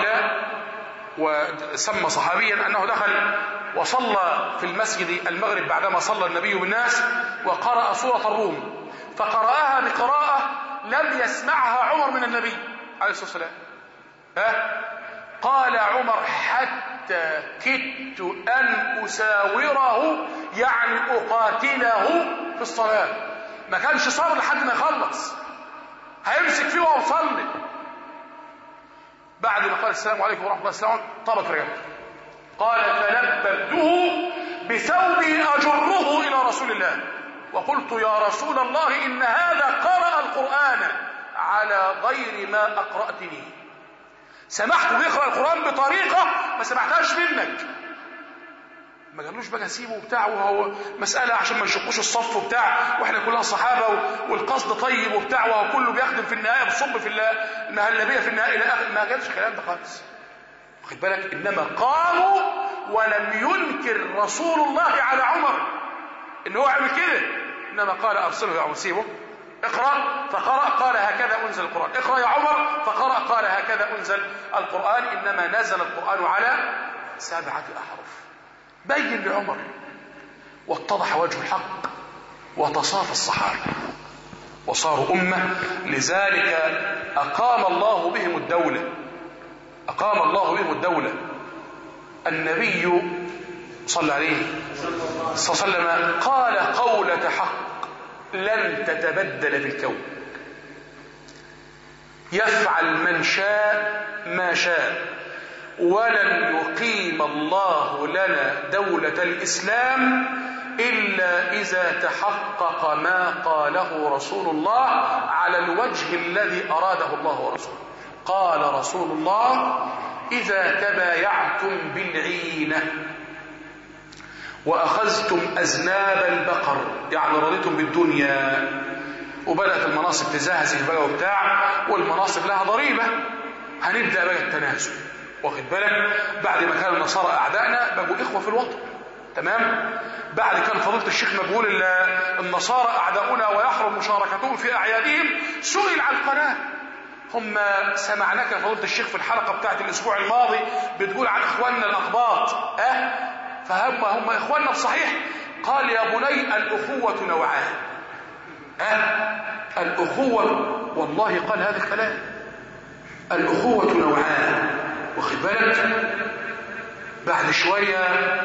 وسمى صحابيا أنه دخل وصلى في المسجد المغرب بعدما صلى النبي بالناس وقرأ سورة الروم، فقرأها بقراءة لم يسمعها عمر من النبي عليه الصلاة والسلام. ها؟ قال عمر حتى كدت أن أساوره، يعني أقاتله في الصلاة، ما كانش صار لحد ما يخلص، هيمسك فيه وهو يصلي. بعد ما قال السلام عليكم ورحمة الله السلام طبق رجعته، قال فنبذته بثوبي أجره إلى رسول الله وقلت يا رسول الله إن هذا قرأ القرآن على غير ما أقرأتني، سمحته بيقرأ القرآن بطريقة ما سمعتهاش منك، ما قالوش بقى سيبه بتاع وهو مسألة عشان ما يشقوش الصف وبتاع واحنا كلها صحابة والقصد طيب وبتاع وهو كله بيخدم في النهاية بالصب في الله المهلبية في النهاية إلى آخر، ما قالش الكلام ده خالص، واخد بالك؟ إنما قاموا ولم ينكر رسول الله على عمر إن هو عمل كده، إنما قال أرسله يا عمر سيبه اقرأ، فقرأ قال هكذا أنزل القرآن، اقرأ يا عمر فقرأ قال هكذا أنزل القرآن، إنما نزل القرآن على سبعة أحرف. بين لعمر واتضح وجه الحق وتصافى الصحابة وصاروا أمة، لذلك أقام الله بهم الدولة أقام الله بهم الدولة. النبي صلى عليه صلى الله عليه وسلم قال قولة حق لن تتبدل في الكون، يفعل من شاء ما شاء، ولن يقيم الله لنا دولة الإسلام إلا إذا تحقق ما قاله رسول الله على الوجه الذي أراده الله ورسوله. قال رسول الله: إذا تبايعتم بالعينة وأخذتم أذناب البقر، يعني رضيتم بالدنيا وبدأت المناصب تزهزه بقى وبتاع، والمناصب لها ضريبة، هنبدأ بقى التنازل. واخد بالك؟ بعد ما كانوا النصارى أعدائنا بقوا إخوة في الوطن. تمام؟ بعد كان فضيلة الشيخ مقبول النصارى أعداؤنا ويحرم مشاركتهم في أعيادهم، سئل على القناة: هم سمعناك يا فضيلة الشيخ في الحلقة بتاعت الأسبوع الماضي بتقول عن إخواننا الأقباط، أه؟ فهم هم إخواننا بصحيح؟ قال: يا بني الأخوة نوعان. أه؟ الأخوة، والله قال هذا الكلام، الأخوة نوعان. واخد بالك؟ بعد شوية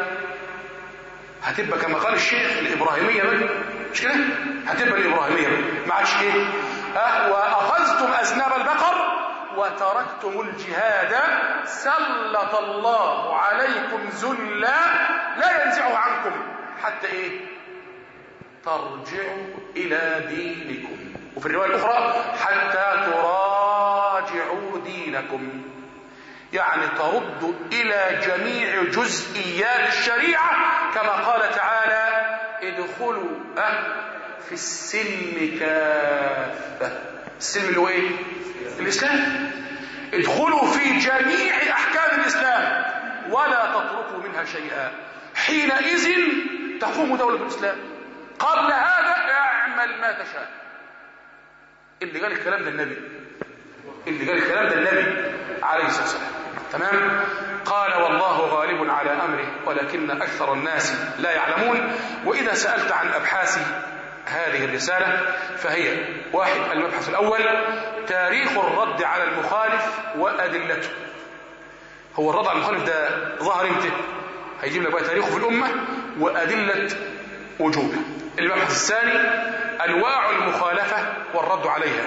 هتبقى كما قال الشيخ الإبراهيمية بقى، مش كده؟ هتبقى الإبراهيمية بقى، ما عادش إيه؟ أه؟ وأخذتم أذناب البقر وتركتم الجهاد سلط الله عليكم ذلا لا ينزعه عنكم حتى إيه؟ ترجعوا إلى دينكم. وفي الرواية الأخرى: حتى تراجعوا دينكم، يعني تردوا إلى جميع جزئيات الشريعة، كما قال تعالى: ادخلوا في السلم كافة. السلم اللي هو ايه؟ الإسلام. ادخلوا في جميع أحكام الإسلام ولا تتركوا منها شيئا، حينئذ تقوم دولة الإسلام. قبل هذا اعمل ما تشاء. اللي قال الكلام ده النبي، اللي قال الكلام ده النبي عليه الصلاة والسلام. تمام؟ قال: والله غالب على أمره ولكن أكثر الناس لا يعلمون. وإذا سألت عن أبحاث هذه الرسالة فهي: واحد، المبحث الأول تاريخ الرد على المخالف وأدلته. هو الرد على المخالف ده ظهر امتى؟ هيجيب لك بقى تاريخه في الأمة وأدلة وجوبه. المبحث الثاني أنواع المخالفة والرد عليها.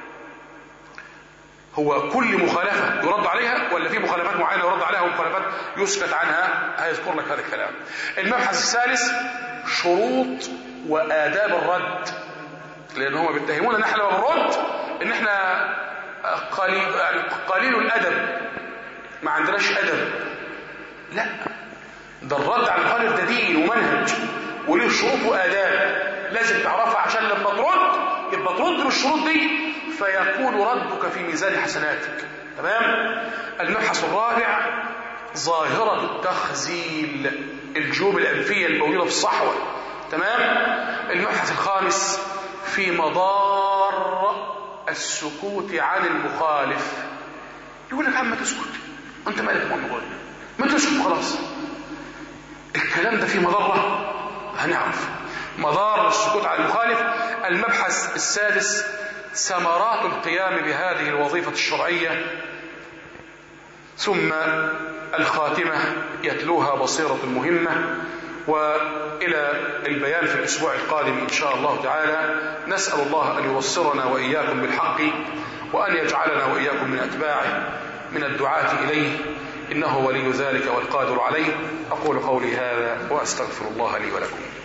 هو كل مخالفة يرد عليها ولا في مخالفات معينة يرد عليها ومخالفات يسكت عنها؟ هيذكر لك هذا الكلام. المبحث الثالث شروط وآداب الرد، لأن هم بيتهمون ان احنا لما بنرد ان احنا قليل, قليل الأدب، ما عندناش أدب. لا، ده الرد على المخالف ده دين ومنهج وليه شروط وآداب لازم تعرفها، عشان لما ترد يبقى ترد بالشروط دي فيكون ردك في ميزان حسناتك. تمام؟ المبحث الرابع ظاهرة التخزيل، الجيوب الأنفية الموجودة في الصحوة. تمام؟ المبحث الخامس في مضار السكوت عن المخالف. يقول لك: عم تسكت، انت مالك موضوع، ما تسكت خلاص. الكلام ده فيه مضرة، هنعرف مضار السكوت عن المخالف. المبحث السادس ثمرات القيام بهذه الوظيفة الشرعية. ثم الخاتمة يتلوها بصيرة مهمة. وإلى البيان في الأسبوع القادم إن شاء الله تعالى. نسأل الله أن يوصرنا وإياكم بالحق وأن يجعلنا وإياكم من أتباعه من الدعاة إليه، إنه ولي ذلك والقادر عليه. أقول قولي هذا وأستغفر الله لي ولكم.